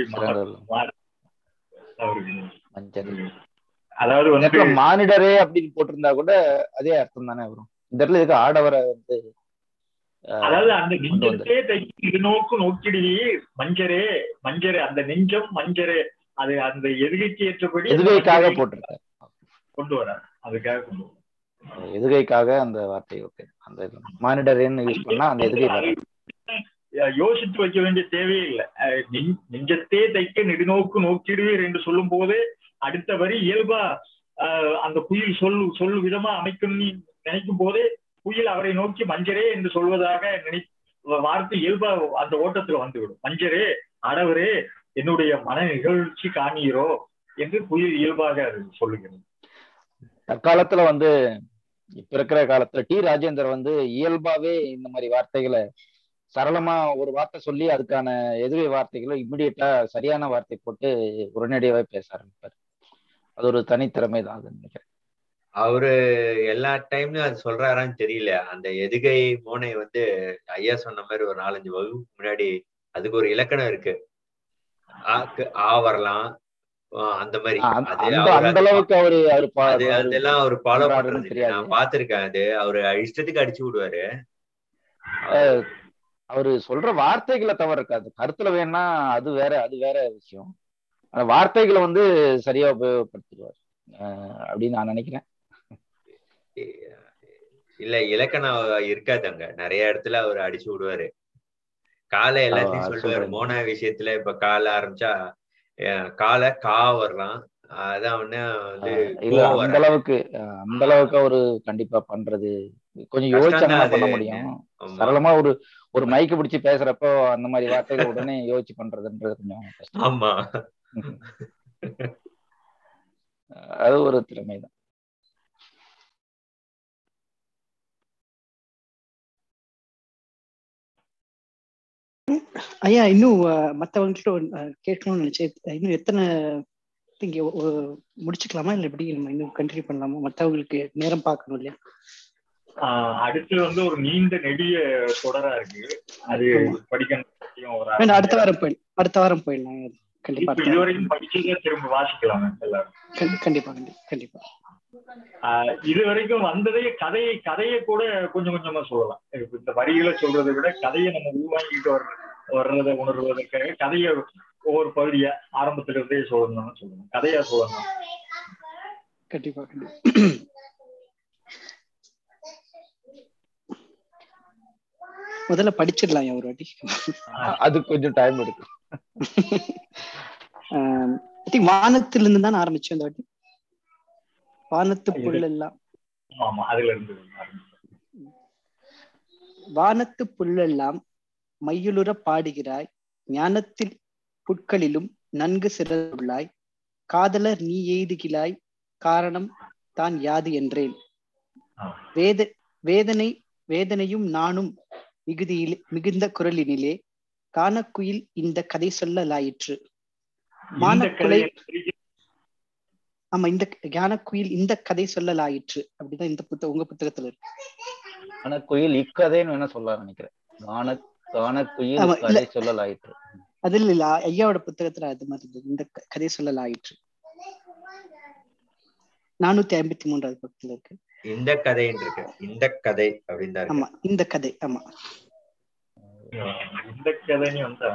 அதாவது வந்து மானிடரே அப்படின்னு போட்டிருந்தா கூட அதே அர்த்தம் தானே வரும். இந்த இடத்துல இதுக்கு ஆடவரை வந்து அதாவது அந்த நெஞ்சத்தே இது நோக்கு நோக்கிடுவீர் மஞ்சரே, மஞ்சரே அந்த நெஞ்சம் மஞ்சரே, அது அந்த எதுகைக்கு ஏற்றபடி எதுகைக்காக போட்டிருக்காரு, கொண்டு வரார். அதுக்காக கொண்டு வர எதுகைக்காக அந்த வார்த்தை. ஓகே, அந்த மானிடரேன்னு யூஸ் பண்ணா அந்த எதுகை யோசித்து வைக்க வேண்டிய தேவையே இல்லை. நெஞ்சத்தே தைக்க நெடுநோக்கு நோக்கிடுவீர் என்று சொல்லும் போது அடுத்த வரி இயல்பா அந்த குயில் சொல்லு விதமா அமைக்கணும்னு நினைக்கும் போதே குயில் அவரை நோக்கி மஞ்சரே என்று சொல்வதாக வார்த்தை இயல்பா அந்த ஓட்டத்துல வந்துவிடும். மஞ்சரே, அடவரே, என்னுடைய மன நிகழ்ச்சி காணீரோ என்று குயில் இயல்பாக அது சொல்லுகிறது. தற்காலத்துல வந்து இப்ப இருக்கிற காலத்துல டி ராஜேந்தர் வந்து இயல்பாவே இந்த மாதிரி வார்த்தைகளை சரளமா ஒரு வார்த்தை சொல்லி அதுக்கான எதிர்வை வார்த்தைகளை இம்மிடியட்டா சரியான வார்த்தை போட்டு உடனடியாவே பேச ஆரம்பிப்பாரு. அது ஒரு தனித்திறமை தான் அது நினைக்கிறேன். அவரு எல்லா டைம்லயும் அது சொல்றாரான்னு தெரியல. அந்த எதுகை மோனை வந்து ஐயா சொன்ன மாதிரி ஒரு 4-5 வகுப்பு முன்னாடி அதுக்கு ஒரு இலக்கணம் இருக்கு. ஆ வரலாம் அந்த மாதிரி. அந்த அளவுக்கு அவரு அதெல்லாம் அவரு ஃபாலோ பண்றது நான் பாத்திருக்கேன். அது அவரு இஷ்டத்துக்கு அடிச்சு விடுவாரு. அவரு சொல்ற வார்த்தைகளை தவறு இருக்காது, கருத்துல வேணா அது வேற விஷயம். அந்த வார்த்தைகளை வந்து சரியா உபயோகப்படுத்திடுவார் அப்படின்னு நான் நினைக்கிறேன். இல்ல இலக்கணம் இருக்காதாங்க, நிறைய இடத்துல அவரு அடிச்சு விடுவாரு. காலை எல்லாத்தையும் சொல்லுவாரு. மோன விஷயத்துல இப்ப காலை ஆரம்பிச்சா காலை கா வரலாம். அதான் வந்து அந்த அளவுக்கு அவரு கண்டிப்பா பண்றது கொஞ்சம் யோசிச்சா பண்ண முடியும். சரளமா ஒரு மைக்கு பிடிச்சி பேசுறப்போ அந்த மாதிரி வார்த்தைகள் உடனே யோசிச்சு பண்றதுன்றது கொஞ்சம் கஷ்டம். ஆமா, அது ஒரு திறமைதான். ஐயா, இன்னும் மத்தவங்கள்ட்ட கேட்கணும்னு நினைச்சேன். இன்னும் எத்தனை இங்க முடிச்சுக்கலாமா இல்ல எப்படி நம்ம இன்னும் கண்டினியூ பண்ணலாமா? மத்தவங்களுக்கு நேரம் பார்க்கணும் இல்லையா? அடுத்து வந்து ஒரு நீண்ட நெடிய தொடரா இருக்கு, அது படிக்கணும். அடுத்த வாரம் போயிடலாம். கண்டிப்பா இதுவரைக்கும் படிச்சதே திரும்ப வாசிக்கலாம் எல்லாரும். கண்டிப்பா. இதுவரைக்கும் வந்ததே கதையை கூட கொஞ்சம் கொஞ்சமா சொல்லலாம். இந்த வரிகளை சொல்றதை விட கதையை நம்ம உள்வாங்கிட்டு வர்றதை உணர்வதற்காக கதையை ஒவ்வொரு பகுதியா ஆரம்பத்துல இருந்தே சொல்லணும்னு சொல்லணும். கதையா சொல்லணும். கண்டிப்பா. முதல்ல படிச்சிடலாம் ஒரு வாட்டி. அது கொஞ்சம் டைம் எடுக்கும். வானத்திலிருந்து தான் ஆரம்பிச்சோம் இந்த வாட்டி. வானத்து புல்லெல்லாம். வானத்து புல்லெல்லாம் மையுளுற பாடுகிறாய், ஞானத்தில் புட்களிலும் நன்கு சிறந்துள்ளாய், காதலர் நீ எய்துகிலாய், காரணம் தான் யாது என்றேன். வேதனையும் நானும் மிகுந்த குரலினிலே கானக்குயில் இந்த கதை சொல்லலாயிற்று. மானக்குலை ஆமா, இந்த ஞானக்குயில் இந்த கதை சொல்லலாயிற்று. அப்படிதான் இந்த உங்க புத்தகத்துல இருக்கு. கானக்குயில் இக்கதைன்னு வேணா சொல்ல நினைக்கிறேன். கானக்குயில் கதை சொல்லலாயிற்று. அது இல்ல, ஐயாவோட புத்தகத்துல அது மாதிரி இந்த கதை சொல்லலாயிற்று. 453வது பக்கத்துல இருக்கு. இந்த கதை இருக்கு. இந்த கதை அப்படின்னு. ஆமா, இந்த கதை. ஆமா, இந்த கதைன்னு வந்தா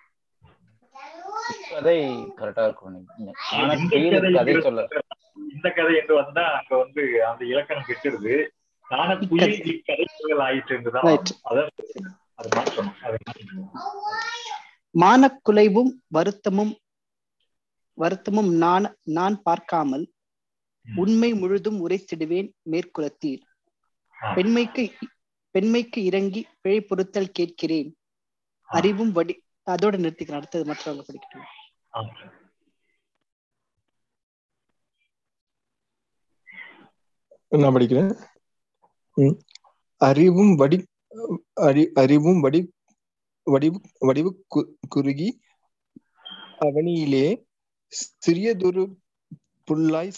கதை கரெக்டா இருக்கும். கதை சொல்ல இந்த கதை என்று வந்தா அங்க வந்து அந்த இலக்கணம் கெட்டுருது. கானக்குயில் இக்கதை சொல்லல் ஆயிற்று என்றுதான் அது மாற்றணும். மானக்குலைவும் வருத்தமும் நான் பார்க்காமல் உண்மை முழுதும் உரைத்திடுவேன் மேற்குலத்தீர். பெண்மைக்கு இறங்கி பிழை பொறுத்தல் கேட்கிறேன், அறிவும் வடி. அதோட நிறுத்திக்கிறேன், அடுத்தது மற்றவங்க படிக்கட்டும். நான் படிக்கிறேன். அறிவும் வடிவு குறுகி அவனியிலே சிறியதொரு புல்லாய்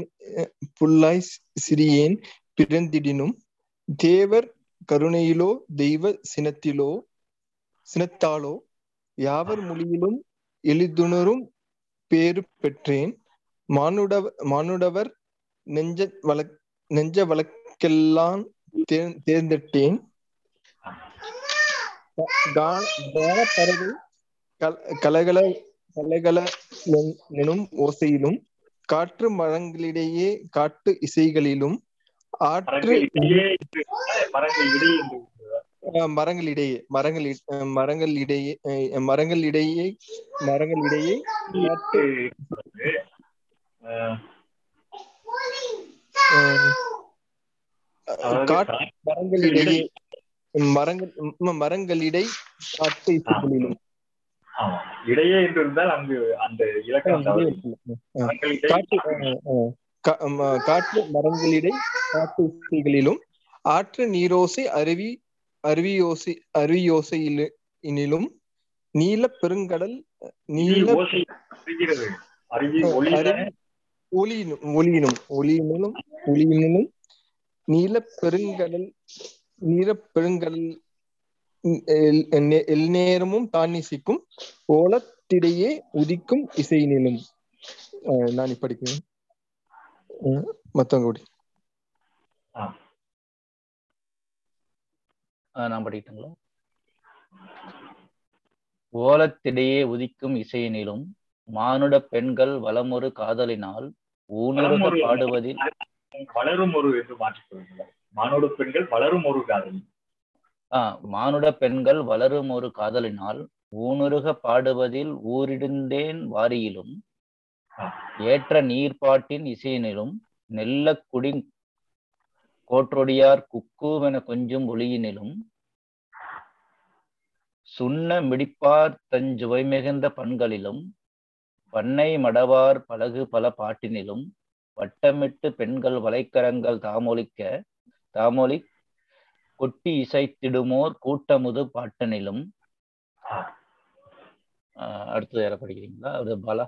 சிறியேன் பிறந்திடினும், தேவர் கருணையிலோ தெய்வ சினத்தாலோ யாவர் மொழியிலும் எளிதுணரும் பேறு பெற்றேன். மானுடவர் நெஞ்ச வழக்கெல்லாம் தேர்ந்தெட்டேன். பறவை கலகல எனும் ஓசையிலும், காற்று மரங்களிடையே காட்டு இசைகளிலும், மரங்களிடையே மரங்களிடை காட்டு இசைகளிலும். இடையே என்று இருந்தால் அங்கு அந்த இலக்கணம் காற்று மரங்களிடை காட்டு இசைகளிலும், ஆற்று நீரோசை அருவியோசையிலும், நீல பெருங்கடல் ஒளியினும் நீல பெருங்கடல் எல்நேரமும் தானிசிக்கும் ஓலத்திடையே உதிக்கும் இசையினிலும். நான் படிக்கிறேன், மத்தவங்க நான் படிக்கட்டுங்களா? ஓலத்திடையே உதிக்கும் இசையினிலும், மானுட பெண்கள் வளமொரு காதலினால் ஊனுருக பாடுவதில் வளரும் ஒரு என்று மாற்றிக்கொள்ளுங்கள். மானுட பெண்கள் வளரும் ஒரு காதலி. மானுட பெண்கள் வளரும் ஒரு காதலினால் ஊனுருக பாடுவதில் ஊரிடுந்தேன் வாரியிலும், ஏற்ற நீர்ப்பாட்டின் இசையினிலும், நெல்ல குடி கோற்றொடியார் குக்கூவென கொஞ்சும் ஒளியினிலும், சுண்ண மிடிப்பார் தஞ்சுவை மிகுந்த பண்களிலும், பண்ணை மடவார் பலகு பல பாட்டினிலும், வட்டமிட்டு பெண்கள் வலைக்கரங்கள் தாமொலி கொட்டி இசைத்திடுமோர் கூட்டமுது பாட்டனிலும். அடுத்தது யார படிக்கிறீங்களா? அது பாலா.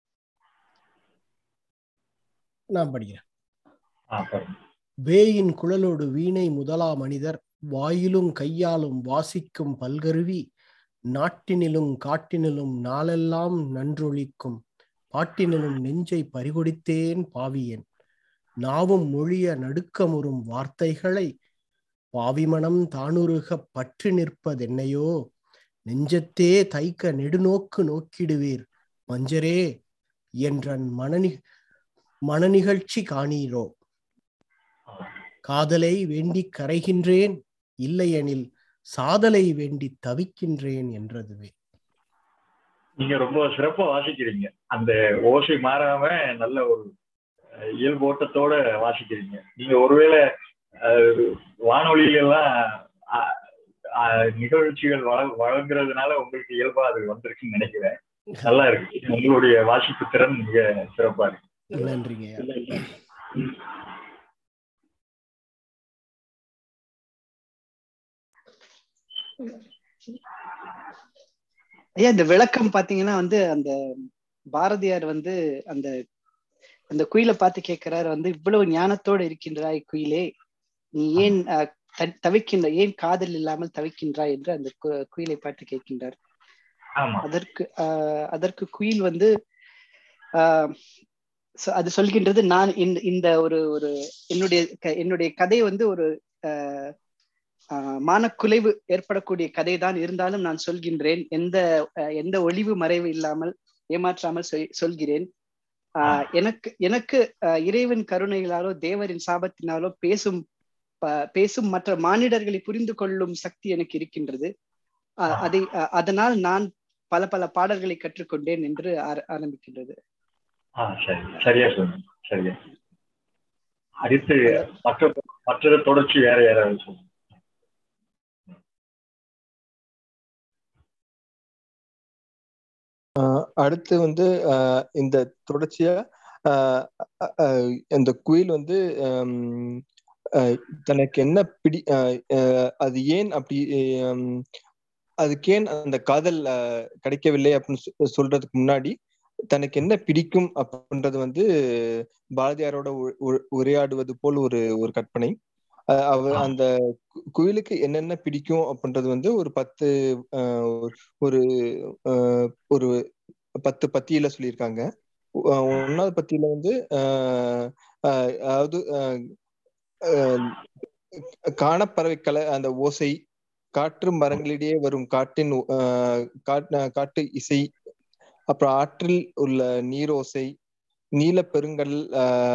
நான் படிக்கிறேன். வேயின் குழலோடு வீணை முதலா மனிதர், வாயிலும் கையாலும் வாசிக்கும் பல்கருவி, நாட்டினிலும் காட்டினிலும் நாளெல்லாம் நன்றொழிக்கும், பாட்டினிலும் நெஞ்சை பறிகொடித்தேன் பாவியன், நாவும் மொழிய நடுக்கமுறும் வார்த்தைகளை பாவிமனம் தானுருக பற்று நிற்பதென்னையோ, நெஞ்சத்தே தைக்க நெடுநோக்கு நோக்கிடுவீர் மஞ்சரே என்றன் மனநிகழ்ச்சி காணீரோ, காதலை வேண்டி கரைகின்றேன் இல்லையெனில் சாதலை வேண்டி தவிக்கின்றேன் என்றதுவே. நீங்க ரொம்ப சிறப்பா வாசிக்கிறீங்க. அந்த ஓசை மாறாம நல்ல ஒரு இயல்போட்டத்தோட வாசிக்கிறீங்க. நீங்க ஒருவேளை வானொலியிலாம் நிகழ்ச்சிகள் வழங்குறதுனால உங்களுக்கு இயல்பா அது வந்திருக்குன்னு நினைக்கிறேன். நல்லா இருக்கு. உங்களுடைய வாசிப்பு திறன் மிக சிறப்பா இருக்கு. நன்றிங்க. ஐயா, இந்த விளக்கம் பாத்தீங்கன்னா வந்து அந்த பாரதியார் வந்து அந்த அந்த குயிலை பார்த்து கேட்கிறார் வந்து, இவ்வளவு ஞானத்தோடு இருக்கின்றாய் குயிலே, நீ ஏன் தவிக்கின்ற, ஏன் காதல் இல்லாமல் தவிக்கின்றாய் என்று அந்த குயிலை பார்த்து கேட்கின்றார். அதற்கு குயில் வந்து அது சொல்கின்றது, நான் இந்த ஒரு என்னுடைய கதை வந்து ஒரு மானக்குலைவு ஏற்படக்கூடிய கதை தான், இருந்தாலும் நான் சொல்கின்றேன், எந்த ஒளிவு மறைவு இல்லாமல் ஏமாற்றாமல் சொல்கிறேன். எனக்கு இறைவன் கருணைகளாலோ தேவரின் சாபத்தினாலோ பேசும் மற்ற மானிடர்களை புரிந்து கொள்ளும் சக்தி எனக்கு இருக்கின்றது. அதனால் நான் பல பல பாடல்களை கற்றுக்கொண்டேன் என்று ஆரம்பிக்கின்றது. சரியா சொன்னீங்க. சரியா. அடுத்து மற்றொரு தொடர்ச்சி வேற யாராவது சொல்லுங்க. அடுத்து வந்து இந்த தொடர்ச்சியா இந்த குயில் வந்து தனக்கு என்ன அது ஏன் அப்படி அதுக்கேன் அந்த காதல் கிடைக்கவில்லை அப்படின்னு சொல்றதுக்கு முன்னாடி தனக்கு என்ன பிடிக்கும் அப்படின்றது வந்து பாரதியாரோட உரையாடுவது போல் ஒரு கற்பனை. அந்த குயிலுக்கு என்னென்ன பிடிக்கும் அப்படின்றது வந்து ஒரு 10 பத்தியில சொல்லியிருக்காங்க. 1வது பத்தியில வந்து அதாவது காணப்பறவை அந்த ஓசை, காற்று மரங்களிடையே வரும் காட்டு இசை, அப்புறம் ஆற்றில் உள்ள நீரோசை, நீல பெருங்கடல்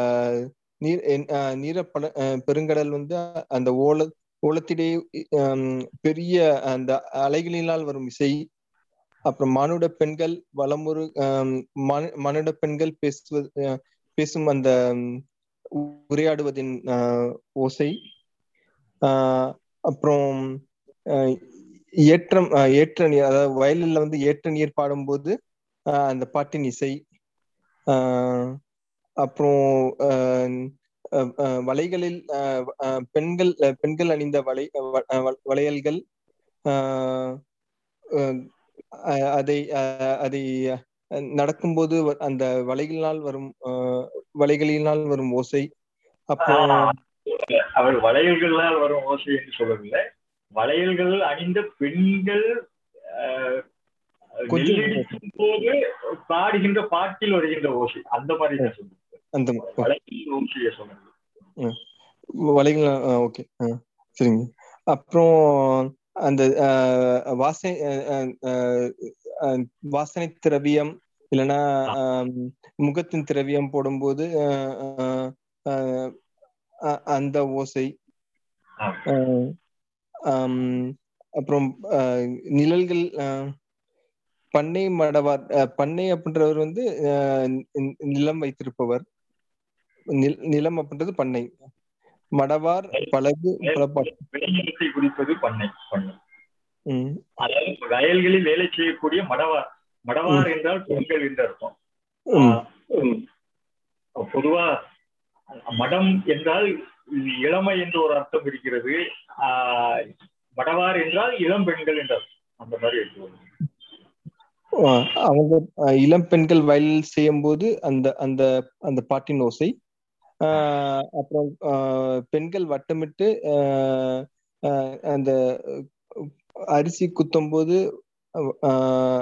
பெருங்கடல் வந்து அந்த ஓலத்திடையே பெரிய அந்த அலைகளினால் வரும் இசை, அப்புறம் மானுட பெண்கள் வளமுறு மானுட பெண்கள் பேசும் அந்த உரையாடுவதின் ஓசை, அப்புறம் ஏற்ற நீர், அதாவது வயலில் வந்து ஏற்ற நீர் பாடும்போது அந்த பாட்டின் இசை, அப்புறம் வளைகளில் பெண்கள் அணிந்த வளையல்கள், அதை நடக்கும்போது அந்த வளைகளினால் வரும் ஓசை. அப்புறம் அவர் வளையல்களால் வரும் ஓசை என்று சொல்லவில்லை, வளையல்கள் அணிந்த பெண்கள் போது பாடுகின்ற பாட்டில் வருகின்ற ஓசை, அந்த மாதிரி தான் சொல்லுங்க. அந்த ஓசையை சொல்லுங்க. வளைகள். ஓகே, சரிங்க. அப்புறம் அந்த வாசனை திரவியம் இல்லைன்னா முகத்தின் திரவியம் போடும்போது அந்த ஓசை. அப்புறம் நிழல்கள், பண்ணை மடவார், பண்ணை அப்படின்றவர் வந்து நிலம் வைத்திருப்பவர், நிலம் அப்படின்றது பண்ணை, மடவார் பலகு விளைநிலத்தை குறிப்பது பண்ணை. அதாவது வயல்களில் வேலை செய்யக்கூடிய மடவார். மடவார் என்றால் பெண்கள் என்று அர்த்தம். பொதுவா மடம் என்றால் இளமை என்று ஒரு அர்த்தம் இருக்கிறது, மடவார் என்றால் இளம் பெண்கள் என்ற அர்த்தம். அந்த மாதிரி இருக்கு. அவங்க இளம் பெண்கள் வயலில் செய்யும் போது அந்த அந்த அந்த பாட்டின் ஓசை. அப்புறம் பெண்கள் வட்டமிட்டு அந்த அரிசி குத்தும் போது